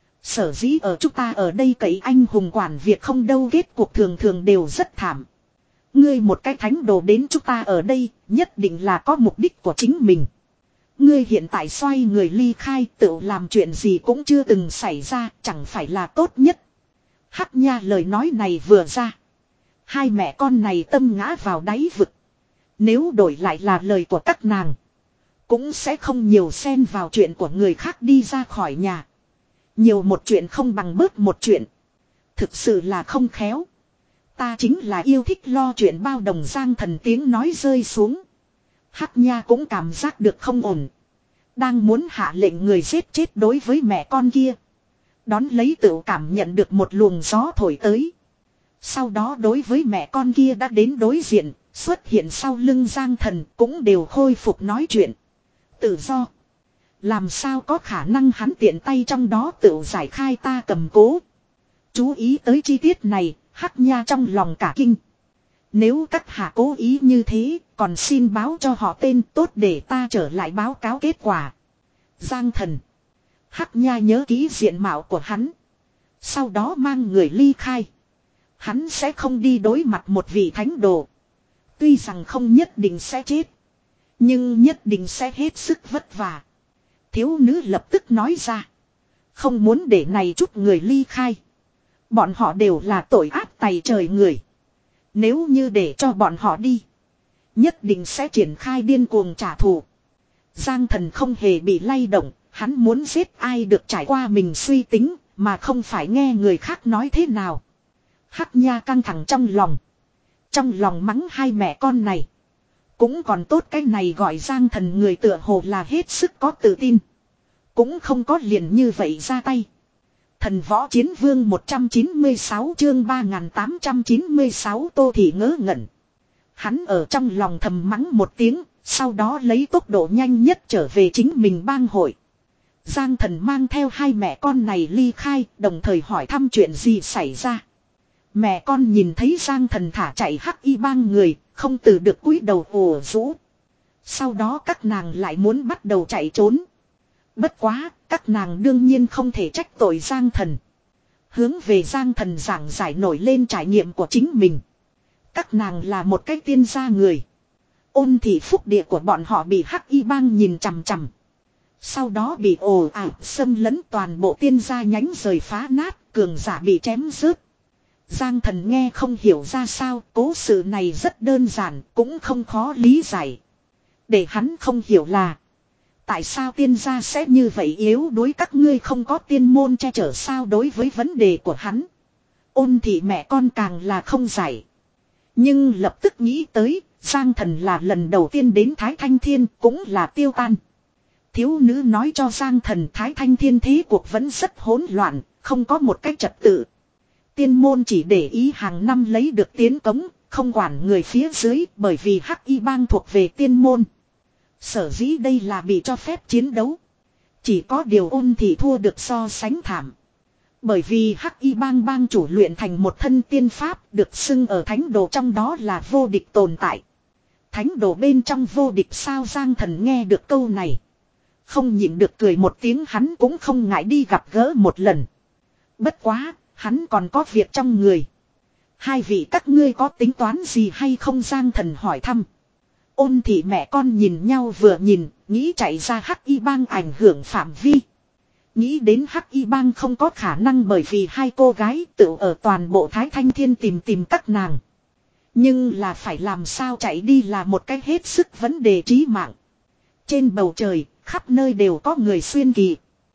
Sở dĩ ở chúng ta ở đây cậy anh hùng quản việc không đâu, kết cuộc thường thường đều rất thảm. Ngươi một cái thánh đồ đến chúng ta ở đây, nhất định là có mục đích của chính mình. Ngươi hiện tại xoay người ly khai, tự làm chuyện gì cũng chưa từng xảy ra, chẳng phải là tốt nhất. Hắc Nha lời nói này vừa ra, hai mẹ con này tâm ngã vào đáy vực. Nếu đổi lại là lời của các nàng, cũng sẽ không nhiều xen vào chuyện của người khác, đi ra khỏi nhà. Nhiều một chuyện không bằng bớt một chuyện. Thực sự là không khéo. Ta chính là yêu thích lo chuyện bao đồng. Giang Thần tiếng nói rơi xuống, Hắc Nha cũng cảm giác được không ổn, đang muốn hạ lệnh người giết chết đối với mẹ con kia. Đón lấy tự cảm nhận được một luồng gió thổi tới. Sau đó đối với mẹ con kia đã đến đối diện, xuất hiện sau lưng Giang Thần cũng đều khôi phục nói chuyện. Tự do. Làm sao có khả năng hắn tiện tay trong đó tự giải khai ta cầm cố. Chú ý tới chi tiết này, Hắc Nha trong lòng cả kinh. Nếu các hạ cố ý như thế, còn xin báo cho họ tên tốt để ta trở lại báo cáo kết quả. Giang Thần. Hắc Nha nhớ kỹ diện mạo của hắn. Sau đó mang người ly khai. Hắn sẽ không đi đối mặt một vị thánh đồ. Tuy rằng không nhất định sẽ chết. Nhưng nhất định sẽ hết sức vất vả. Thiếu nữ lập tức nói ra. Không muốn để này chút người ly khai. Bọn họ đều là tội ác tày trời người. Nếu như để cho bọn họ đi. Nhất định sẽ triển khai điên cuồng trả thù. Giang Thần không hề bị lay động. Hắn muốn giết ai được trải qua mình suy tính. Mà không phải nghe người khác nói thế nào. Hắc Nha căng thẳng trong lòng. Trong lòng mắng hai mẹ con này. Cũng còn tốt cái này gọi Giang Thần người tựa hồ là hết sức có tự tin. Cũng không có liền như vậy ra tay. Thần Võ Chiến Vương một trăm chín mươi sáu chương ba nghìn tám trăm chín mươi sáu Tô Thị ngớ ngẩn. Hắn ở trong lòng thầm mắng một tiếng, sau đó lấy tốc độ nhanh nhất trở về chính mình bang hội. Giang Thần mang theo hai mẹ con này ly khai, đồng thời hỏi thăm chuyện gì xảy ra. Mẹ con nhìn thấy Giang Thần thả chạy Hắc Y bang người, không từ được cúi đầu ồ rũ. Sau đó các nàng lại muốn bắt đầu chạy trốn. Bất quá, các nàng đương nhiên không thể trách tội Giang Thần. Hướng về Giang Thần giảng giải nổi lên trải nghiệm của chính mình. Các nàng là một cái tiên gia người. Ôn thị phúc địa của bọn họ bị Hắc Y bang nhìn chằm chằm. Sau đó bị ồ ạt xâm lấn toàn bộ tiên gia nhánh rời phá nát, cường giả bị chém rớt. Giang Thần nghe không hiểu ra sao, cố sự này rất đơn giản, cũng không khó lý giải. Để hắn không hiểu là tại sao tiên gia sẽ như vậy yếu đuối, các ngươi không có tiên môn che chở sao. Đối với vấn đề của hắn, Ôn thị mẹ con càng là không giải. Nhưng lập tức nghĩ tới, Giang Thần là lần đầu tiên đến Thái Thanh Thiên, cũng là tiêu tan. Thiếu nữ nói cho Giang Thần Thái Thanh Thiên thế cuộc vẫn rất hỗn loạn, không có một cách trật tự. Tiên môn chỉ để ý hàng năm lấy được tiến cống, không quản người phía dưới, bởi vì Hắc Y bang thuộc về tiên môn. Sở dĩ đây là bị cho phép chiến đấu. Chỉ có điều Ôn thì thua được so sánh thảm. Bởi vì Hắc Y bang bang chủ luyện thành một thân tiên pháp, được xưng ở thánh đồ trong đó là vô địch tồn tại. Thánh đồ bên trong vô địch sao? Giang Thần nghe được câu này, không nhịn được cười một tiếng, hắn cũng không ngại đi gặp gỡ một lần. Bất quá, hắn còn có việc trong người. Hai vị các ngươi có tính toán gì hay không? Giang Thần hỏi thăm. Ôn thị mẹ con nhìn nhau vừa nhìn, nghĩ chạy ra Hắc Y bang ảnh hưởng phạm vi. Nghĩ đến Hắc Y bang không có khả năng bởi vì hai cô gái tự ở toàn bộ Thái Thanh Thiên tìm tìm các nàng. Nhưng là phải làm sao chạy đi là một cái hết sức vấn đề chí mạng. Trên bầu trời, khắp nơi đều có người xuyên kỳ.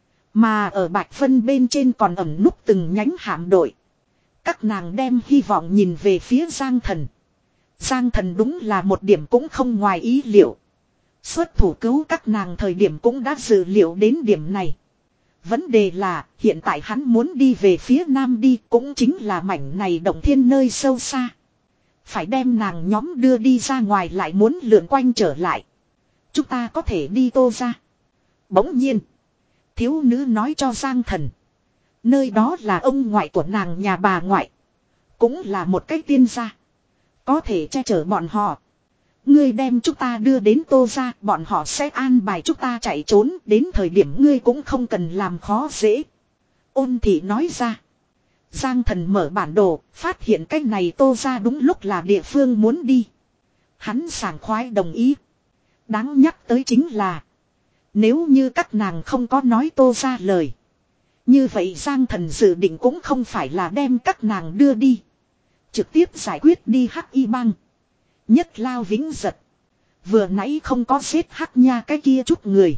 Mà ở Bạch Vân bên trên còn ẩn núp từng nhánh hạm đội. Các nàng đem hy vọng nhìn về phía Giang Thần. Giang Thần đúng là một điểm cũng không ngoài ý liệu. Xuất thủ cứu các nàng thời điểm cũng đã dự liệu đến điểm này. Vấn đề là hiện tại hắn muốn đi về phía nam đi, cũng chính là mảnh này động thiên nơi sâu xa. Phải đem nàng nhóm đưa đi ra ngoài, lại muốn lượn quanh trở lại. Chúng ta có thể đi Tô ra. Bỗng nhiên, thiếu nữ nói cho Giang Thần. Nơi đó là ông ngoại của nàng, nhà bà ngoại. Cũng là một cái tiên gia. Có thể che chở bọn họ. Ngươi đem chúng ta đưa đến Tô ra, bọn họ sẽ an bài chúng ta chạy trốn. Đến thời điểm ngươi cũng không cần làm khó dễ. Ôn thị nói ra. Giang Thần mở bản đồ, phát hiện cái này Tô ra đúng lúc là địa phương muốn đi. Hắn sảng khoái đồng ý. Đáng nhắc tới chính là, nếu như các nàng không có nói Tô ra lời, như vậy Giang Thần dự định cũng không phải là đem các nàng đưa đi, trực tiếp giải quyết đi Hắc Y bang. Nhất Lao Vĩnh Giật vừa nãy không có giết Hắc Nha cái kia chút người,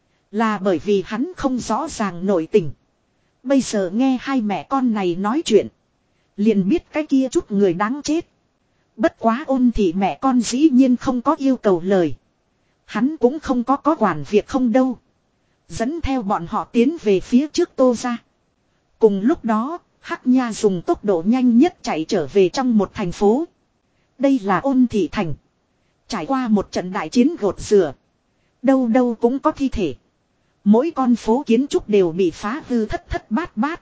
là bởi vì hắn không rõ ràng nội tình. Bây giờ nghe hai mẹ con này nói chuyện, liền biết cái kia chút người đáng chết. Bất quá Ôn thị mẹ con dĩ nhiên không có yêu cầu lời. Hắn cũng không có có quản việc không đâu. Dẫn theo bọn họ tiến về phía trước Tô ra. Cùng lúc đó, Hắc Nha dùng tốc độ nhanh nhất chạy trở về trong một thành phố. Đây là Ôn Thị Thành. Trải qua một trận đại chiến gột rửa. Đâu đâu cũng có thi thể. Mỗi con phố kiến trúc đều bị phá hư thất thất bát bát.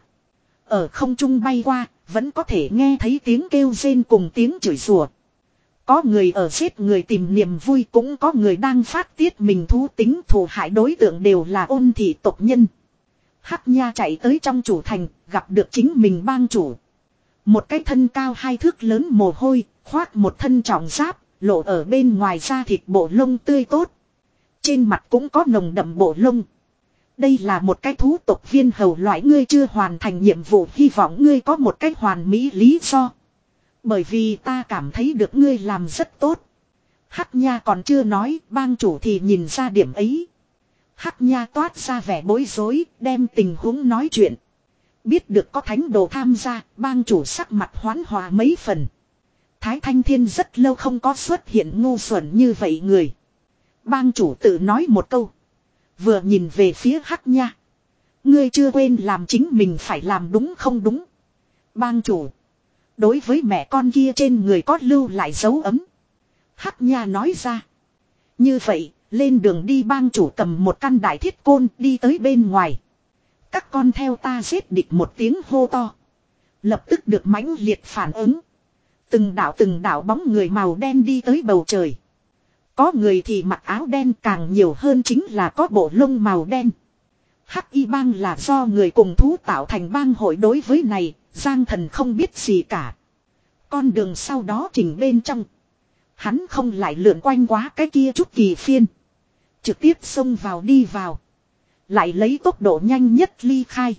Ở không trung bay qua, vẫn có thể nghe thấy tiếng kêu rên cùng tiếng chửi rủa. Có người ở giết người tìm niềm vui, cũng có người đang phát tiết mình thú tính, thù hại đối tượng đều là Ôn thị tộc nhân. Hắc Nha chạy tới trong chủ thành, gặp được chính mình bang chủ. Một cái thân cao hai thước lớn mồ hôi, khoác một thân trọng giáp, lộ ở bên ngoài da thịt bộ lông tươi tốt. Trên mặt cũng có nồng đậm bộ lông. Đây là một cái thú tộc viên hầu loại, ngươi chưa hoàn thành nhiệm vụ, hy vọng ngươi có một cái hoàn mỹ lý do. Bởi vì ta cảm thấy được ngươi làm rất tốt. Hắc Nha còn chưa nói, bang chủ thì nhìn ra điểm ấy. Hắc Nha toát ra vẻ bối rối, đem tình huống nói chuyện. Biết được có thánh đồ tham gia, bang chủ sắc mặt hoán hòa mấy phần. Thái Thanh Thiên rất lâu không có xuất hiện ngu xuẩn như vậy người. Bang chủ tự nói một câu. Vừa nhìn về phía Hắc Nha. Ngươi chưa quên làm chính mình phải làm đúng không đúng? Bang chủ. Đối với mẹ con kia trên người có lưu lại dấu ấm. Hắc Nha nói ra. Như vậy, lên đường đi, bang chủ cầm một căn đại thiết côn đi tới bên ngoài. Các con theo ta giết địch, một tiếng hô to. Lập tức được mãnh liệt phản ứng. Từng đạo từng đạo bóng người màu đen đi tới bầu trời. Có người thì mặc áo đen, càng nhiều hơn chính là có bộ lông màu đen. Hắc Y bang là do người cùng thú tạo thành bang hội, đối với này, Giang Thần không biết gì cả. Con đường sau đó trình bên trong. Hắn không lại lượn quanh quá cái kia chút kỳ phiên. Trực tiếp xông vào đi vào. Lại lấy tốc độ nhanh nhất ly khai.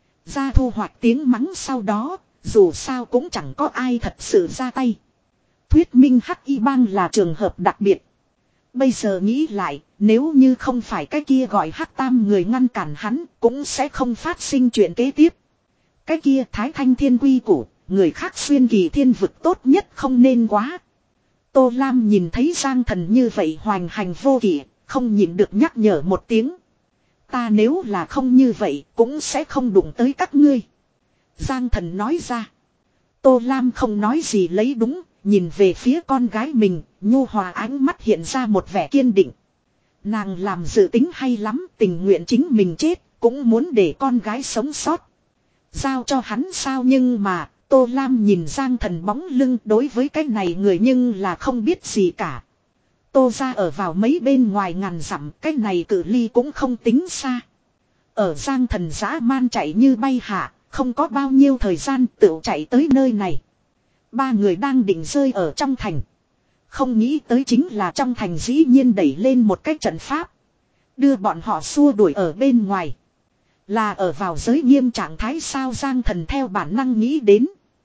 Ra thu hoạch tiếng mắng sau đó, dù sao cũng chẳng có ai thật sự ra tay. Thuyết minh Hắc Y bang là trường hợp đặc biệt. Bây giờ nghĩ lại, nếu như không phải cái kia gọi Hắc Tam người ngăn cản hắn, cũng sẽ không phát sinh chuyện kế tiếp. Cái kia Thái Thanh Thiên quy củ, người khác xuyên kỳ thiên vực tốt nhất không nên quá. Tô Lam nhìn thấy Giang Thần như vậy hoành hành vô kỷ, không nhịn được nhắc nhở một tiếng. Ta nếu là không như vậy, cũng sẽ không đụng tới các ngươi. Giang Thần nói ra. Tô Lam không nói gì lấy đúng, nhìn về phía con gái mình, nhu hòa ánh mắt hiện ra một vẻ kiên định. Nàng làm dự tính hay lắm, tình nguyện chính mình chết, cũng muốn để con gái sống sót. Giao cho hắn sao? Nhưng mà, Tô Lam nhìn Giang Thần bóng lưng, đối với cái này người nhưng là không biết gì cả. Tô ra ở vào mấy bên ngoài ngàn dặm, cái này cự ly cũng không tính xa. Ở Giang Thần dã man chạy như bay hạ, không có bao nhiêu thời gian tựu chạy tới nơi này. Ba người đang định rơi ở trong thành. Không nghĩ tới chính là trong thành dĩ nhiên đẩy lên một cái trận pháp. Đưa bọn họ xua đuổi ở bên ngoài. Là ở vào giới nghiêm trạng thái sao? Giang Thần theo bản năng nghĩ đến.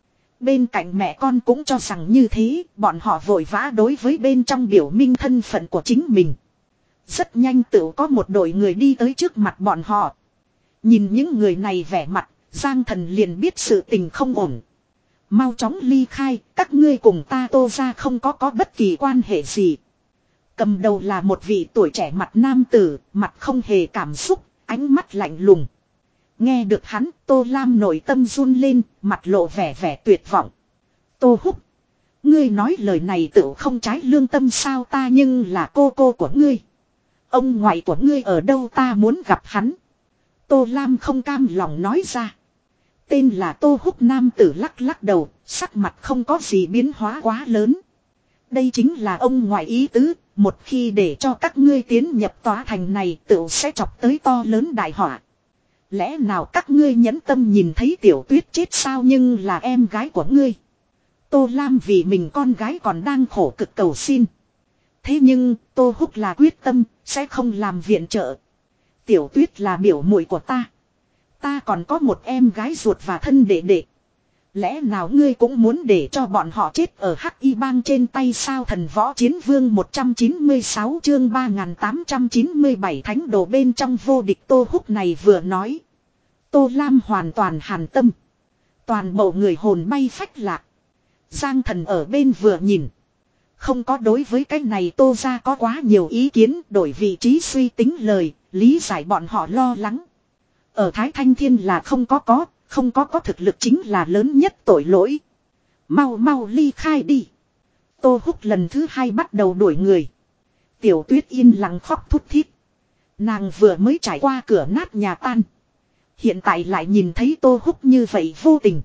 Bên cạnh mẹ con cũng cho rằng như thế, bọn họ vội vã đối với bên trong biểu minh thân phận của chính mình. Rất nhanh tự có một đội người đi tới trước mặt bọn họ. Nhìn những người này vẻ mặt, Giang Thần liền biết sự tình không ổn. Mau chóng ly khai, các ngươi cùng ta Tô ra không có có bất kỳ quan hệ gì. Cầm đầu là một vị tuổi trẻ mặt nam tử, mặt không hề cảm xúc, ánh mắt lạnh lùng. Nghe được hắn, Tô Lam nội tâm run lên, mặt lộ vẻ vẻ tuyệt vọng. Tô Húc, ngươi nói lời này tự không trái lương tâm sao? Ta nhưng là cô cô của ngươi. Ông ngoại của ngươi ở đâu, ta muốn gặp hắn. Tô Lam không cam lòng nói ra. Tên là Tô Húc nam tử lắc lắc đầu, sắc mặt không có gì biến hóa quá lớn. Đây chính là ông ngoại ý tứ, một khi để cho các ngươi tiến nhập tòa thành này tự sẽ chọc tới to lớn đại họa. Lẽ nào các ngươi nhẫn tâm nhìn thấy Tiểu Tuyết chết sao? Nhưng là em gái của ngươi. Tô Lam vì mình con gái còn đang khổ cực cầu xin. Thế nhưng Tô Húc là quyết tâm, sẽ không làm viện trợ. Tiểu Tuyết là biểu muội của ta. Ta còn có một em gái ruột và thân đệ đệ. Lẽ nào ngươi cũng muốn để cho bọn họ chết ở Hắc Y bang trên tay sao? Thần võ chiến vương một trăm chín mươi sáu chương ba nghìn tám trăm chín mươi bảy thánh đồ bên trong vô địch. Tô Húc này vừa nói. Tô Lam hoàn toàn hàn tâm. Toàn bộ người hồn bay phách lạc. Giang Thần ở bên vừa nhìn. Không có đối với cái này Tô ra có quá nhiều ý kiến, đổi vị trí suy tính lời, lý giải bọn họ lo lắng. Ở Thái Thanh Thiên là không có có, Không có có thực lực chính là lớn nhất tội lỗi. Mau mau ly khai đi. Tô Húc lần thứ hai bắt đầu đuổi người. Tiểu Tuyết yên lặng khóc thút thít. Nàng vừa mới trải qua cửa nát nhà tan. Hiện tại lại nhìn thấy Tô Húc như vậy vô tình.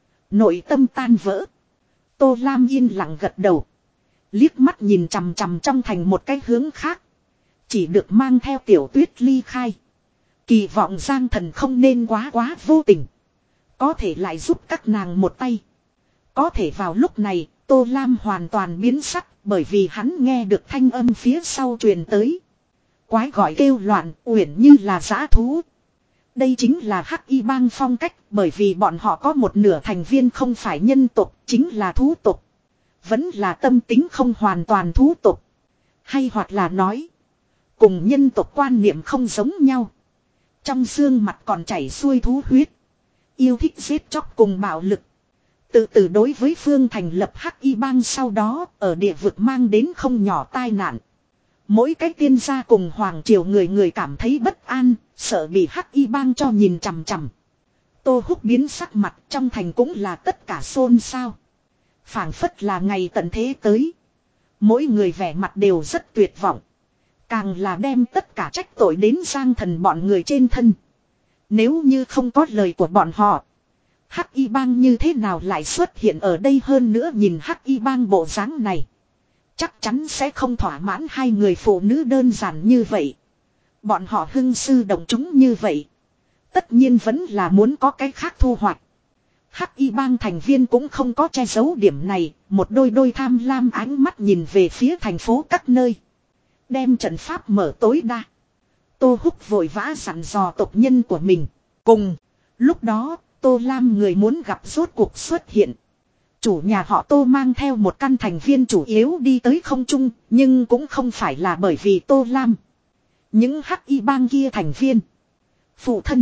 Nội tâm tan vỡ. Tô Lam yên lặng gật đầu. Liếc mắt nhìn chằm chằm trong thành một cái hướng khác. Chỉ được mang theo Tiểu Tuyết ly khai. Kỳ vọng Giang Thần không nên quá quá vô tình. Có thể lại giúp các nàng một tay. Có thể vào lúc này, Tô Lam hoàn toàn biến sắc bởi vì hắn nghe được thanh âm phía sau truyền tới. Quái gọi kêu loạn, uyển như là dã thú. Đây chính là Hắc Y Bang phong cách, bởi vì bọn họ có một nửa thành viên không phải nhân tộc, chính là thú tộc. Vẫn là tâm tính không hoàn toàn thú tộc. Hay hoặc là nói, cùng nhân tộc quan niệm không giống nhau. Trong xương mặt còn chảy xuôi thú huyết. Yêu thích giết chóc cùng bạo lực. Từ từ đối với Phương thành lập Hắc Y Bang sau đó, ở địa vực mang đến không nhỏ tai nạn. Mỗi cái tiên gia cùng hoàng triều người người cảm thấy bất an, sợ bị Hắc Y Bang cho nhìn chằm chằm. Tô Húc biến sắc mặt, trong thành cũng là tất cả xôn xao. Phảng phất là ngày tận thế tới. Mỗi người vẻ mặt đều rất tuyệt vọng. Càng là đem tất cả trách tội đến Giang Thần bọn người trên thân. Nếu như không có lời của bọn họ, Hắc Y Bang như thế nào lại xuất hiện ở đây, hơn nữa nhìn Hắc Y Bang bộ dáng này. Chắc chắn sẽ không thỏa mãn hai người phụ nữ đơn giản như vậy. Bọn họ hưng sư động chúng như vậy. Tất nhiên vẫn là muốn có cái khác thu hoạch. Hắc Y Bang thành viên cũng không có che giấu điểm này. Một đôi đôi tham lam ánh mắt nhìn về phía thành phố các nơi. Đem trận pháp mở tối đa. Tô Húc vội vã dặn dò tộc nhân của mình. Cùng lúc đó Tô Lam người muốn gặp rốt cuộc xuất hiện. Chủ nhà họ Tô mang theo một căn thành viên chủ yếu đi tới không trung, nhưng cũng không phải là bởi vì Tô Lam. Những Hắc Y Bang kia thành viên. Phụ thân.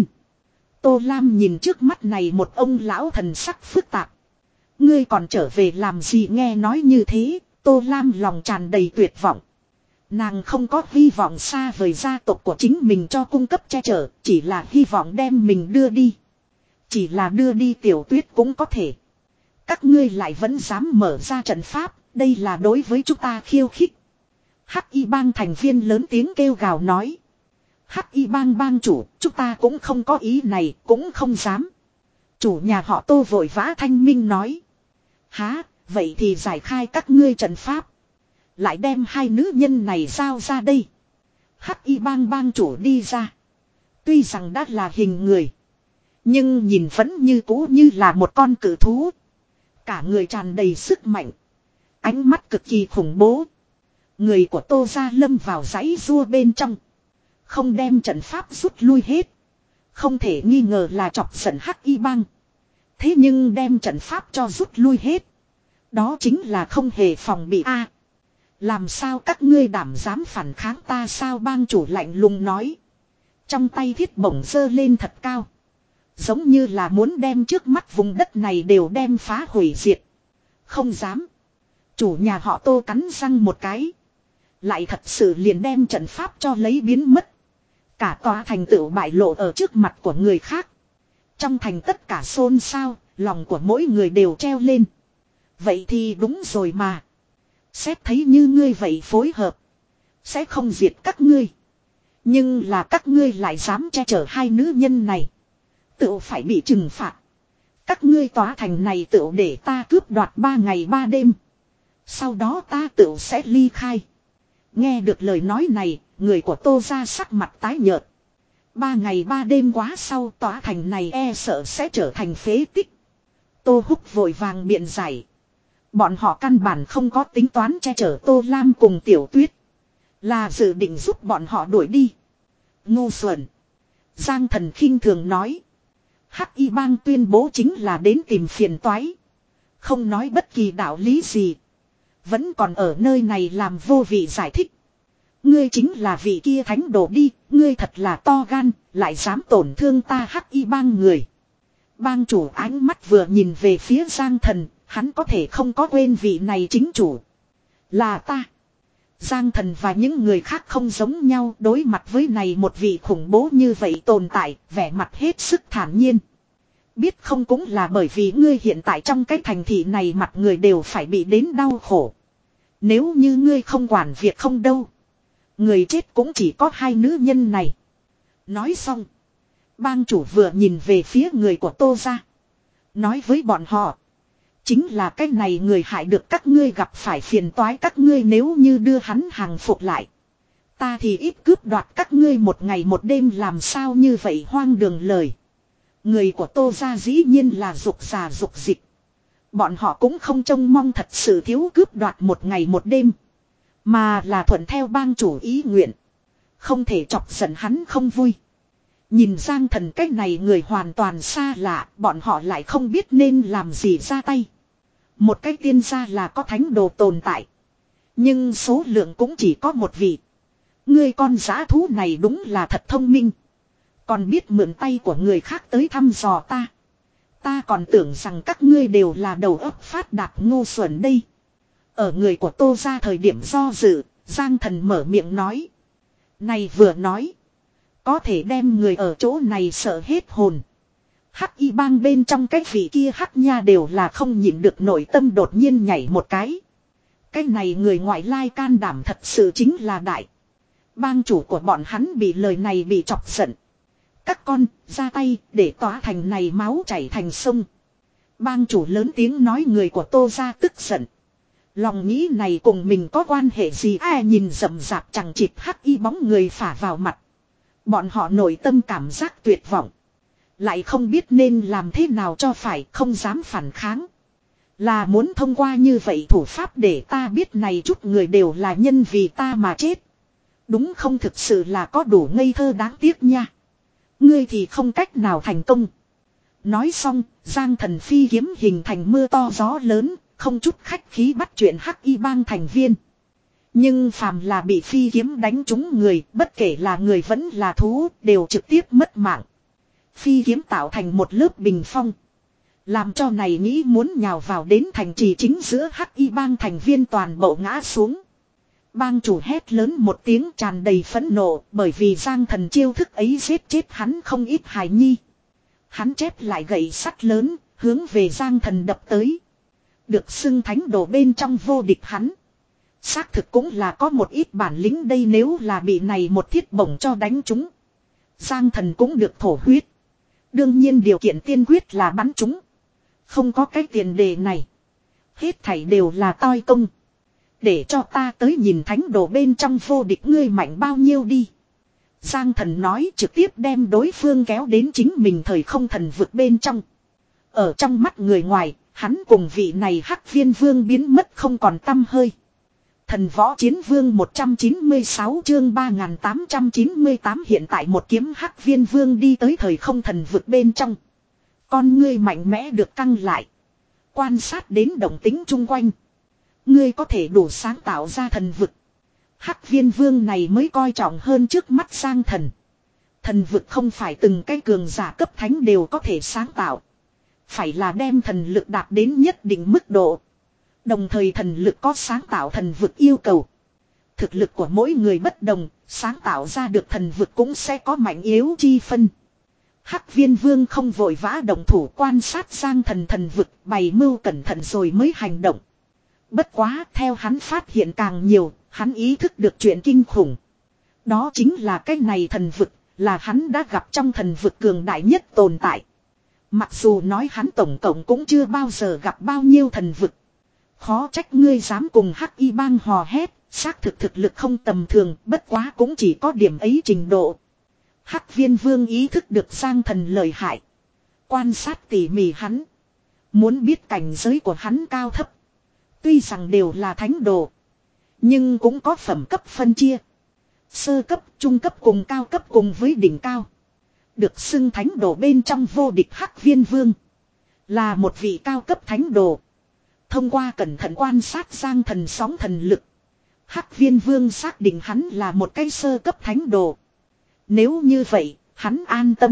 Tô Lam nhìn trước mắt này một ông lão thần sắc phức tạp. Ngươi còn trở về làm gì, nghe nói như thế, Tô Lam lòng tràn đầy tuyệt vọng. Nàng không có hy vọng xa vời gia tộc của chính mình cho cung cấp che chở, chỉ là hy vọng đem mình đưa đi. Chỉ là đưa đi Tiểu Tuyết cũng có thể. Các ngươi lại vẫn dám mở ra trận pháp, đây là đối với chúng ta khiêu khích. Hắc Y Bang thành viên lớn tiếng kêu gào nói. Hắc Y Bang bang chủ, chúng ta cũng không có ý này, cũng không dám. Chủ nhà họ Tô vội vã thanh minh nói. Há, vậy thì giải khai các ngươi trận pháp. Lại đem hai nữ nhân này giao ra đây. Hắc Y Bang bang chủ đi ra. Tuy rằng đã là hình người, nhưng nhìn vẫn như cũ như là một con cự thú. Cả người tràn đầy sức mạnh. Ánh mắt cực kỳ khủng bố. Người của Tô gia lâm vào dãy rua bên trong. Không đem trận pháp rút lui hết. Không thể nghi ngờ là chọc giận Hắc Y Bang. Thế nhưng đem trận pháp cho rút lui hết. Đó chính là không hề phòng bị a. Làm sao các ngươi đảm dám phản kháng ta sao, bang chủ lạnh lùng nói. Trong tay thiết bổng giơ lên thật cao. Giống như là muốn đem trước mắt vùng đất này đều đem phá hủy diệt. Không dám. Chủ nhà họ Tô cắn răng một cái. Lại thật sự liền đem trận pháp cho lấy biến mất. Cả tòa thành tựu bại lộ ở trước mặt của người khác. Trong thành tất cả xôn xao, lòng của mỗi người đều treo lên. Vậy thì đúng rồi mà. Xét thấy như ngươi vậy phối hợp, sẽ không diệt các ngươi. Nhưng là các ngươi lại dám che chở hai nữ nhân này, tự phải bị trừng phạt. Các ngươi tòa thành này tự để ta cướp đoạt ba ngày ba đêm. Sau đó ta tự sẽ ly khai. Nghe được lời nói này, người của Tô gia sắc mặt tái nhợt. Ba ngày ba đêm quá sau, tòa thành này e sợ sẽ trở thành phế tích. Tô Húc vội vàng biện giải. Bọn họ căn bản không có tính toán che chở Tô Lam cùng Tiểu Tuyết, là dự định giúp bọn họ đuổi đi. Ngu xuẩn. Giang Thần khinh thường nói. Hắc Y Bang tuyên bố chính là đến tìm phiền toái. Không nói bất kỳ đạo lý gì. Vẫn còn ở nơi này làm vô vị giải thích. Ngươi chính là vị kia thánh đồ đi. Ngươi thật là to gan. Lại dám tổn thương ta Hắc Y Bang người. Bang chủ ánh mắt vừa nhìn về phía Giang Thần. Hắn có thể không có quên vị này chính chủ. Là ta. Giang Thần và những người khác không giống nhau, đối mặt với này một vị khủng bố như vậy tồn tại, vẻ mặt hết sức thản nhiên. Biết không cũng là bởi vì ngươi hiện tại trong cái thành thị này mặt người đều phải bị đến đau khổ. Nếu như ngươi không quản việc không đâu. Người chết cũng chỉ có hai nữ nhân này. Nói xong. Bang chủ vừa nhìn về phía người của Tô gia. Nói với bọn họ. Chính là cái này người hại được các ngươi gặp phải phiền toái các ngươi nếu như đưa hắn hàng phục lại. Ta thì ít cướp đoạt các ngươi một ngày một đêm làm sao như vậy hoang đường lời. Người của Tô gia dĩ nhiên là dục già dục dịch. Bọn họ cũng không trông mong thật sự thiếu cướp đoạt một ngày một đêm. Mà là thuận theo bang chủ ý nguyện. Không thể chọc giận hắn không vui. Nhìn Giang Thần cách này người hoàn toàn xa lạ, bọn họ lại không biết nên làm gì ra tay. Một cái tiên gia là có thánh đồ tồn tại. Nhưng số lượng cũng chỉ có một vị. Ngươi con dã thú này đúng là thật thông minh. Còn biết mượn tay của người khác tới thăm dò ta. Ta còn tưởng rằng các ngươi đều là đầu óc phát đạt ngu xuẩn đây. Ở người của Tô gia thời điểm do dự, Giang Thần mở miệng nói. Này vừa nói. Có thể đem người ở chỗ này sợ hết hồn. Hắc y bang bên trong cái vị kia hắc nha đều là không nhịn được nội tâm đột nhiên nhảy một cái. Cái này người ngoại lai can đảm thật sự chính là đại. Bang chủ của bọn hắn bị lời này bị chọc giận. Các con ra tay để tỏa thành này máu chảy thành sông. Bang chủ lớn tiếng nói người của Tô gia tức giận. Lòng nghĩ này cùng mình có quan hệ gì ai nhìn rậm rạp chẳng chịt hắc y bóng người phả vào mặt. Bọn họ nội tâm cảm giác tuyệt vọng. Lại không biết nên làm thế nào cho phải không dám phản kháng. Là muốn thông qua như vậy thủ pháp để ta biết này chút người đều là nhân vì ta mà chết. Đúng không thực sự là có đủ ngây thơ đáng tiếc nha. Ngươi thì không cách nào thành công. Nói xong, Giang Thần phi kiếm hình thành mưa to gió lớn, không chút khách khí bắt chuyện hắc y bang thành viên. Nhưng phàm là bị phi kiếm đánh trúng người, bất kể là người vẫn là thú, đều trực tiếp mất mạng. Phi kiếm tạo thành một lớp bình phong. Làm cho này nghĩ muốn nhào vào đến thành trì chính giữa hắc y bang thành viên toàn bộ ngã xuống. Bang chủ hét lớn một tiếng tràn đầy phẫn nộ bởi vì Giang Thần chiêu thức ấy giết chết hắn không ít hài nhi. Hắn chép lại gậy sắt lớn, hướng về Giang Thần đập tới. Được xưng thánh đồ bên trong vô địch hắn. Xác thực cũng là có một ít bản lĩnh đây nếu là bị này một thiết bổng cho đánh chúng. Giang Thần cũng được thổ huyết. Đương nhiên điều kiện tiên quyết là bắn chúng. Không có cái tiền đề này. Hết thảy đều là toi công. Để cho ta tới nhìn thánh đồ bên trong vô địch ngươi mạnh bao nhiêu đi. Giang Thần nói trực tiếp đem đối phương kéo đến chính mình thời không thần vực bên trong. Ở trong mắt người ngoài, hắn cùng vị này hắc viên vương biến mất không còn tăm hơi. Thần võ chiến vương một trăm chín mươi sáu chương ba nghìn tám trăm chín mươi tám hiện tại một kiếm hắc viên vương đi tới thời không thần vực bên trong. Con ngươi mạnh mẽ được căng lại. Quan sát đến động tính chung quanh. Ngươi có thể đủ sáng tạo ra thần vực. Hắc viên vương này mới coi trọng hơn trước mắt Giang Thần. Thần vực không phải từng cái cường giả cấp thánh đều có thể sáng tạo. Phải là đem thần lực đạt đến nhất định mức độ. Đồng thời thần lực có sáng tạo thần vực yêu cầu. Thực lực của mỗi người bất đồng, sáng tạo ra được thần vực cũng sẽ có mạnh yếu chi phân. Hắc viên vương không vội vã động thủ quan sát Giang Thần thần vực bày mưu cẩn thận rồi mới hành động. Bất quá theo hắn phát hiện càng nhiều, hắn ý thức được chuyện kinh khủng. Đó chính là cái này thần vực, là hắn đã gặp trong thần vực cường đại nhất tồn tại. Mặc dù nói hắn tổng cộng cũng chưa bao giờ gặp bao nhiêu thần vực. Khó trách ngươi dám cùng hắc y bang hò hét, xác thực thực lực không tầm thường, bất quá cũng chỉ có điểm ấy trình độ. Hắc viên vương ý thức được Giang Thần lợi hại. Quan sát tỉ mỉ hắn. Muốn biết cảnh giới của hắn cao thấp. Tuy rằng đều là thánh đồ. Nhưng cũng có phẩm cấp phân chia. Sơ cấp, trung cấp cùng cao cấp cùng với đỉnh cao. Được xưng thánh đồ bên trong vô địch hắc viên vương. Là một vị cao cấp thánh đồ. Thông qua cẩn thận quan sát Giang Thần sóng thần lực. Hắc viên vương xác định hắn là một cái sơ cấp thánh đồ. Nếu như vậy, hắn an tâm.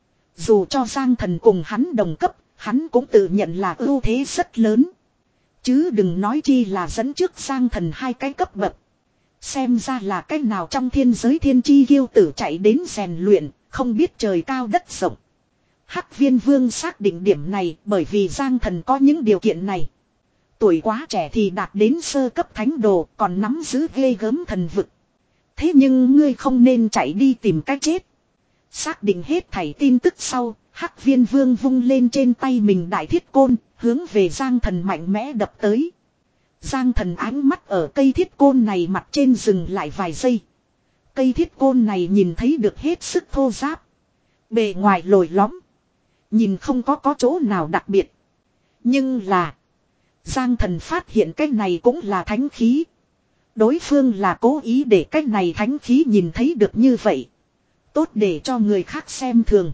Dù cho Giang Thần cùng hắn đồng cấp, hắn cũng tự nhận là ưu thế rất lớn. Chứ đừng nói chi là dẫn trước Giang Thần hai cái cấp bậc. Xem ra là cái nào trong thiên giới thiên chi kiêu tử chạy đến rèn luyện, không biết trời cao đất rộng. Hắc Viên Vương xác định điểm này bởi vì Giang Thần có những điều kiện này. Tuổi quá trẻ thì đạt đến sơ cấp thánh đồ, còn nắm giữ ghê gớm thần vực. Thế nhưng ngươi không nên chạy đi tìm cách chết. Xác định hết thảy tin tức sau, Hắc Viên Vương vung lên trên tay mình đại thiết côn, hướng về Giang Thần mạnh mẽ đập tới. Giang Thần ánh mắt ở cây thiết côn này mặt trên dừng lại vài giây. Cây thiết côn này nhìn thấy được hết sức thô ráp. Bề ngoài lồi lõm. Nhìn không có có chỗ nào đặc biệt. Nhưng là Giang Thần phát hiện cái này cũng là thánh khí. Đối phương là cố ý để cái này thánh khí nhìn thấy được như vậy. Tốt để cho người khác xem thường.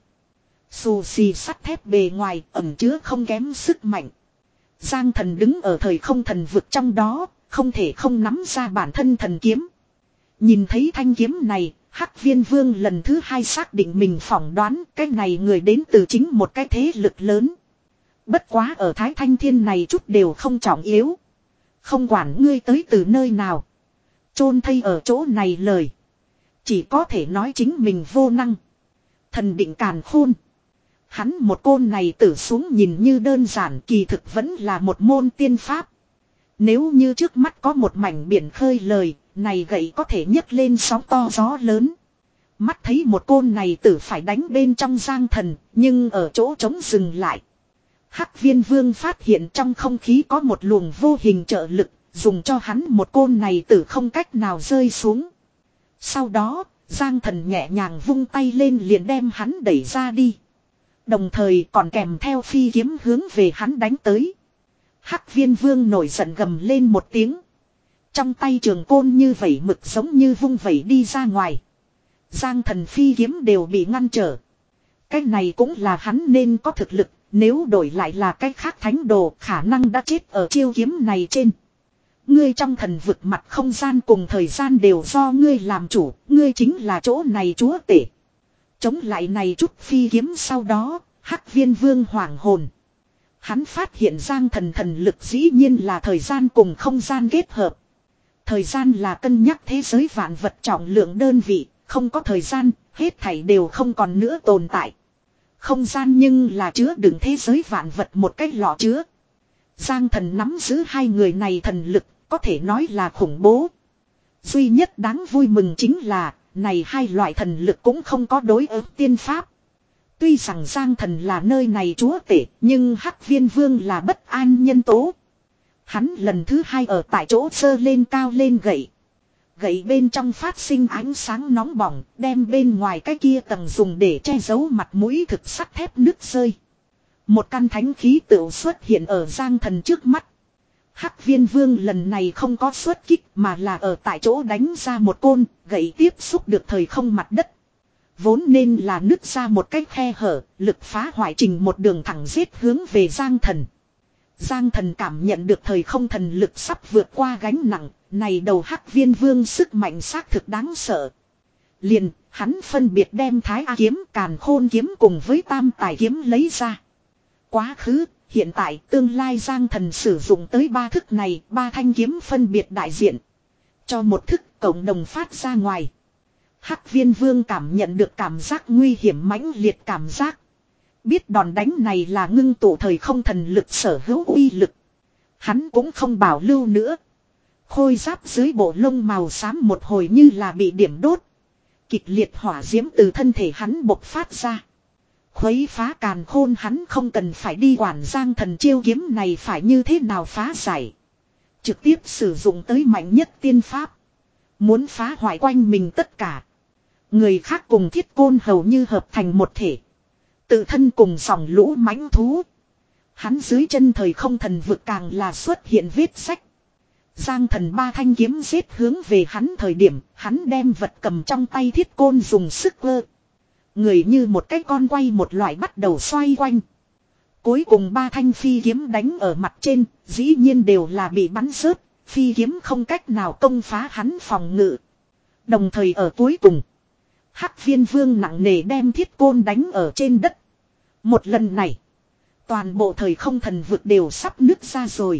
Xù xì sắt thép bề ngoài ẩn chứa không kém sức mạnh. Giang Thần đứng ở thời không thần vực trong đó, không thể không nắm ra bản thân thần kiếm. Nhìn thấy thanh kiếm này, Hắc Viên Vương lần thứ hai xác định mình phỏng đoán cái này người đến từ chính một cái thế lực lớn. Bất quá ở Thái Thanh Thiên này chút đều không trọng yếu. Không quản ngươi tới từ nơi nào. Chôn thây ở chỗ này lời. Chỉ có thể nói chính mình vô năng. Thần định càn khôn. Hắn một côn này tử xuống nhìn như đơn giản, kỳ thực vẫn là một môn tiên pháp. Nếu như trước mắt có một mảnh biển khơi lời, này gậy có thể nhấc lên sóng to gió lớn. Mắt thấy một côn này tử phải đánh bên trong Giang Thần, nhưng ở chỗ trống dừng lại. Hắc Viên Vương phát hiện trong không khí có một luồng vô hình trợ lực, dùng cho hắn một côn này tử không cách nào rơi xuống. Sau đó, Giang Thần nhẹ nhàng vung tay lên liền đem hắn đẩy ra đi. Đồng thời còn kèm theo phi kiếm hướng về hắn đánh tới. Hắc Viên Vương nổi giận gầm lên một tiếng. Trong tay trường côn như vẩy mực giống như vung vẩy đi ra ngoài. Giang Thần phi kiếm đều bị ngăn trở. Cái này cũng là hắn nên có thực lực. Nếu đổi lại là cái khác thánh đồ khả năng đã chết ở chiêu kiếm này trên. Ngươi trong thần vực mặt không gian cùng thời gian đều do ngươi làm chủ. Ngươi chính là chỗ này chúa tể. Chống lại này chút phi kiếm sau đó, Hắc Viên Vương hoảng hồn. Hắn phát hiện Giang Thần thần lực dĩ nhiên là thời gian cùng không gian kết hợp. Thời gian là cân nhắc thế giới vạn vật trọng lượng đơn vị, không có thời gian, hết thảy đều không còn nữa tồn tại. Không gian nhưng là chứa đựng thế giới vạn vật một cách lọ chứa. Giang Thần nắm giữ hai người này thần lực, có thể nói là khủng bố. Duy nhất đáng vui mừng chính là, này hai loại thần lực cũng không có đối ứng tiên pháp. Tuy rằng Giang Thần là nơi này chúa tể, nhưng Hắc Viên Vương là bất an nhân tố. Hắn lần thứ hai ở tại chỗ sơ lên cao lên gậy. Gậy bên trong phát sinh ánh sáng nóng bỏng, đem bên ngoài cái kia tầng dùng để che giấu mặt mũi thực sắt thép nứt rơi. Một căn thánh khí tựu xuất hiện ở Giang Thần trước mắt. Hắc Viên Vương lần này không có xuất kích mà là ở tại chỗ đánh ra một côn, gậy tiếp xúc được thời không mặt đất. Vốn nên là nứt ra một cái khe hở, lực phá hoại trình một đường thẳng giết hướng về Giang Thần. Giang Thần cảm nhận được thời không thần lực sắp vượt qua gánh nặng, này đầu Hắc Viên Vương sức mạnh xác thực đáng sợ. Liền, hắn phân biệt đem Thái A kiếm, Càn Khôn kiếm cùng với Tam Tài kiếm lấy ra. Quá khứ, hiện tại, tương lai Giang Thần sử dụng tới ba thức này, ba thanh kiếm phân biệt đại diện. Cho một thức cộng đồng phát ra ngoài. Hắc Viên Vương cảm nhận được cảm giác nguy hiểm mãnh liệt cảm giác. Biết đòn đánh này là ngưng tụ thời không thần lực sở hữu uy lực. Hắn cũng không bảo lưu nữa. Khôi giáp dưới bộ lông màu xám một hồi như là bị điểm đốt. Kịch liệt hỏa diễm từ thân thể hắn bộc phát ra. Khuấy phá càn khôn hắn không cần phải đi quản Giang Thần chiêu kiếm này phải như thế nào phá giải. Trực tiếp sử dụng tới mạnh nhất tiên pháp. Muốn phá hoại quanh mình tất cả. Người khác cùng thiết côn hầu như hợp thành một thể. Tự thân cùng dòng lũ mãnh thú. Hắn dưới chân thời không thần vực càng là xuất hiện vết sách. Giang Thần ba thanh kiếm giết hướng về hắn thời điểm, hắn đem vật cầm trong tay thiết côn dùng sức vơ. Người như một cái con quay một loại bắt đầu xoay quanh. Cuối cùng ba thanh phi kiếm đánh ở mặt trên, dĩ nhiên đều là bị bắn rớt, phi kiếm không cách nào công phá hắn phòng ngự. Đồng thời ở cuối cùng, Hắc Viên Vương nặng nề đem thiết côn đánh ở trên đất. Một lần này, toàn bộ thời không thần vực đều sắp nứt ra rồi.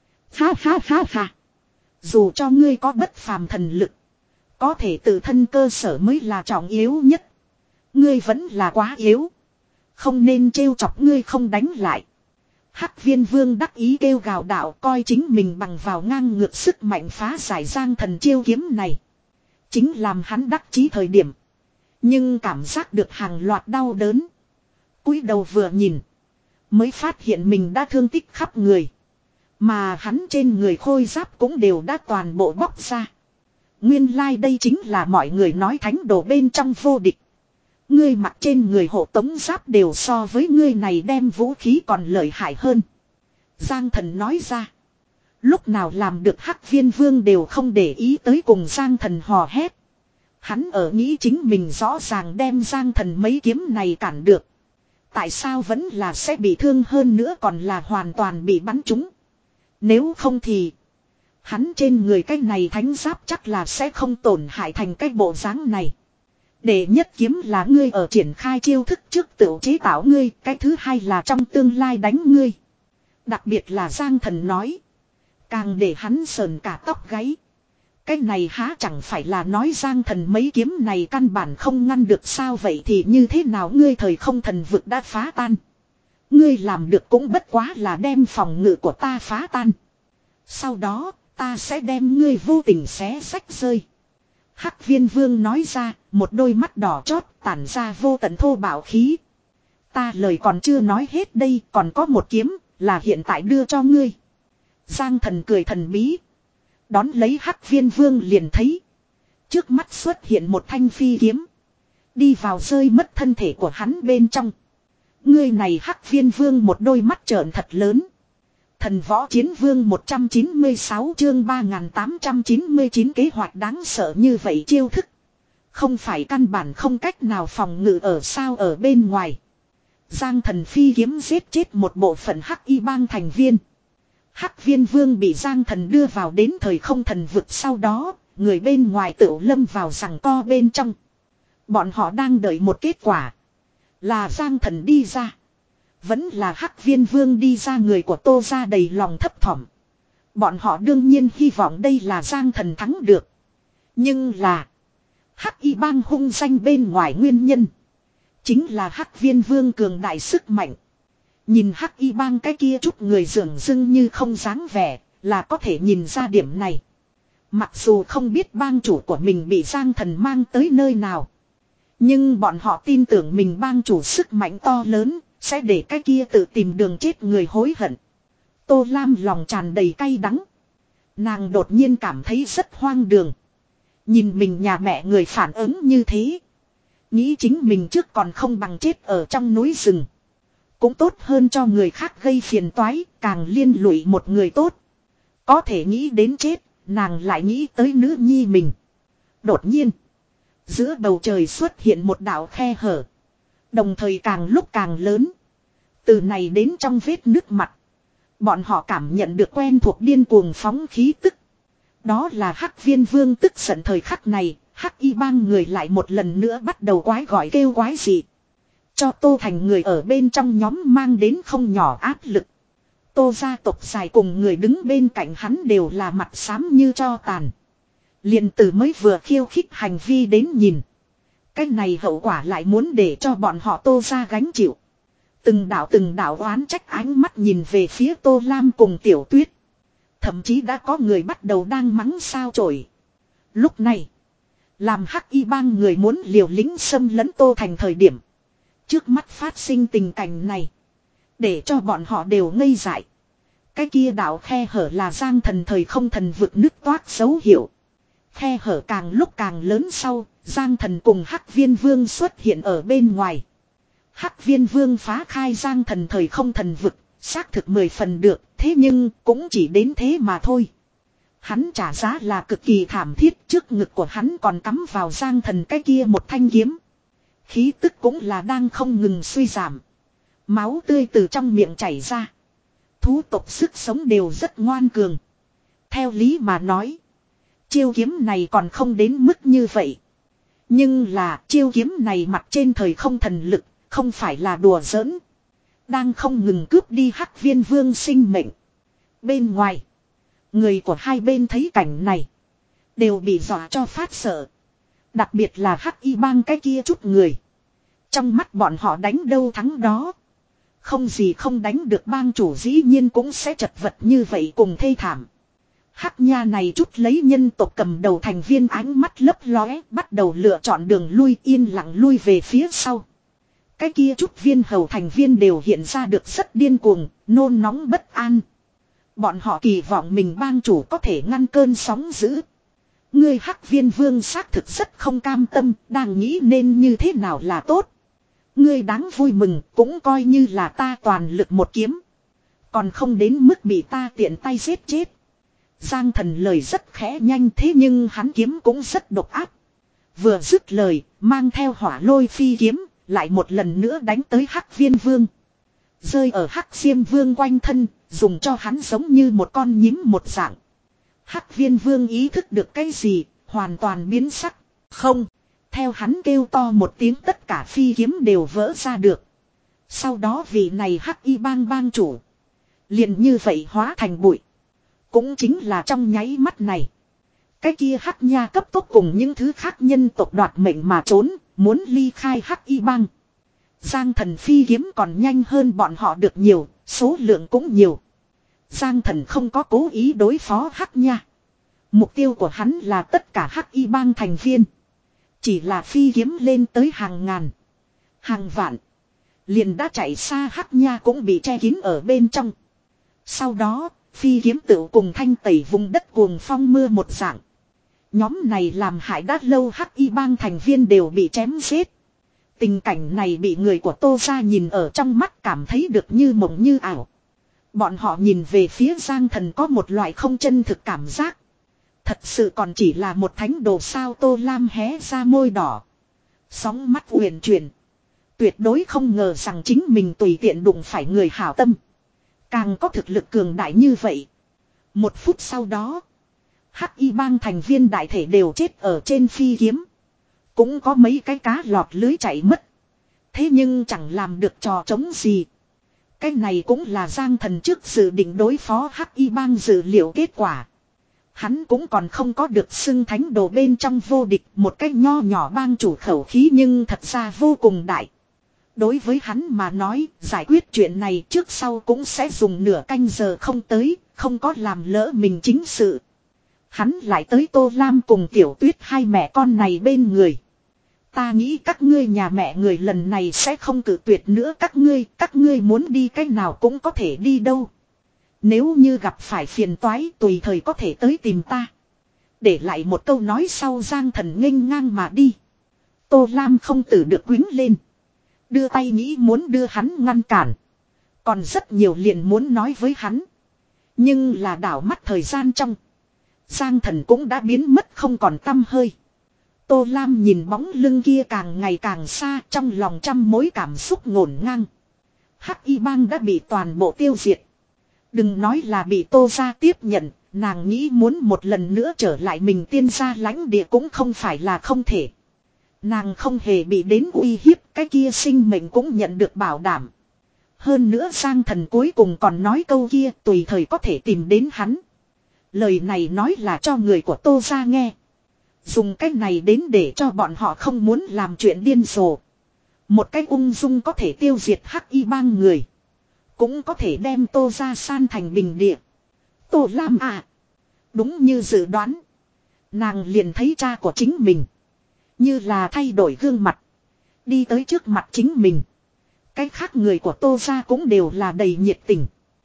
Ha ha ha ha. Dù cho ngươi có bất phàm thần lực, có thể tự thân cơ sở mới là trọng yếu nhất. Ngươi vẫn là quá yếu. Không nên trêu chọc ngươi không đánh lại. Hắc viên vương đắc ý kêu gào đạo coi chính mình bằng vào ngang ngược sức mạnh phá giải Giang Thần chiêu kiếm này. Chính làm hắn đắc chí thời điểm. Nhưng cảm giác được hàng loạt đau đớn. Cúi đầu vừa nhìn. Mới phát hiện mình đã thương tích khắp người. Mà hắn trên người khôi giáp cũng đều đã toàn bộ bóc ra. Nguyên lai like đây chính là mọi người nói thánh đồ bên trong vô địch. Ngươi mặc trên người hộ tống giáp đều so với ngươi này đem vũ khí còn lợi hại hơn. Giang Thần nói ra. Lúc nào làm được Hắc viên vương đều không để ý tới cùng Giang Thần hò hét. Hắn ở nghĩ chính mình rõ ràng đem Giang Thần mấy kiếm này cản được. Tại sao vẫn là sẽ bị thương hơn nữa còn là hoàn toàn bị bắn trúng. Nếu không thì. Hắn trên người cái này thánh giáp chắc là sẽ không tổn hại thành cái bộ dáng này. Đệ nhất kiếm là ngươi ở triển khai chiêu thức trước tự chế tạo ngươi. Cái thứ hai là trong tương lai đánh ngươi. Đặc biệt là Giang Thần nói. Càng để hắn sờn cả tóc gáy. Cái này há chẳng phải là nói Giang Thần mấy kiếm này căn bản không ngăn được sao vậy thì như thế nào ngươi thời không thần vực đã phá tan. Ngươi làm được cũng bất quá là đem phòng ngự của ta phá tan. Sau đó ta sẽ đem ngươi vô tình xé rách rơi. Hắc viên vương nói ra, một đôi mắt đỏ chót tản ra vô tận thô bạo khí. Ta lời còn chưa nói hết đây, còn có một kiếm, là hiện tại đưa cho ngươi. Giang Thần cười thần bí. Đón lấy Hắc viên vương liền thấy. Trước mắt xuất hiện một thanh phi kiếm. Đi vào rơi mất thân thể của hắn bên trong. Ngươi này Hắc viên vương một đôi mắt trợn thật lớn. Thần võ chiến vương một trăm chín mươi sáu chương ba nghìn tám trăm chín mươi chín kế hoạch đáng sợ như vậy chiêu thức. Không phải căn bản không cách nào phòng ngự ở sao ở bên ngoài. Giang Thần phi kiếm giết chết một bộ phận Hắc y bang thành viên. Hắc viên vương bị Giang Thần đưa vào đến thời không thần vực sau đó, người bên ngoài tự lâm vào giằng co bên trong. Bọn họ đang đợi một kết quả. Là Giang Thần đi ra. Vẫn là Hắc viên vương đi ra người của Tô ra đầy lòng thấp thỏm. Bọn họ đương nhiên hy vọng đây là Giang Thần thắng được. Nhưng là Hắc y bang hung danh bên ngoài nguyên nhân. Chính là Hắc viên vương cường đại sức mạnh. Nhìn Hắc y bang cái kia chút người dường dưng như không dáng vẻ là có thể nhìn ra điểm này. Mặc dù không biết bang chủ của mình bị Giang Thần mang tới nơi nào. Nhưng bọn họ tin tưởng mình bang chủ sức mạnh to lớn. Sẽ để cái kia tự tìm đường chết người hối hận. Tô Lam lòng tràn đầy cay đắng. Nàng đột nhiên cảm thấy rất hoang đường. Nhìn mình nhà mẹ người phản ứng như thế. Nghĩ chính mình trước còn không bằng chết ở trong núi rừng. Cũng tốt hơn cho người khác gây phiền toái, càng liên lụy một người tốt. Có thể nghĩ đến chết, nàng lại nghĩ tới nữ nhi mình. Đột nhiên, giữa bầu trời xuất hiện một đạo khe hở. Đồng thời càng lúc càng lớn. Từ này đến trong vết nước mặt. Bọn họ cảm nhận được quen thuộc điên cuồng phóng khí tức. Đó là Hắc viên vương tức giận thời khắc này. Hắc y bang người lại một lần nữa bắt đầu quái gọi kêu quái gì. Cho Tô Thành người ở bên trong nhóm mang đến không nhỏ áp lực. Tô gia tộc dài cùng người đứng bên cạnh hắn đều là mặt xám như cho tàn. Liền từ mới vừa khiêu khích hành vi đến nhìn. Cái này hậu quả lại muốn để cho bọn họ Tô ra gánh chịu. Từng đạo từng đạo oán trách ánh mắt nhìn về phía Tô Lam cùng Tiểu Tuyết. Thậm chí đã có người bắt đầu đang mắng sao chổi. Lúc này, làm Hắc y bang người muốn liều lĩnh xâm lấn Tô Thành thời điểm. Trước mắt phát sinh tình cảnh này. Để cho bọn họ đều ngây dại. Cái kia đạo khe hở là Giang Thần thời không thần vực nứt toát dấu hiệu. Khe hở càng lúc càng lớn sau, Giang Thần cùng Hắc viên vương xuất hiện ở bên ngoài. Hắc viên vương phá khai Giang Thần thời không thần vực, xác thực mười phần được, thế nhưng cũng chỉ đến thế mà thôi. Hắn trả giá là cực kỳ thảm thiết, trước ngực của hắn còn cắm vào Giang Thần cái kia một thanh kiếm. Khí tức cũng là đang không ngừng suy giảm. Máu tươi từ trong miệng chảy ra. Thú tộc sức sống đều rất ngoan cường. Theo lý mà nói, chiêu kiếm này còn không đến mức như vậy. Nhưng là chiêu kiếm này mặt trên thời không thần lực, không phải là đùa giỡn. Đang không ngừng cướp đi Hắc viên vương sinh mệnh. Bên ngoài, người của hai bên thấy cảnh này, đều bị dọa cho phát sợ. Đặc biệt là Hắc y bang cái kia chút người. Trong mắt bọn họ đánh đâu thắng đó. Không gì không đánh được bang chủ dĩ nhiên cũng sẽ chật vật như vậy cùng thê thảm. Hắc nha này chút lấy nhân tộc cầm đầu thành viên ánh mắt lấp lóe, bắt đầu lựa chọn đường lui, yên lặng lui về phía sau. Cái kia chút viên hầu thành viên đều hiện ra được rất điên cuồng, nôn nóng bất an. Bọn họ kỳ vọng mình bang chủ có thể ngăn cơn sóng dữ. Ngươi Hắc Viên Vương xác thực rất không cam tâm, đang nghĩ nên như thế nào là tốt. Ngươi đáng vui mừng, cũng coi như là ta toàn lực một kiếm. Còn không đến mức bị ta tiện tay giết chết. Giang Thần lời rất khẽ nhanh, thế nhưng hắn kiếm cũng rất độc ác. Vừa dứt lời, mang theo hỏa lôi phi kiếm, lại một lần nữa đánh tới Hắc Viên Vương. Rơi ở Hắc Diêm Vương quanh thân, dùng cho hắn giống như một con nhím một dạng. Hắc Viên Vương ý thức được cái gì, hoàn toàn biến sắc. Không, theo hắn kêu to một tiếng, tất cả phi kiếm đều vỡ ra được. Sau đó vị này Hắc Y bang bang chủ liền như vậy hóa thành bụi. Cũng chính là trong nháy mắt này, cái kia Hắc Nha cấp tốc cùng những thứ khác nhân tộc đoạt mệnh mà trốn, muốn ly khai Hắc Y bang. Giang Thần phi kiếm còn nhanh hơn bọn họ được nhiều, số lượng cũng nhiều. Giang Thần không có cố ý đối phó Hắc Nha. Mục tiêu của hắn là tất cả Hắc Y bang thành viên. Chỉ là phi kiếm lên tới hàng ngàn, hàng vạn, liền đã chạy xa Hắc Nha cũng bị che kín ở bên trong. Sau đó, phi kiếm tự cùng thanh tẩy vùng đất cuồng phong mưa một dạng. Nhóm này làm hại đã lâu Hắc Y bang thành viên đều bị chém giết. Tình cảnh này bị người của Tô gia nhìn ở trong mắt, cảm thấy được như mộng như ảo. Bọn họ nhìn về phía Giang Thần có một loại không chân thực cảm giác. Thật sự còn chỉ là một thánh đồ sao? Tô Lam hé ra môi đỏ, sóng mắt uyển chuyển. Tuyệt đối không ngờ rằng chính mình tùy tiện đụng phải người hảo tâm, càng có thực lực cường đại như vậy. Một phút sau đó, Hắc Y bang thành viên đại thể đều chết ở trên phi kiếm. Cũng có mấy cái cá lọt lưới chạy mất. Thế nhưng chẳng làm được trò trống gì. Cái này cũng là Giang Thần trước dự định đối phó Hắc Y bang dự liệu kết quả. Hắn cũng còn không có được xưng thánh đồ bên trong vô địch, một cái nho nhỏ bang chủ khẩu khí nhưng thật ra vô cùng đại. Đối với hắn mà nói, giải quyết chuyện này trước sau cũng sẽ dùng nửa canh giờ không tới, không có làm lỡ mình chính sự. Hắn lại tới Tô Lam cùng Tiểu Tuyết hai mẹ con này bên người. Ta nghĩ các ngươi nhà mẹ người lần này sẽ không cự tuyệt nữa các ngươi, các ngươi muốn đi cách nào cũng có thể đi đâu. Nếu như gặp phải phiền toái tùy thời có thể tới tìm ta. Để lại một câu nói sau, Giang Thần nghênh ngang mà đi. Tô Lam không tử được quýnh lên, đưa tay nghĩ muốn đưa hắn ngăn cản. Còn rất nhiều liền muốn nói với hắn. Nhưng là đảo mắt thời gian trong, Giang Thần cũng đã biến mất không còn tăm hơi. Tô Lam nhìn bóng lưng kia càng ngày càng xa, trong lòng trăm mối cảm xúc ngổn ngang. Hắc Y bang đã bị toàn bộ tiêu diệt. Đừng nói là bị Tô gia tiếp nhận, nàng nghĩ muốn một lần nữa trở lại mình Tiên gia lãnh địa cũng không phải là không thể. Nàng không hề bị đến uy hiếp, cái kia sinh mệnh cũng nhận được bảo đảm. Hơn nữa Giang Thần cuối cùng còn nói câu kia, tùy thời có thể tìm đến hắn. Lời này nói là cho người của Tô gia nghe. Dùng cách này đến để cho bọn họ không muốn làm chuyện điên rồ. Một cách ung dung có thể tiêu diệt Hắc Y bang người, cũng có thể đem Tô gia san thành bình địa. Tô Lam à, đúng như dự đoán, nàng liền thấy cha của chính mình như là thay đổi gương mặt, đi tới trước mặt chính mình. Cái khác người của Tô gia cũng đều là đầy nhiệt tình.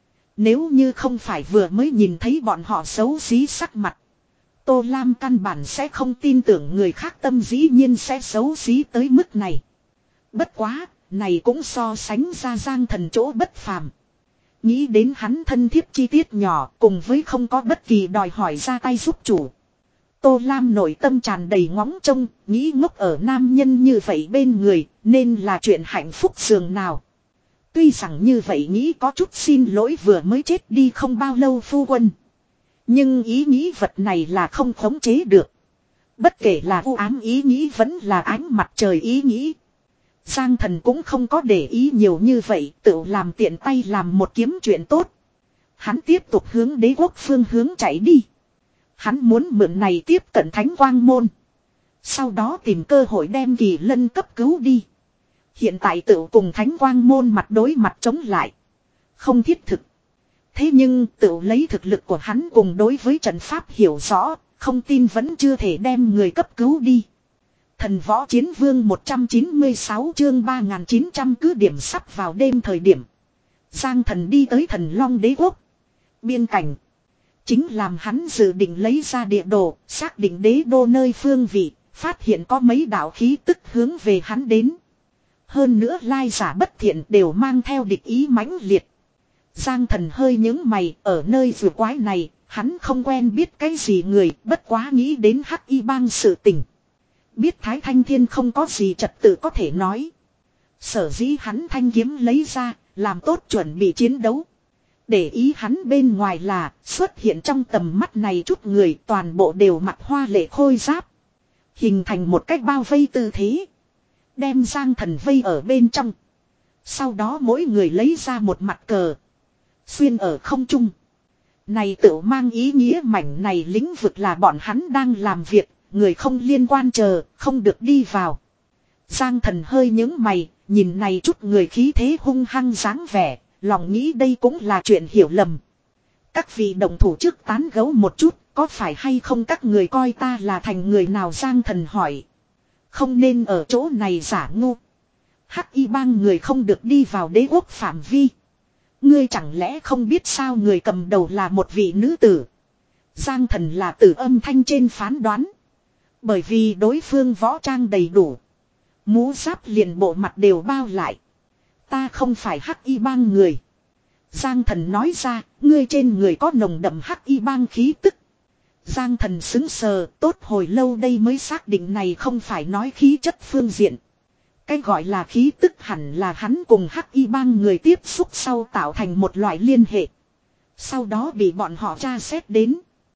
Nếu như không phải vừa mới nhìn thấy bọn họ xấu xí sắc mặt, Tô Lam căn bản sẽ không tin tưởng người khác tâm dĩ nhiên sẽ xấu xí tới mức này. Bất quá, này cũng so sánh ra Giang Thần chỗ bất phàm. Nghĩ đến hắn thân thiết chi tiết nhỏ cùng với không có bất kỳ đòi hỏi ra tay giúp chủ, Tô Lam nội tâm tràn đầy ngóng trông, nghĩ ngốc ở nam nhân như vậy bên người nên là chuyện hạnh phúc dường nào. Tuy rằng như vậy nghĩ có chút xin lỗi vừa mới chết đi không bao lâu phu quân. Nhưng ý nghĩ vật này là không khống chế được. Bất kể là u ám ý nghĩ vẫn là ánh mặt trời ý nghĩ, Giang Thần cũng không có để ý nhiều như vậy, tự làm tiện tay làm một kiếm chuyện tốt. Hắn tiếp tục hướng đế quốc phương hướng chạy đi. Hắn muốn mượn này tiếp cận Thánh Quang Môn, sau đó tìm cơ hội đem Kỳ Lân cấp cứu đi. Hiện tại tự cùng thánh quang môn mặt đối mặt chống lại. Không thiết thực. Thế nhưng tự lấy thực lực của hắn cùng đối với trận pháp hiểu rõ, không tin vẫn chưa thể đem người cấp cứu đi. Thần võ chiến vương một trăm chín mươi sáu chương ba nghìn chín trăm cứ điểm sắp vào đêm thời điểm. Giang Thần đi tới Thần Long Đế Quốc. Biên cảnh. Chính làm hắn dự định lấy ra địa đồ, xác định đế đô nơi phương vị, phát hiện có mấy đạo khí tức hướng về hắn đến. Hơn nữa lai giả bất thiện đều mang theo địch ý mãnh liệt. Giang Thần hơi nhướng mày, ở nơi vừa quái này, hắn không quen biết cái gì người, bất quá nghĩ đến Hắc Y Bang sự tình. Biết Thái Thanh Thiên không có gì trật tự có thể nói. Sở dĩ hắn thanh kiếm lấy ra, làm tốt chuẩn bị chiến đấu. Để ý hắn bên ngoài là xuất hiện trong tầm mắt này chút người toàn bộ đều mặc hoa lệ khôi giáp. Hình thành một cách bao vây tư thế. Đem Giang Thần vây ở bên trong. Sau đó mỗi người lấy ra một mặt cờ. Xuyên ở không trung. Này tự mang ý nghĩa mảnh này lĩnh vực là bọn hắn đang làm việc. Người không liên quan chờ, không được đi vào. Giang Thần hơi nhướng mày, nhìn này chút người khí thế hung hăng dáng vẻ, lòng nghĩ đây cũng là chuyện hiểu lầm. Các vị đồng thủ trước tán gẫu một chút, có phải hay không các người coi ta là thành người nào? Giang Thần hỏi. Không nên ở chỗ này giả ngu. Hắc Y Bang người không được đi vào đế quốc phạm vi. Ngươi chẳng lẽ không biết sao người cầm đầu là một vị nữ tử? Giang Thần là từ âm thanh trên phán đoán. Bởi vì đối phương võ trang đầy đủ. Mũ giáp liền bộ mặt đều bao lại. Ta không phải Hắc Y Bang người. Giang Thần nói ra, ngươi trên người có nồng đậm Hắc Y Bang khí tức. Giang Thần xứng sờ, tốt hồi lâu đây mới xác định này không phải nói khí chất phương diện. Cái gọi là khí tức hẳn là hắn cùng Hắc Y Bang người tiếp xúc sau tạo thành một loại liên hệ. Sau đó bị bọn họ tra xét đến.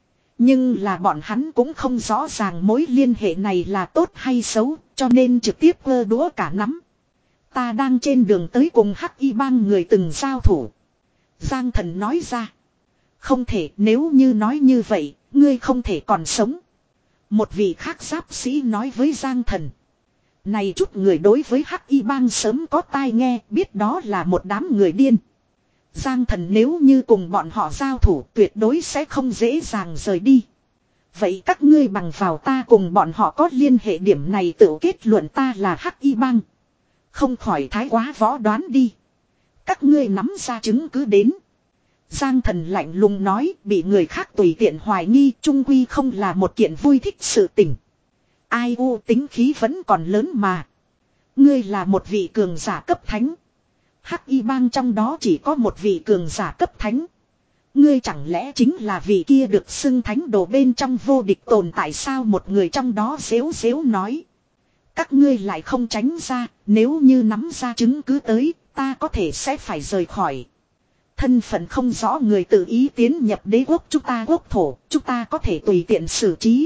Nhưng là bọn hắn cũng không rõ ràng mối liên hệ này là tốt hay xấu, cho nên trực tiếp cơ đũa cả nắm. Ta đang trên đường tới cùng Hắc Y Bang người từng giao thủ. Giang Thần nói ra. Không thể, nếu như nói như vậy, ngươi không thể còn sống. Một vị khác giáp sĩ nói với Giang Thần. Này chút người đối với Hắc Y Bang sớm có tai nghe, biết đó là một đám người điên. Giang Thần nếu như cùng bọn họ giao thủ tuyệt đối sẽ không dễ dàng rời đi. Vậy các ngươi bằng vào ta cùng bọn họ có liên hệ điểm này tự kết luận ta là Hắc Y Bang. Không khỏi thái quá võ đoán đi. Các ngươi nắm ra chứng cứ đến. Giang Thần lạnh lùng nói, bị người khác tùy tiện hoài nghi trung quy không là một kiện vui thích sự tình. Ai u tính khí vẫn còn lớn mà. Ngươi là một vị cường giả cấp thánh. Hắc Y Bang trong đó chỉ có một vị cường giả cấp thánh. Ngươi chẳng lẽ chính là vị kia được xưng thánh đồ bên trong vô địch tồn tại sao? Một người trong đó xếu xếu nói. Các ngươi lại không tránh ra, nếu như nắm ra chứng cứ tới, ta có thể sẽ phải rời khỏi. Thân phận không rõ người tự ý tiến nhập đế quốc chúng ta quốc thổ, chúng ta có thể tùy tiện xử trí.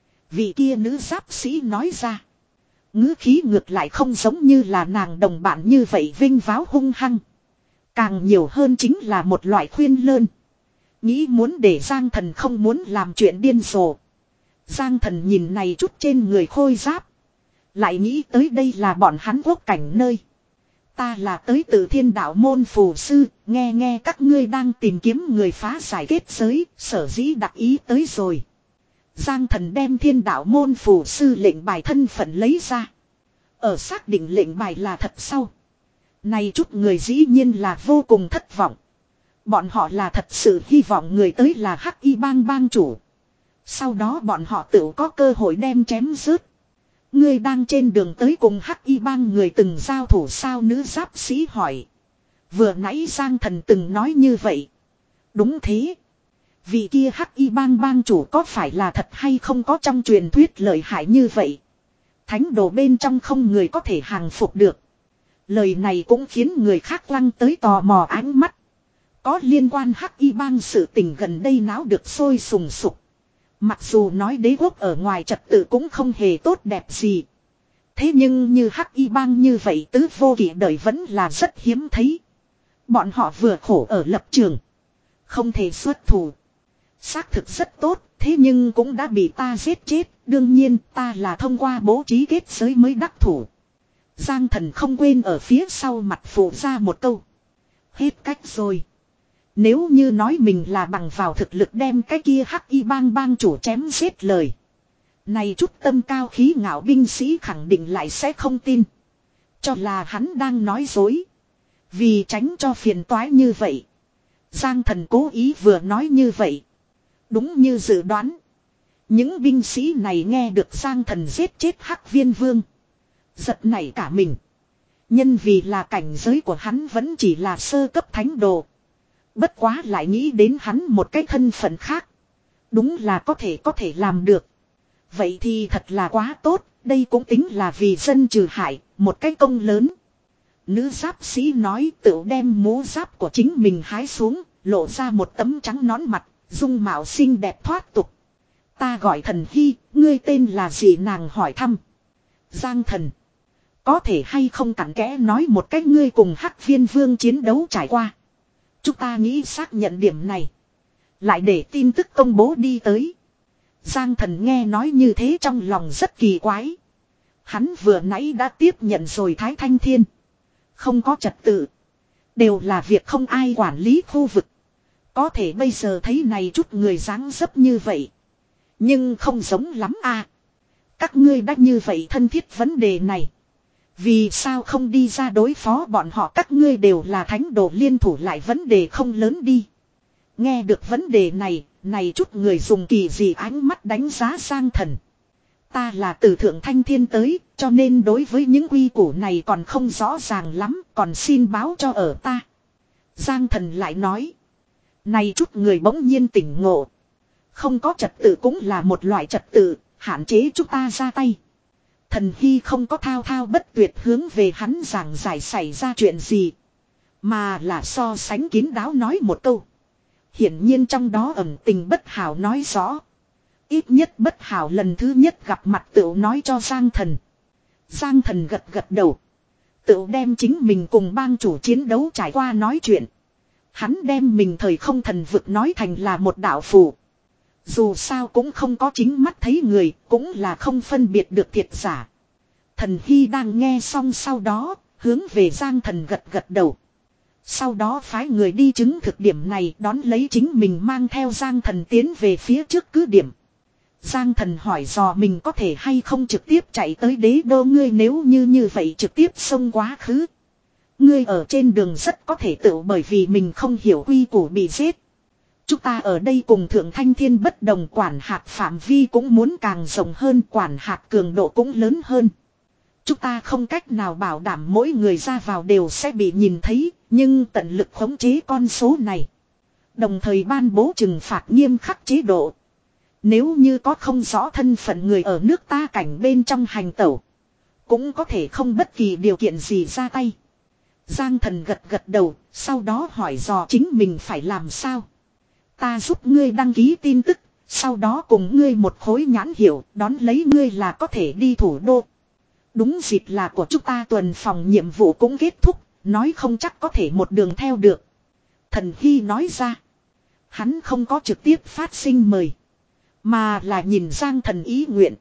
Vị kia nữ giáp sĩ nói ra. Ngữ khí ngược lại không giống như là nàng đồng bạn như vậy vinh váo hung hăng. Càng nhiều hơn chính là một loại khuyên lơn. Nghĩ muốn để Giang Thần không muốn làm chuyện điên rồ. Giang Thần nhìn này chút trên người khôi giáp. Lại nghĩ tới đây là bọn hắn quốc cảnh nơi. Ta là tới từ Thiên Đạo môn phù sư, nghe nghe các ngươi đang tìm kiếm người phá giải kết giới, sở dĩ đặc ý tới rồi. Giang Thần đem Thiên Đạo môn phù sư lệnh bài thân phận lấy ra. Ở xác định lệnh bài là thật sau. Này chút người dĩ nhiên là vô cùng thất vọng. Bọn họ là thật sự hy vọng người tới là Hắc Y Bang bang chủ. Sau đó bọn họ tự có cơ hội đem chém rớt. Ngươi đang trên đường tới cùng Hắc Y Bang người từng giao thủ sao? Nữ giáp sĩ hỏi. Vừa nãy Giang Thần từng nói như vậy. Đúng thế. Vị kia Hắc Y Bang bang chủ có phải là thật hay không có trong truyền thuyết lợi hại như vậy? Thánh đồ bên trong không người có thể hàng phục được. Lời này cũng khiến người khác lăng tới tò mò ánh mắt. Có liên quan Hắc Y Bang sự tình gần đây náo được sôi sùng sục. Mặc dù nói đế quốc ở ngoài trật tự cũng không hề tốt đẹp gì. Thế nhưng như Hắc Y Bang như vậy tứ vô kỵ đời vẫn là rất hiếm thấy. Bọn họ vừa khổ ở lập trường. Không thể xuất thủ. Xác thực rất tốt, thế nhưng cũng đã bị ta giết chết. Đương nhiên ta là thông qua bố trí kết giới mới đắc thủ. Giang Thần không quên ở phía sau mặt phụ ra một câu. Hết cách rồi. Nếu như nói mình là bằng vào thực lực đem cái kia hắc y bang bang chủ chém giết lời. Này chút tâm cao khí ngạo binh sĩ khẳng định lại sẽ không tin. Cho là hắn đang nói dối. Vì tránh cho phiền toái như vậy. Giang Thần cố ý vừa nói như vậy. Đúng như dự đoán. Những binh sĩ này nghe được Giang Thần giết chết hắc viên vương. Giật nảy cả mình. Nhân vì là cảnh giới của hắn vẫn chỉ là sơ cấp thánh đồ. Bất quá lại nghĩ đến hắn một cái thân phận khác. Đúng là có thể có thể làm được. Vậy thì thật là quá tốt. Đây cũng tính là vì dân trừ hại. Một cái công lớn. Nữ giáp sĩ nói tự đem mũ giáp của chính mình hái xuống. Lộ ra một tấm trắng nón mặt. Dung mạo xinh đẹp thoát tục. Ta gọi Thần Hy. Ngươi tên là gì nàng hỏi thăm. Giang Thần. Có thể hay không cặn kẽ nói một cách ngươi cùng hắc viên vương chiến đấu trải qua. Chúng ta nghĩ xác nhận điểm này. Lại để tin tức công bố đi tới. Giang Thần nghe nói như thế trong lòng rất kỳ quái. Hắn vừa nãy đã tiếp nhận rồi Thái Thanh Thiên. Không có trật tự. Đều là việc không ai quản lý khu vực. Có thể bây giờ thấy này chút người dáng dấp như vậy. Nhưng không giống lắm à. Các ngươi đã như vậy thân thiết vấn đề này. Vì sao không đi ra đối phó bọn họ, các ngươi đều là thánh đồ liên thủ lại vấn đề không lớn đi. Nghe được vấn đề này, này chút người dùng kỳ dị ánh mắt đánh giá Giang Thần. Ta là từ Thượng Thanh Thiên tới, cho nên đối với những quy củ này còn không rõ ràng lắm, còn xin báo cho ở ta. Giang Thần lại nói. Này chút người bỗng nhiên tỉnh ngộ. Không có trật tự cũng là một loại trật tự, hạn chế chúng ta ra tay. Thần Hy không có thao thao bất tuyệt hướng về hắn giảng giải xảy ra chuyện gì. Mà là so sánh kín đáo nói một câu. Hiển nhiên trong đó ẩn tình bất hảo nói rõ. Ít nhất bất hảo lần thứ nhất gặp mặt tựu nói cho Giang Thần. Giang Thần gật gật đầu. Tựu đem chính mình cùng bang chủ chiến đấu trải qua nói chuyện. Hắn đem mình thời không thần vực nói thành là một đạo phù. Dù sao cũng không có chính mắt thấy người, cũng là không phân biệt được thiệt giả. Thần Hy đang nghe xong sau đó, hướng về Giang Thần gật gật đầu. Sau đó phái người đi chứng thực điểm này, đón lấy chính mình mang theo Giang Thần tiến về phía trước cứ điểm. Giang Thần hỏi dò mình có thể hay không trực tiếp chạy tới đế đô, ngươi nếu như như vậy trực tiếp xông quá khứ. Ngươi ở trên đường rất có thể tự bởi vì mình không hiểu quy củ bị giết. Chúng ta ở đây cùng Thượng Thanh Thiên bất đồng, quản hạt phạm vi cũng muốn càng rộng hơn, quản hạt cường độ cũng lớn hơn. Chúng ta không cách nào bảo đảm mỗi người ra vào đều sẽ bị nhìn thấy, nhưng tận lực khống chế con số này. Đồng thời ban bố trừng phạt nghiêm khắc chế độ. Nếu như có không rõ thân phận người ở nước ta cảnh bên trong hành tẩu, cũng có thể không bất kỳ điều kiện gì ra tay. Giang Thần gật gật đầu, sau đó hỏi dò chính mình phải làm sao. Ta giúp ngươi đăng ký tin tức, sau đó cùng ngươi một khối nhãn hiệu, đón lấy ngươi là có thể đi thủ đô. Đúng dịp là của chúng ta tuần phòng nhiệm vụ cũng kết thúc, nói không chắc có thể một đường theo được. Thần Hy nói ra, hắn không có trực tiếp phát sinh mời, mà là nhìn Giang Thần ý nguyện.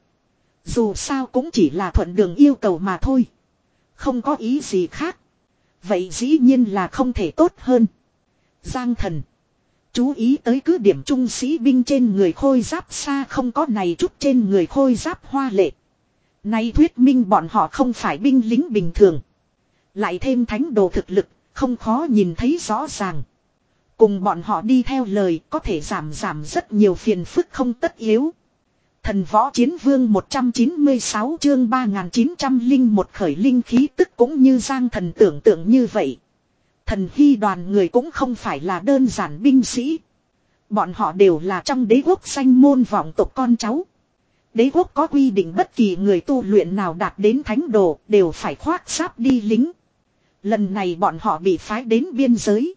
Dù sao cũng chỉ là thuận đường yêu cầu mà thôi, không có ý gì khác. Vậy dĩ nhiên là không thể tốt hơn. Giang Thần, chú ý tới cứ điểm trung sĩ binh trên người khôi giáp xa không có này chút trên người khôi giáp hoa lệ. Này thuyết minh bọn họ không phải binh lính bình thường. Lại thêm thánh đồ thực lực, không khó nhìn thấy rõ ràng. Cùng bọn họ đi theo lời có thể giảm giảm rất nhiều phiền phức không tất yếu. Thần võ chiến vương một trăm chín mươi sáu chương ba nghìn chín trăm lẻ một khởi linh khí tức cũng như Giang Thần tưởng tượng như vậy. Thần Hy đoàn người cũng không phải là đơn giản binh sĩ. Bọn họ đều là trong đế quốc danh môn vọng tộc con cháu. Đế quốc có quy định bất kỳ người tu luyện nào đạt đến thánh đồ đều phải khoác giáp đi lính. Lần này bọn họ bị phái đến biên giới,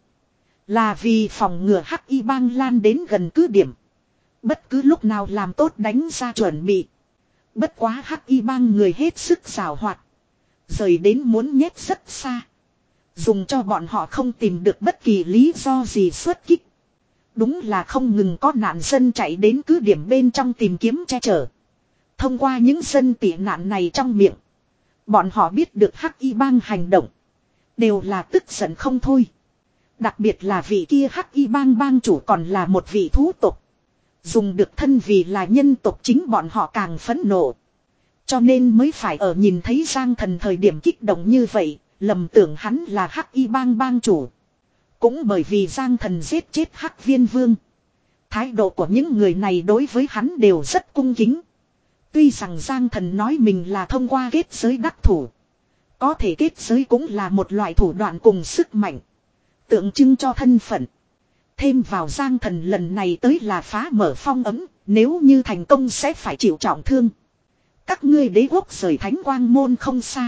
là vì phòng ngừa hắc y bang lan đến gần cứ điểm. Bất cứ lúc nào làm tốt đánh ra chuẩn bị. Bất quá hắc y bang người hết sức giàu hoạt, rời đến muốn nhét rất xa, dùng cho bọn họ không tìm được bất kỳ lý do gì xuất kích. Đúng là không ngừng có nạn dân chạy đến cứ điểm bên trong tìm kiếm che chở. Thông qua những dân tị nạn này trong miệng, Bọn họ biết được Hắc Y bang hành động. Đều là tức giận không thôi. Đặc biệt là vị kia Hắc Y bang bang chủ còn là một vị thú tộc. Dùng được thân vì là nhân tộc chính bọn họ càng phẫn nộ. Cho nên mới phải ở nhìn thấy Giang Thần thời điểm kích động như vậy, lầm tưởng hắn là Hắc Y bang bang chủ. Cũng bởi vì Giang Thần giết chết Hắc Viên Vương. Thái độ của những người này đối với hắn đều rất cung kính. Tuy rằng Giang Thần nói mình là thông qua kết giới đắc thủ. Có thể kết giới cũng là một loại thủ đoạn cùng sức mạnh. Tượng trưng cho thân phận. Thêm vào Giang Thần lần này tới là phá mở phong ấm. Nếu như thành công sẽ phải chịu trọng thương. Các ngươi đế quốc rời Thánh Quang Môn không xa.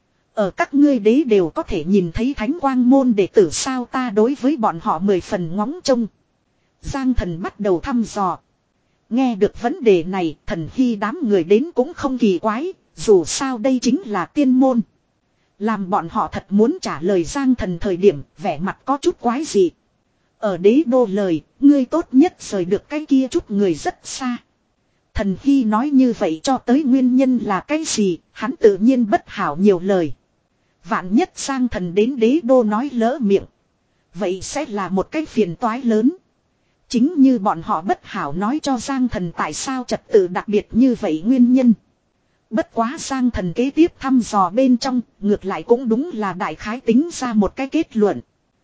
Ở các ngươi đế đều có thể nhìn thấy Thánh Quang Môn đệ tử sao ta đối với bọn họ mười phần ngóng trông. Giang Thần bắt đầu thăm dò. Nghe được vấn đề này, Thần Hy đám người đến cũng không kỳ quái, dù sao đây chính là tiên môn. Làm bọn họ thật muốn trả lời Giang Thần thời điểm, vẻ mặt có chút quái dị. Ở đế đô lời, ngươi tốt nhất rời được cái kia chút người rất xa. Thần Hy nói như vậy cho tới nguyên nhân là cái gì, hắn tự nhiên bất hảo nhiều lời. Vạn nhất Giang Thần đến đế đô nói lỡ miệng. Vậy sẽ là một cái phiền toái lớn. Chính như bọn họ bất hảo nói cho Giang Thần tại sao trật tự đặc biệt như vậy nguyên nhân. Bất quá Giang Thần kế tiếp thăm dò bên trong, ngược lại cũng đúng là đại khái tính ra một cái kết luận.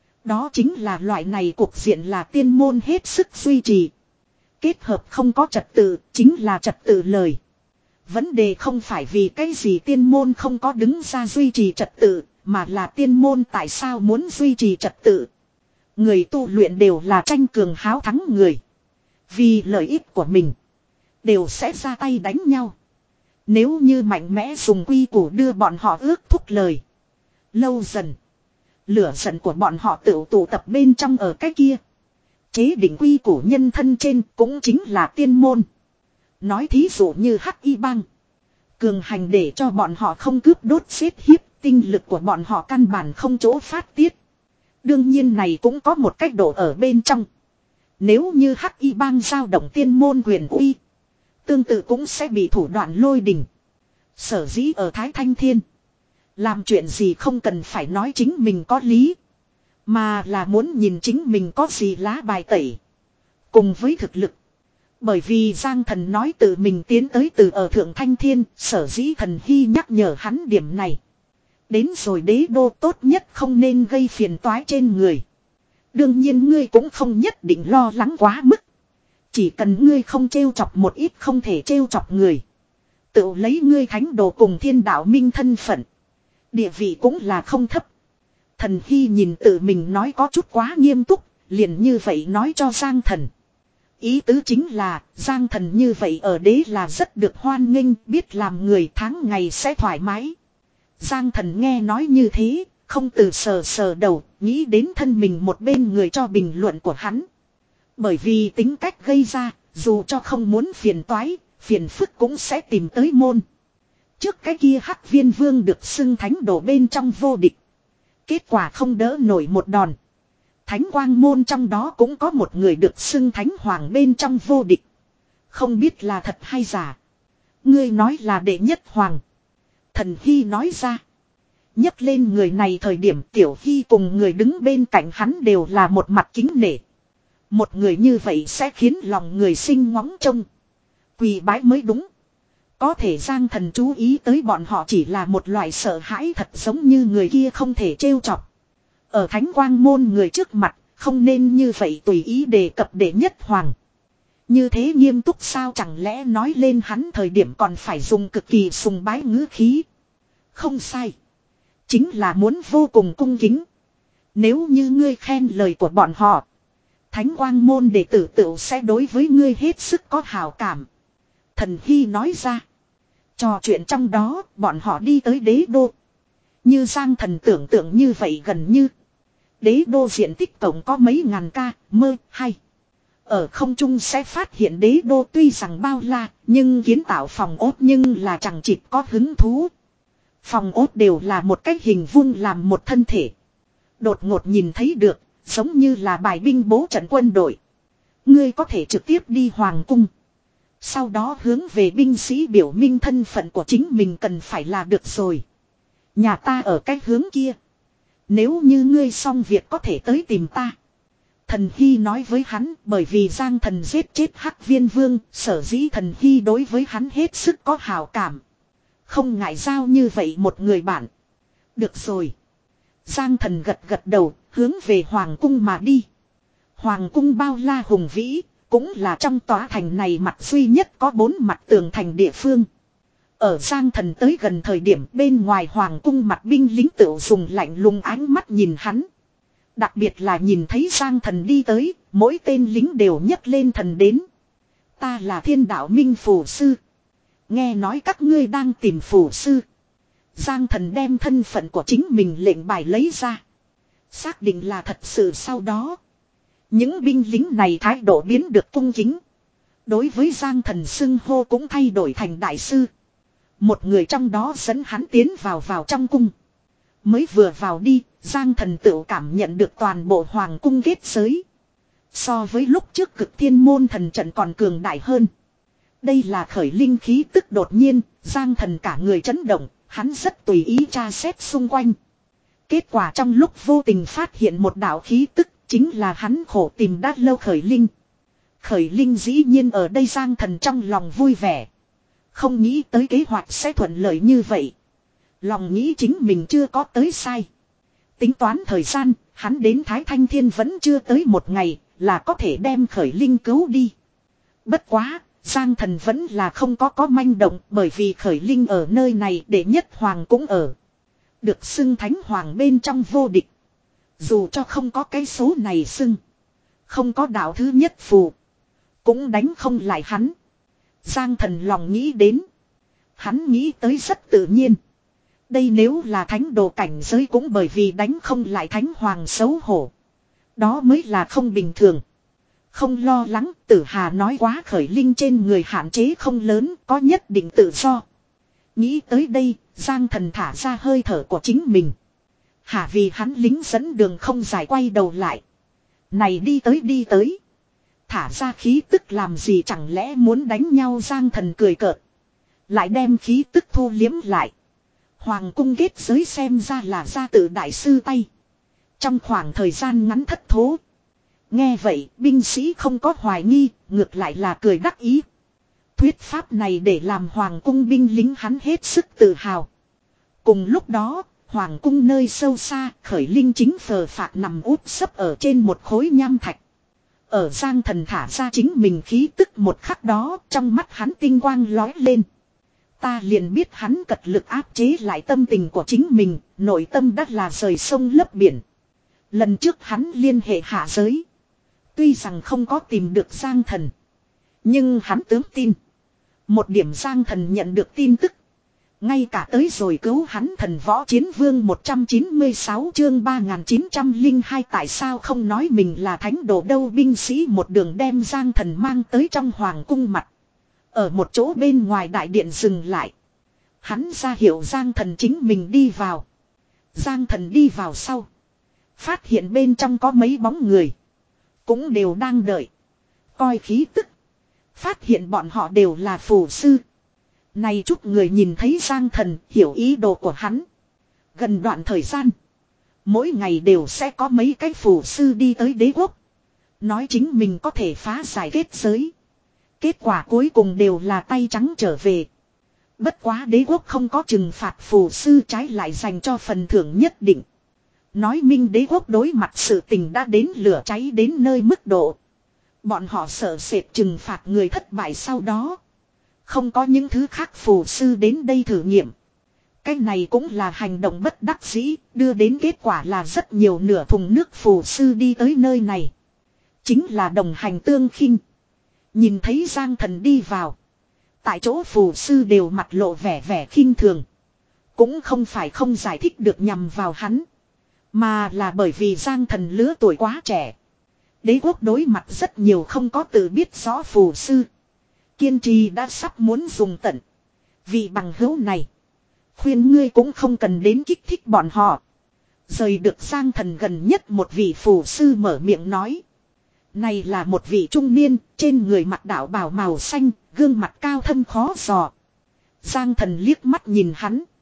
Đó chính là loại này cục diện là tiên môn hết sức duy trì. Kết hợp không có trật tự, chính là trật tự lời. Vấn đề không phải vì cái gì tiên môn không có đứng ra duy trì trật tự, mà là tiên môn tại sao muốn duy trì trật tự. Người tu luyện đều là tranh cường háo thắng người. Vì lợi ích của mình, đều sẽ ra tay đánh nhau. Nếu như mạnh mẽ dùng quy củ đưa bọn họ ước thúc lời. Lâu dần, lửa giận của bọn họ tự tụ tập bên trong ở cái kia. Chế định quy củ nhân thân trên cũng chính là tiên môn. Nói thí dụ như Hắc Y bang. Cường hành để cho bọn họ không cướp đốt xếp hiếp, tinh lực của bọn họ căn bản không chỗ phát tiết. Đương nhiên này cũng có một cách độ ở bên trong. Nếu như Hắc Y bang giao động tiên môn quyền uy, tương tự cũng sẽ bị thủ đoạn lôi đình. Sở dĩ ở Thái Thanh Thiên, làm chuyện gì không cần phải nói chính mình có lý, mà là muốn nhìn chính mình có gì lá bài tẩy. Cùng với thực lực. Bởi vì Giang Thần nói tự mình tiến tới từ ở Thượng Thanh Thiên, sở dĩ Thần Hy nhắc nhở hắn điểm này. Đến rồi đế đô tốt nhất không nên gây phiền toái trên người. Đương nhiên ngươi cũng không nhất định lo lắng quá mức. Chỉ cần ngươi không trêu chọc một ít không thể trêu chọc người. Tự lấy ngươi thánh đồ cùng thiên đạo minh thân phận. Địa vị cũng là không thấp. Thần Hy nhìn tự mình nói có chút quá nghiêm túc, liền như vậy nói cho Giang Thần. Ý tứ chính là, Giang Thần như vậy ở đế là rất được hoan nghênh, biết làm người tháng ngày sẽ thoải mái. Giang Thần nghe nói như thế, không từ sờ sờ đầu, nghĩ đến thân mình một bên người cho bình luận của hắn. Bởi vì tính cách gây ra, dù cho không muốn phiền toái, phiền phức cũng sẽ tìm tới môn. Trước cái kia Hắc Viên Vương được xưng thánh đồ bên trong vô địch. Kết quả không đỡ nổi một đòn. Thánh Quang Môn trong đó cũng có một người được xưng thánh hoàng bên trong vô địch. Không biết là thật hay giả. Ngươi nói là đệ nhất hoàng. Thần Hy nói ra. Nhấc lên người này thời điểm Tiểu Hy cùng người đứng bên cạnh hắn đều là một mặt kính nể. Một người như vậy sẽ khiến lòng người sinh ngóng trông. Quỳ bái mới đúng. Có thể Giang Thần chú ý tới bọn họ chỉ là một loại sợ hãi thật giống như người kia không thể trêu chọc. Ở Thánh Quang Môn người trước mặt, không nên như vậy tùy ý đề cập đệ nhất hoàng. Như thế nghiêm túc sao chẳng lẽ nói lên hắn thời điểm còn phải dùng cực kỳ sùng bái ngữ khí. Không sai. Chính là muốn vô cùng cung kính. Nếu như ngươi khen lời của bọn họ, Thánh Quang Môn đệ tử tựu sẽ đối với ngươi hết sức có hảo cảm. Thần Hy nói ra. Trò chuyện trong đó, bọn họ đi tới đế đô. Như Giang Thần tưởng tượng như vậy gần như. Đế đô diện tích tổng có mấy ngàn ca, mơ, hay. Ở không trung sẽ phát hiện đế đô tuy rằng bao la, nhưng kiến tạo phòng ốt nhưng là chẳng chịt có hứng thú. Phòng ốt đều là một cái hình vuông làm một thân thể. Đột ngột nhìn thấy được, giống như là bài binh bố trận quân đội. Ngươi có thể trực tiếp đi hoàng cung. Sau đó hướng về binh sĩ biểu minh thân phận của chính mình cần phải là được rồi. Nhà ta ở cái hướng kia. Nếu như ngươi xong việc có thể tới tìm ta. Thần Hy nói với hắn, bởi vì Giang Thần giết chết Hắc Viên Vương, sở dĩ Thần Hy đối với hắn hết sức có hào cảm. Không ngại giao như vậy một người bạn. Được rồi. Giang Thần gật gật đầu, hướng về Hoàng cung mà đi. Hoàng cung bao la hùng vĩ, cũng là trong tòa thành này mặt duy nhất có bốn mặt tường thành địa phương. Ở Giang Thần tới gần thời điểm bên ngoài Hoàng cung mặt binh lính tự dùng lạnh lùng ánh mắt nhìn hắn. Đặc biệt là nhìn thấy Giang Thần đi tới, mỗi tên lính đều nhấc lên thần đến. Ta là Thiên Đạo Minh Phù Sư. Nghe nói các ngươi đang tìm Phù Sư. Giang Thần đem thân phận của chính mình lệnh bài lấy ra. Xác định là thật sự sau đó. Những binh lính này thái độ biến được cung kính. Đối với Giang Thần xưng hô cũng thay đổi thành đại sư. Một người trong đó dẫn hắn tiến vào vào trong cung. Mới vừa vào đi, Giang Thần tự cảm nhận được toàn bộ hoàng cung kết giới. So với lúc trước Cực Thiên Môn thần trận còn cường đại hơn. Đây là khởi linh khí tức đột nhiên, Giang Thần cả người chấn động, hắn rất tùy ý tra xét xung quanh. Kết quả trong lúc vô tình phát hiện một đạo khí tức, chính là hắn khổ tìm đã lâu khởi linh. Khởi linh dĩ nhiên ở đây Giang Thần trong lòng vui vẻ. Không nghĩ tới kế hoạch sẽ thuận lợi như vậy. Lòng nghĩ chính mình chưa có tới sai. Tính toán thời gian, hắn đến Thái Thanh Thiên vẫn chưa tới một ngày, là có thể đem khởi linh cứu đi. Bất quá, Giang Thần vẫn là không có có manh động, bởi vì khởi linh ở nơi này để nhất hoàng cũng ở. Được xưng thánh hoàng bên trong vô địch. Dù cho không có cái số này xưng. Không có đạo thứ nhất phù. Cũng đánh không lại hắn. Giang Thần lòng nghĩ đến. Hắn nghĩ tới rất tự nhiên. Đây nếu là thánh đồ cảnh giới cũng bởi vì đánh không lại thánh hoàng xấu hổ. Đó mới là không bình thường. Không lo lắng, Tử Hà nói quá khởi linh trên người hạn chế không lớn, có nhất định tự do. Nghĩ tới đây, Giang Thần thả ra hơi thở của chính mình. Hả vì hắn lính dẫn đường không giải quay đầu lại. Này đi tới đi tới. Thả ra khí tức làm gì chẳng lẽ muốn đánh nhau Giang Thần cười cợt. Lại đem khí tức thu liếm lại. Hoàng cung kết giới xem ra là ra tự đại sư tay. Trong khoảng thời gian ngắn thất thố. Nghe vậy binh sĩ không có hoài nghi, ngược lại là cười đắc ý. Thuyết pháp này để làm hoàng cung binh lính hắn hết sức tự hào. Cùng lúc đó, hoàng cung nơi sâu xa, khởi linh chính phờ phạt nằm úp sấp ở trên một khối nham thạch. Ở Giang Thần thả ra chính mình khí tức một khắc đó, trong mắt hắn tinh quang lói lên. Ta liền biết hắn cật lực áp chế lại tâm tình của chính mình, nội tâm đã là rời sông lấp biển. Lần trước hắn liên hệ hạ giới. Tuy rằng không có tìm được Giang Thần. Nhưng hắn tướng tin. Một điểm Giang Thần nhận được tin tức. Ngay cả tới rồi cứu hắn Thần Võ Chiến Vương một trăm chín mươi sáu chương ba nghìn chín trăm lẻ hai tại sao không nói mình là thánh đồ đâu. Binh sĩ một đường đem Giang Thần mang tới trong hoàng cung mặt. Ở một chỗ bên ngoài đại điện dừng lại. Hắn ra hiệu Giang Thần chính mình đi vào. Giang Thần đi vào sau. Phát hiện bên trong có mấy bóng người. Cũng đều đang đợi. Coi khí tức. Phát hiện bọn họ đều là phù sư. Này chút người nhìn thấy Giang Thần hiểu ý đồ của hắn. Gần đoạn thời gian. Mỗi ngày đều sẽ có mấy cái phù sư đi tới đế quốc. Nói chính mình có thể phá giải kết giới. Kết quả cuối cùng đều là tay trắng trở về. Bất quá đế quốc không có trừng phạt phù sư, trái lại dành cho phần thưởng nhất định. Nói minh đế quốc đối mặt sự tình đã đến lửa cháy đến nơi mức độ. Bọn họ sợ sệt trừng phạt người thất bại sau đó. Không có những thứ khác phù sư đến đây thử nghiệm. Cái này cũng là hành động bất đắc dĩ, đưa đến kết quả là rất nhiều nửa thùng nước phù sư đi tới nơi này. Chính là đồng hành tương khinh. Nhìn thấy Giang Thần đi vào. Tại chỗ phù sư đều mặt lộ vẻ vẻ khinh thường. Cũng không phải không giải thích được nhằm vào hắn. Mà là bởi vì Giang Thần lứa tuổi quá trẻ. Đế quốc đối mặt rất nhiều không có tự biết rõ phù sư. Kiên trì đã sắp muốn dùng tận. Vì bằng hữu này. Khuyên ngươi cũng không cần đến kích thích bọn họ. Rời được Giang Thần gần nhất một vị phù sư mở miệng nói. Này là một vị trung niên, trên người mặt đạo bào màu xanh, gương mặt cao thâm khó dò. Giang Thần liếc mắt nhìn hắn.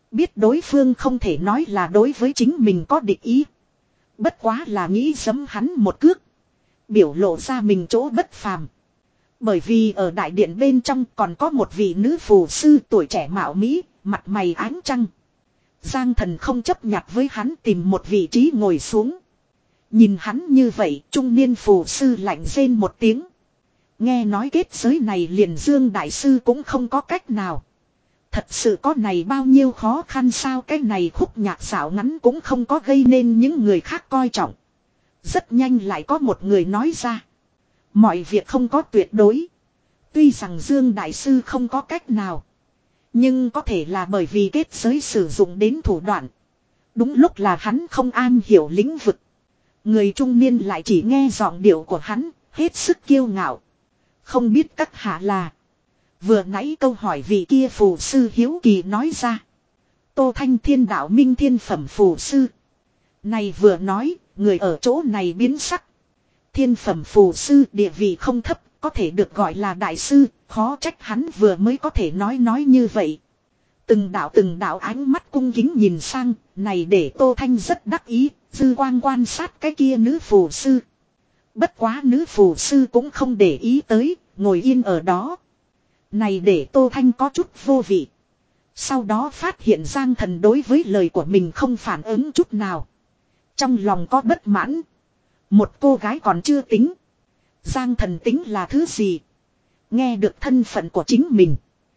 Biết đối phương không thể nói là đối với chính mình có địch ý. Bất quá là nghĩ giẫm hắn một cước. Biểu lộ ra mình chỗ bất phàm. Bởi vì ở đại điện bên trong còn có một vị nữ phù sư tuổi trẻ mạo mỹ, mặt mày ánh trăng. Giang Thần không chấp nhặt với hắn tìm một vị trí ngồi xuống. Nhìn hắn như vậy, trung niên phù sư lạnh rên một tiếng. Nghe nói kết giới này liền Dương Đại Sư cũng không có cách nào. Thật sự có này bao nhiêu khó khăn sao, cái này khúc nhạc xảo ngắn cũng không có gây nên những người khác coi trọng. Rất nhanh lại có một người nói ra. Mọi việc không có tuyệt đối. Tuy rằng Dương Đại Sư không có cách nào. Nhưng có thể là bởi vì kết giới sử dụng đến thủ đoạn. Đúng lúc là hắn không am hiểu lĩnh vực. Người trung niên lại chỉ nghe giọng điệu của hắn, hết sức kiêu ngạo. Không biết các hạ là. Vừa nãy câu hỏi vị kia phù sư hiếu kỳ nói ra. Tô Thanh Thiên đạo minh thiên phẩm phù sư. Này vừa nói, người ở chỗ này biến sắc. Thiên phẩm phù sư địa vị không thấp, có thể được gọi là đại sư, khó trách hắn vừa mới có thể nói nói như vậy. Từng đạo từng đạo ánh mắt cung kính nhìn sang, này để Tô Thanh rất đắc ý, dư quang quan sát cái kia nữ phù sư. Bất quá nữ phù sư cũng không để ý tới, ngồi yên ở đó. Này để Tô Thanh có chút vô vị. Sau đó phát hiện Giang Thần đối với lời của mình không phản ứng chút nào. Trong lòng có bất mãn. Một cô gái còn chưa tính. Giang Thần tính là thứ gì? Nghe được thân phận của chính mình.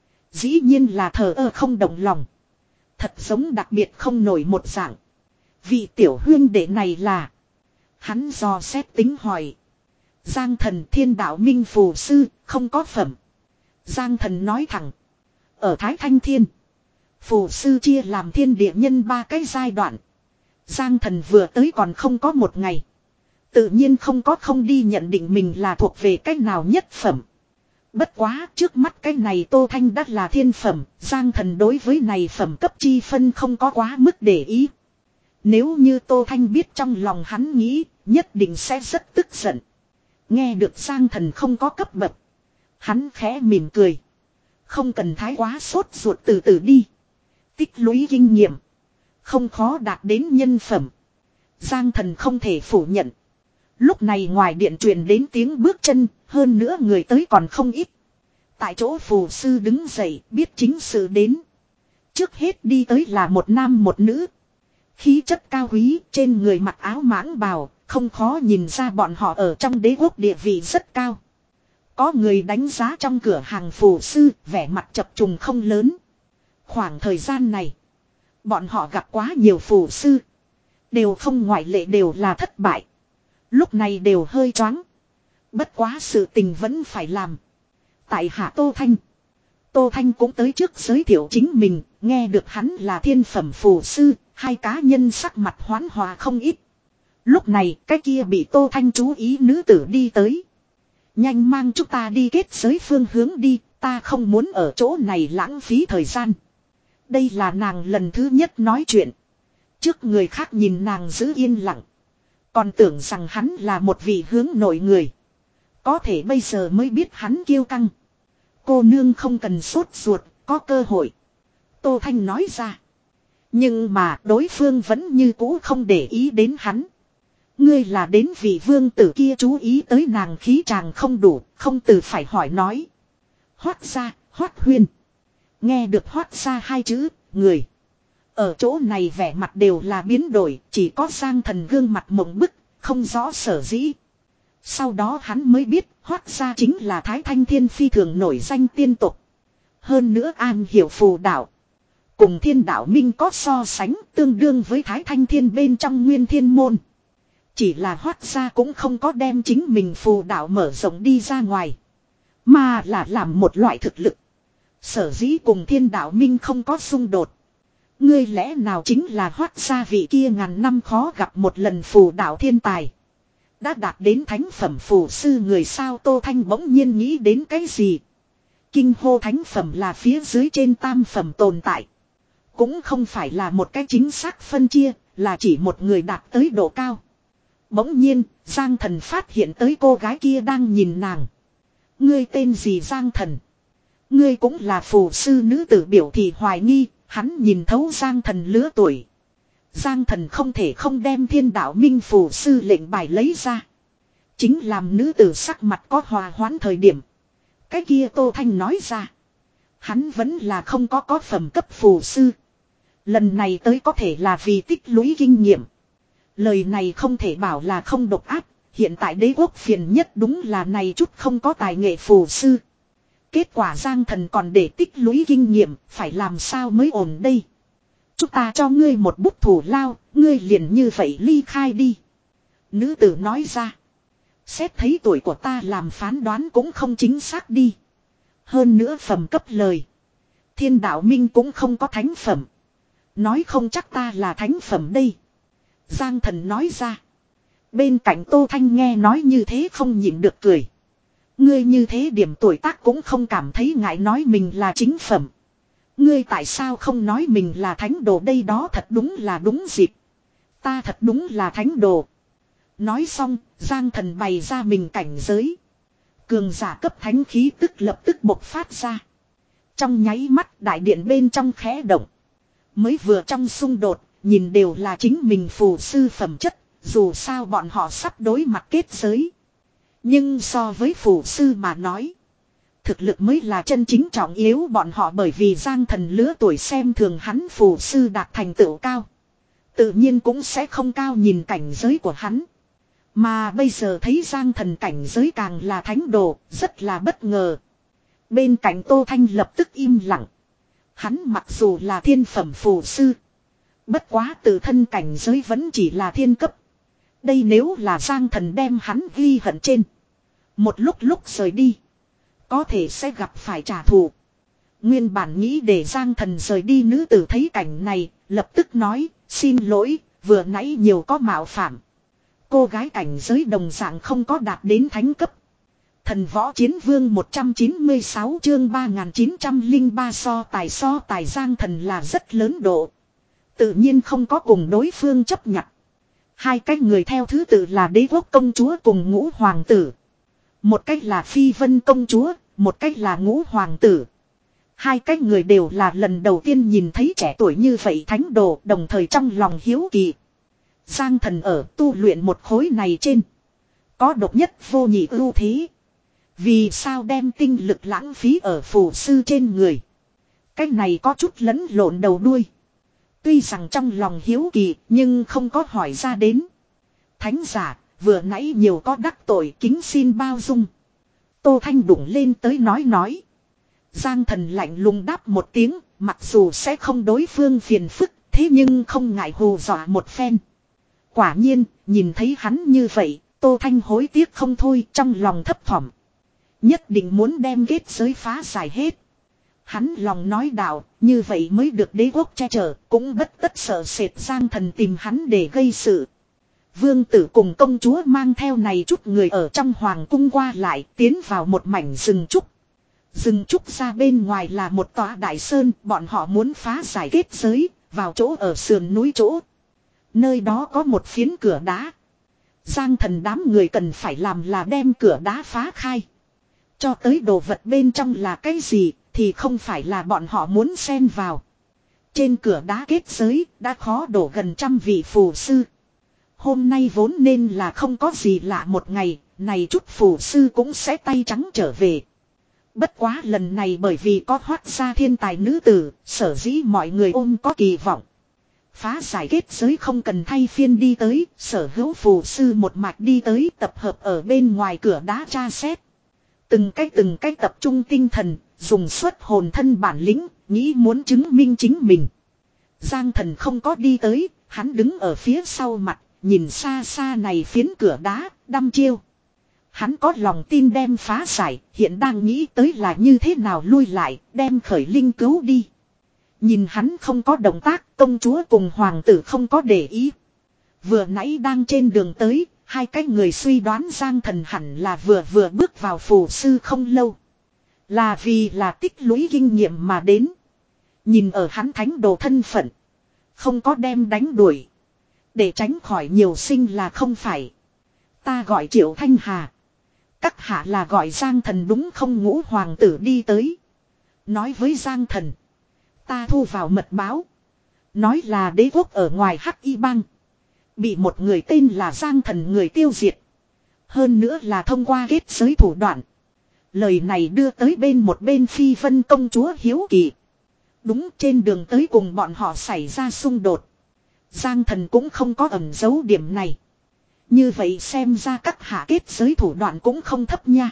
Dĩ nhiên là thờ ơ không động lòng. Thật giống đặc biệt không nổi một dạng. Vị tiểu huyên đệ này là. Hắn dò xét tính hỏi. Giang Thần thiên đạo minh phù sư không có phẩm. Giang Thần nói thẳng. Ở Thái Thanh Thiên. Phù sư chia làm thiên địa nhân ba cái giai đoạn. Giang Thần vừa tới còn không có một ngày. Tự nhiên không có không đi nhận định mình là thuộc về cái nào nhất phẩm. Bất quá trước mắt cái này Tô Thanh đã là thiên phẩm. Giang Thần đối với này phẩm cấp chi phân không có quá mức để ý. Nếu như Tô Thanh biết trong lòng hắn nghĩ, nhất định sẽ rất tức giận. Nghe được Giang Thần không có cấp bậc. Hắn khẽ mỉm cười. Không cần thái quá sốt ruột, từ từ đi. Tích lũy kinh nghiệm. Không khó đạt đến nhân phẩm. Giang Thần không thể phủ nhận. Lúc này ngoài điện truyền đến tiếng bước chân, hơn nữa người tới còn không ít. Tại chỗ phù sư đứng dậy, biết chính sự đến. Trước hết đi tới là một nam một nữ. Khí chất cao quý, trên người mặc áo mãng bào, không khó nhìn ra bọn họ ở trong đế quốc địa vị rất cao. Có người đánh giá trong cửa hàng phù sư, vẻ mặt chập trùng không lớn. Khoảng thời gian này, bọn họ gặp quá nhiều phù sư. Đều không ngoại lệ đều là thất bại. Lúc này đều hơi choáng. Bất quá sự tình vẫn phải làm. Tại hạ Tô Thanh. Tô Thanh cũng tới trước giới thiệu chính mình, nghe được hắn là thiên phẩm phù sư, hai cá nhân sắc mặt hoán hòa không ít. Lúc này cái kia bị Tô Thanh chú ý nữ tử đi tới. Nhanh mang chúng ta đi kết giới phương hướng đi, ta không muốn ở chỗ này lãng phí thời gian. Đây là nàng lần thứ nhất nói chuyện. Trước người khác nhìn nàng giữ yên lặng. Còn tưởng rằng hắn là một vị hướng nội người. Có thể bây giờ mới biết hắn kiêu căng. Cô nương không cần sốt ruột, có cơ hội. Tô Thanh nói ra. Nhưng mà đối phương vẫn như cũ không để ý đến hắn. Ngươi là đến vị vương tử kia chú ý tới nàng khí chàng không đủ, không từ phải hỏi nói. Hoát ra, Hoát Huyên. Nghe được Hoát ra hai chữ, người. Ở chỗ này vẻ mặt đều là biến đổi, chỉ có Giang Thần gương mặt mộng bức, không rõ sở dĩ. Sau đó hắn mới biết, Hoát ra chính là Thái Thanh Thiên phi thường nổi danh tiên tục. Hơn nữa an hiểu phù đạo. Cùng thiên đạo minh có so sánh tương đương với Thái Thanh Thiên bên trong nguyên thiên môn. Chỉ là Hoát ra cũng không có đem chính mình phù đạo mở rộng đi ra ngoài. Mà là làm một loại thực lực. Sở dĩ cùng thiên đạo minh không có xung đột. Ngươi lẽ nào chính là Hoát ra vị kia ngàn năm khó gặp một lần phù đạo thiên tài. Đã đạt đến thánh phẩm phù sư người sao. Tô Thanh bỗng nhiên nghĩ đến cái gì. Kinh hô thánh phẩm là phía dưới trên tam phẩm tồn tại. Cũng không phải là một cái chính xác phân chia, là chỉ một người đạt tới độ cao. Bỗng nhiên, Giang Thần phát hiện tới cô gái kia đang nhìn nàng. Ngươi tên gì Giang Thần? Ngươi cũng là phù sư nữ tử biểu thị hoài nghi, Hắn nhìn thấu Giang Thần lứa tuổi. Giang Thần không thể không đem Thiên Đạo Minh Phù Sư lệnh bài lấy ra. Chính làm nữ tử sắc mặt có hòa hoãn thời điểm. Cái kia Tô Thanh nói ra. Hắn vẫn là không có có phẩm cấp phù sư. Lần này tới có thể là vì tích lũy kinh nghiệm. Lời này không thể bảo là không độc ác. Hiện tại đế quốc phiền nhất đúng là này chút không có tài nghệ phù sư. Kết quả Giang Thần còn để tích lũy kinh nghiệm. Phải làm sao mới ổn đây. Chúng ta cho ngươi một bút thủ lao. Ngươi liền như vậy ly khai đi. Nữ tử nói ra. Xét thấy tuổi của ta làm phán đoán cũng không chính xác đi. Hơn nữa phẩm cấp lời. Thiên Đạo Minh cũng không có thánh phẩm. Nói không chắc ta là thánh phẩm đây. Giang Thần nói ra. Bên cạnh Tô Thanh nghe nói như thế không nhịn được cười. Ngươi như thế điểm tuổi tác cũng không cảm thấy ngại nói mình là chính phẩm. Ngươi tại sao không nói mình là thánh đồ đây đó thật đúng là đúng dịp. Ta thật đúng là thánh đồ. Nói xong, Giang Thần bày ra mình cảnh giới. Cường giả cấp thánh khí tức lập tức bộc phát ra. Trong nháy mắt đại điện bên trong khẽ động. Mới vừa trong xung đột, nhìn đều là chính mình phù sư phẩm chất, dù sao bọn họ sắp đối mặt kết giới. Nhưng so với phù sư mà nói, thực lực mới là chân chính trọng yếu bọn họ bởi vì Giang Thần lứa tuổi xem thường hắn phù sư đạt thành tựu cao. Tự nhiên cũng sẽ không cao nhìn cảnh giới của hắn. Mà bây giờ thấy Giang Thần cảnh giới càng là thánh đồ, rất là bất ngờ. Bên cạnh Tô Thanh lập tức im lặng. Hắn mặc dù là thiên phẩm phù sư. Bất quá tự thân cảnh giới vẫn chỉ là thiên cấp. Đây nếu là Giang Thần đem hắn ghi hận trên. Một lúc lúc rời đi. Có thể sẽ gặp phải trả thù. Nguyên bản nghĩ để Giang Thần rời đi nữ tử thấy cảnh này, lập tức nói, xin lỗi, vừa nãy nhiều có mạo phạm. Cô gái cảnh giới đồng dạng không có đạt đến thánh cấp. Thần võ chiến vương một trăm chín mươi sáu chương ba nghìn chín trăm lẻ ba so tài so tài Giang Thần là rất lớn độ. Tự nhiên không có cùng đối phương chấp nhận. Hai cái người theo thứ tự là đế quốc công chúa cùng ngũ hoàng tử. Một cách là phi vân công chúa, một cách là ngũ hoàng tử. Hai cái người đều là lần đầu tiên nhìn thấy trẻ tuổi như vậy thánh đồ đồng thời trong lòng hiếu kỳ. Giang Thần ở tu luyện một khối này trên. Có độc nhất vô nhị ưu thế. Vì sao đem tinh lực lãng phí ở phù sư trên người. Cái này có chút lẫn lộn đầu đuôi. Tuy rằng trong lòng hiếu kỳ nhưng không có hỏi ra đến. Thánh giả vừa nãy nhiều có đắc tội kính xin bao dung. Tô Thanh đụng lên tới nói nói. Giang Thần lạnh lùng đáp một tiếng. Mặc dù sẽ không đối phương phiền phức. Thế nhưng không ngại hù dọa một phen. Quả nhiên nhìn thấy hắn như vậy. Tô Thanh hối tiếc không thôi trong lòng thấp thỏm. Nhất định muốn đem kết giới phá giải hết. Hắn lòng nói đạo, như vậy mới được đế quốc che chở, cũng bất tất sợ sệt Giang Thần tìm hắn để gây sự. Vương tử cùng công chúa mang theo này chút người ở trong hoàng cung qua lại, tiến vào một mảnh rừng trúc. Rừng trúc ra bên ngoài là một tòa đại sơn, bọn họ muốn phá giải kết giới, vào chỗ ở sườn núi chỗ. Nơi đó có một phiến cửa đá. Giang Thần đám người cần phải làm là đem cửa đá phá khai. Cho tới đồ vật bên trong là cái gì thì không phải là bọn họ muốn xen vào. Trên cửa đá kết giới đã khó đổ gần trăm vị phù sư. Hôm nay vốn nên là không có gì lạ một ngày, này chút phù sư cũng sẽ tay trắng trở về. Bất quá lần này bởi vì có hoát ra thiên tài nữ tử, sở dĩ mọi người ôm có kỳ vọng. Phá giải kết giới không cần thay phiên đi tới, sở hữu phù sư một mạch đi tới tập hợp ở bên ngoài cửa đá tra xét. Từng cái từng cái tập trung tinh thần, dùng xuất hồn thân bản lĩnh, nghĩ muốn chứng minh chính mình. Giang Thần không có đi tới, hắn đứng ở phía sau mặt, nhìn xa xa này phiến cửa đá, đăm chiêu. Hắn có lòng tin đem phá giải, hiện đang nghĩ tới là như thế nào lui lại, đem khởi linh cứu đi. Nhìn hắn không có động tác, công chúa cùng hoàng tử không có để ý. Vừa nãy đang trên đường tới, hai cái người suy đoán Giang Thần hẳn là vừa vừa bước vào phù sư không lâu. Là vì là tích lũy kinh nghiệm mà đến. Nhìn ở hắn thánh đồ thân phận. Không có đem đánh đuổi. Để tránh khỏi nhiều sinh là không phải. Ta gọi Triệu Thanh Hà. Các hạ là gọi Giang Thần đúng không ngũ hoàng tử đi tới. Nói với Giang Thần. Ta thu vào mật báo. Nói là đế quốc ở ngoài Hắc Y Bang. Bị một người tên là Giang Thần người tiêu diệt. Hơn nữa là thông qua kết giới thủ đoạn. Lời này đưa tới bên một bên Phi Vân công chúa hiếu kỳ. Đúng, trên đường tới cùng bọn họ xảy ra xung đột. Giang Thần cũng không có ẩn giấu điểm này. Như vậy xem ra các hạ kết giới thủ đoạn cũng không thấp nha.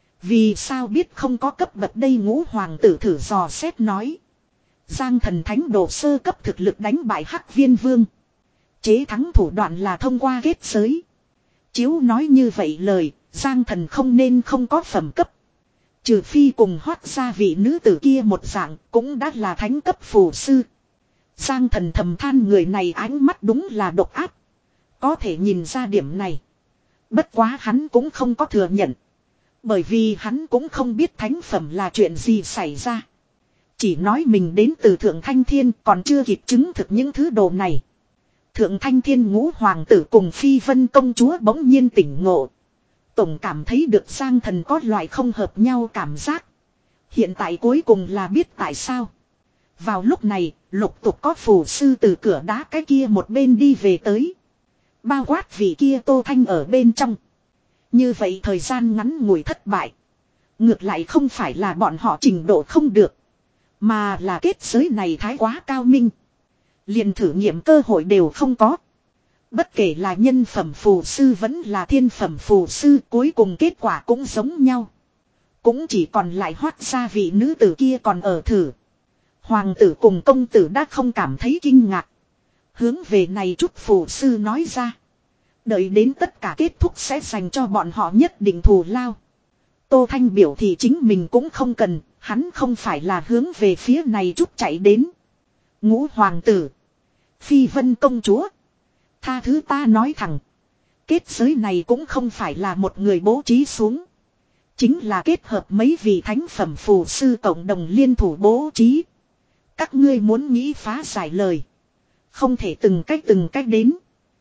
Vì sao biết không có cấp bậc đây, Ngũ hoàng tử thử dò xét nói. Giang Thần thánh đồ sơ cấp thực lực đánh bại Hắc Viên Vương. Chế thắng thủ đoạn là thông qua kết giới. Chiếu nói như vậy lời, Giang Thần không nên không có phẩm cấp. Trừ phi cùng Hoát gia vị nữ tử kia một dạng, cũng đã là thánh cấp phù sư. Giang Thần thầm than người này ánh mắt đúng là độc ác. Có thể nhìn ra điểm này. Bất quá hắn cũng không có thừa nhận. Bởi vì hắn cũng không biết thánh phẩm là chuyện gì xảy ra. Chỉ nói mình đến từ Thượng Thanh Thiên, còn chưa kịp chứng thực những thứ đồ này. Thượng Thanh Thiên ngũ hoàng tử cùng Phi Vân công chúa bỗng nhiên tỉnh ngộ. Tổng cảm thấy được Giang Thần có loại không hợp nhau cảm giác. Hiện tại cuối cùng là biết tại sao. Vào lúc này, lục tục có phù sư từ cửa đá cái kia một bên đi về tới. Bao quát vị kia Tô Thanh ở bên trong. Như vậy thời gian ngắn ngủi thất bại. Ngược lại không phải là bọn họ trình độ không được. Mà là kết giới này thái quá cao minh. Liền thử nghiệm cơ hội đều không có. Bất kể là nhân phẩm phù sư vẫn là thiên phẩm phù sư, cuối cùng kết quả cũng giống nhau. Cũng chỉ còn lại Hoát gia vị nữ tử kia còn ở thử. Hoàng tử cùng công tử đã không cảm thấy kinh ngạc. Hướng về này chút phù sư nói ra. Đợi đến tất cả kết thúc sẽ dành cho bọn họ nhất định thù lao. Tô Thanh biểu thì chính mình cũng không cần, hắn không phải là hướng về phía này chút chạy đến. Ngũ hoàng tử, Phi Vân công chúa, tha thứ ta nói thẳng. Kết giới này cũng không phải là một người bố trí xuống. Chính là kết hợp mấy vị thánh phẩm phù sư cộng đồng liên thủ bố trí. Các ngươi muốn nghĩ phá giải lời. Không thể từng cách từng cách đến.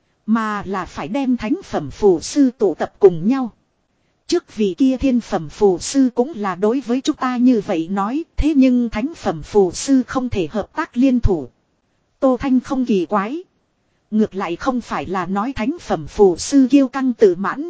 Mà là phải đem thánh phẩm phù sư tụ tập cùng nhau. Trước vị kia thiên phẩm phù sư cũng là đối với chúng ta như vậy nói. Thế nhưng thánh phẩm phù sư không thể hợp tác liên thủ. Tô Thanh không kỳ quái. Ngược lại không phải là nói thánh phẩm phù sư kiêu căng tự mãn.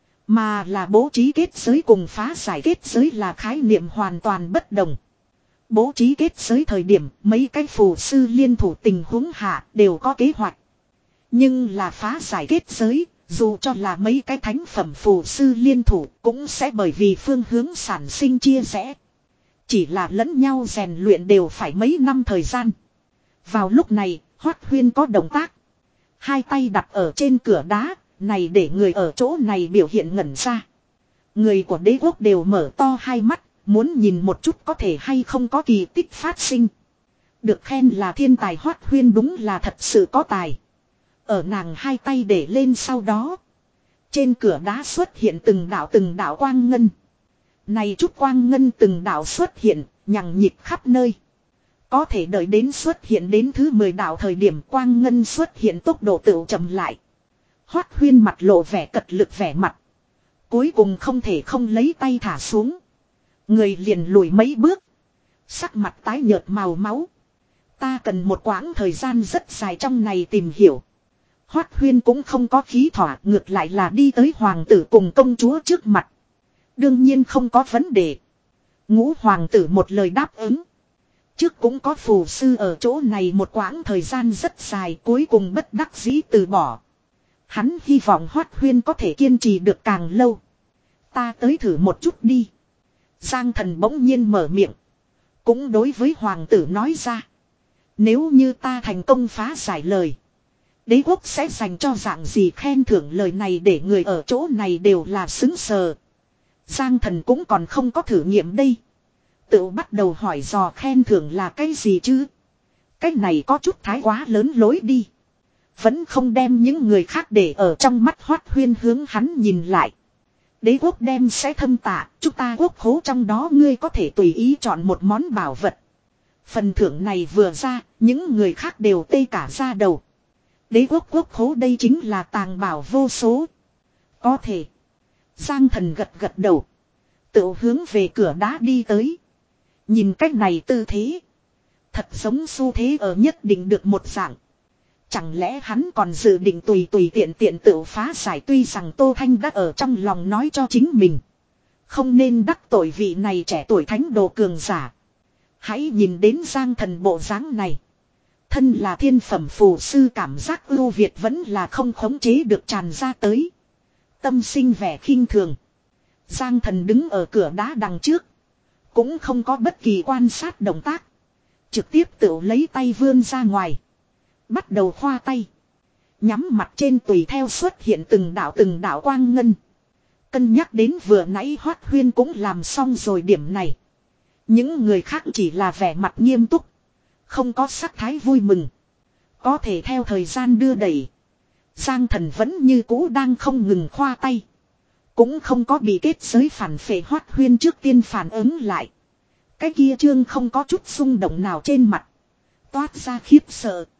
Mà là bố trí kết giới cùng phá giải kết giới là khái niệm hoàn toàn bất đồng. Bố trí kết giới thời điểm mấy cái phù sư liên thủ tình huống hạ đều có kế hoạch. Nhưng là phá giải kết giới, dù cho là mấy cái thánh phẩm phù sư liên thủ cũng sẽ bởi vì phương hướng sản sinh chia rẽ. Chỉ là lẫn nhau rèn luyện đều phải mấy năm thời gian. Vào lúc này, Hoát Huyên có động tác. Hai tay đặt ở trên cửa đá, này để người ở chỗ này biểu hiện ngẩn ra. Người của đế quốc đều mở to hai mắt, muốn nhìn một chút có thể hay không có kỳ tích phát sinh. Được khen là thiên tài Hoát Huyên đúng là thật sự có tài. Ở nàng hai tay để lên sau đó. Trên cửa đá xuất hiện từng đạo từng đạo quang ngân. Này chút quang ngân từng đạo xuất hiện, nhằng nhịp khắp nơi. Có thể đợi đến xuất hiện đến thứ mười đạo thời điểm quang ngân xuất hiện tốc độ tựu chậm lại. Hoát Huyên mặt lộ vẻ cật lực vẻ mặt. Cuối cùng không thể không lấy tay thả xuống. Người liền lùi mấy bước. Sắc mặt tái nhợt màu máu. Ta cần một quãng thời gian rất dài trong này tìm hiểu. Hoát Huyên cũng không có khí thỏa, ngược lại là đi tới hoàng tử cùng công chúa trước mặt. Đương nhiên không có vấn đề. Ngũ hoàng tử một lời đáp ứng. Trước cũng có phù sư ở chỗ này một quãng thời gian rất dài, cuối cùng bất đắc dĩ từ bỏ. Hắn hy vọng Hoát Huyên có thể kiên trì được càng lâu. Ta tới thử một chút đi. Giang Thần bỗng nhiên mở miệng. Cũng đối với hoàng tử nói ra. Nếu như ta thành công phá giải lời. Đế quốc sẽ dành cho dạng gì khen thưởng, lời này để người ở chỗ này đều là xứng sờ. Giang Thần cũng còn không có thử nghiệm đây. Tự bắt đầu hỏi dò khen thưởng là cái gì chứ. Cái này có chút thái quá lớn lối đi. Vẫn không đem những người khác để ở trong mắt. Hoát Huyên hướng hắn nhìn lại. Đế quốc đem sẽ thâm tạ, chúng ta quốc khố trong đó ngươi có thể tùy ý chọn một món bảo vật. Phần thưởng này vừa ra, những người khác đều tê cả ra đầu. Đế quốc quốc khố đây chính là tàng bảo vô số. Có thể. Giang Thần gật gật đầu. Tự hướng về cửa đá đi tới. Nhìn cách này tư thế. Thật giống xu thế ở nhất định được một dạng. Chẳng lẽ hắn còn dự định tùy tùy tiện tiện tự phá giải, tuy rằng Tô Thanh đã ở trong lòng nói cho chính mình. Không nên đắc tội vị này trẻ tuổi thánh đồ cường giả. Hãy nhìn đến Giang Thần bộ dáng này. Thân là thiên phẩm phù sư, cảm giác ưu việt vẫn là không khống chế được tràn ra tới. Tâm sinh vẻ khinh thường. Giang Thần đứng ở cửa đá đằng trước. Cũng không có bất kỳ quan sát động tác. Trực tiếp tự lấy tay vươn ra ngoài. Bắt đầu khoa tay. Nhắm mặt trên tùy theo xuất hiện từng đạo từng đạo quang ngân. Cân nhắc đến vừa nãy Hoát Huyên cũng làm xong rồi điểm này. Những người khác chỉ là vẻ mặt nghiêm túc. Không có sắc thái vui mừng. Có thể theo thời gian đưa đẩy. Giang Thần vẫn như cũ đang không ngừng khoa tay. Cũng không có bị kết giới phản phệ Hoát Huyên trước tiên phản ứng lại. Cái kia trương không có chút xung động nào trên mặt. Toát ra khiếp sợ.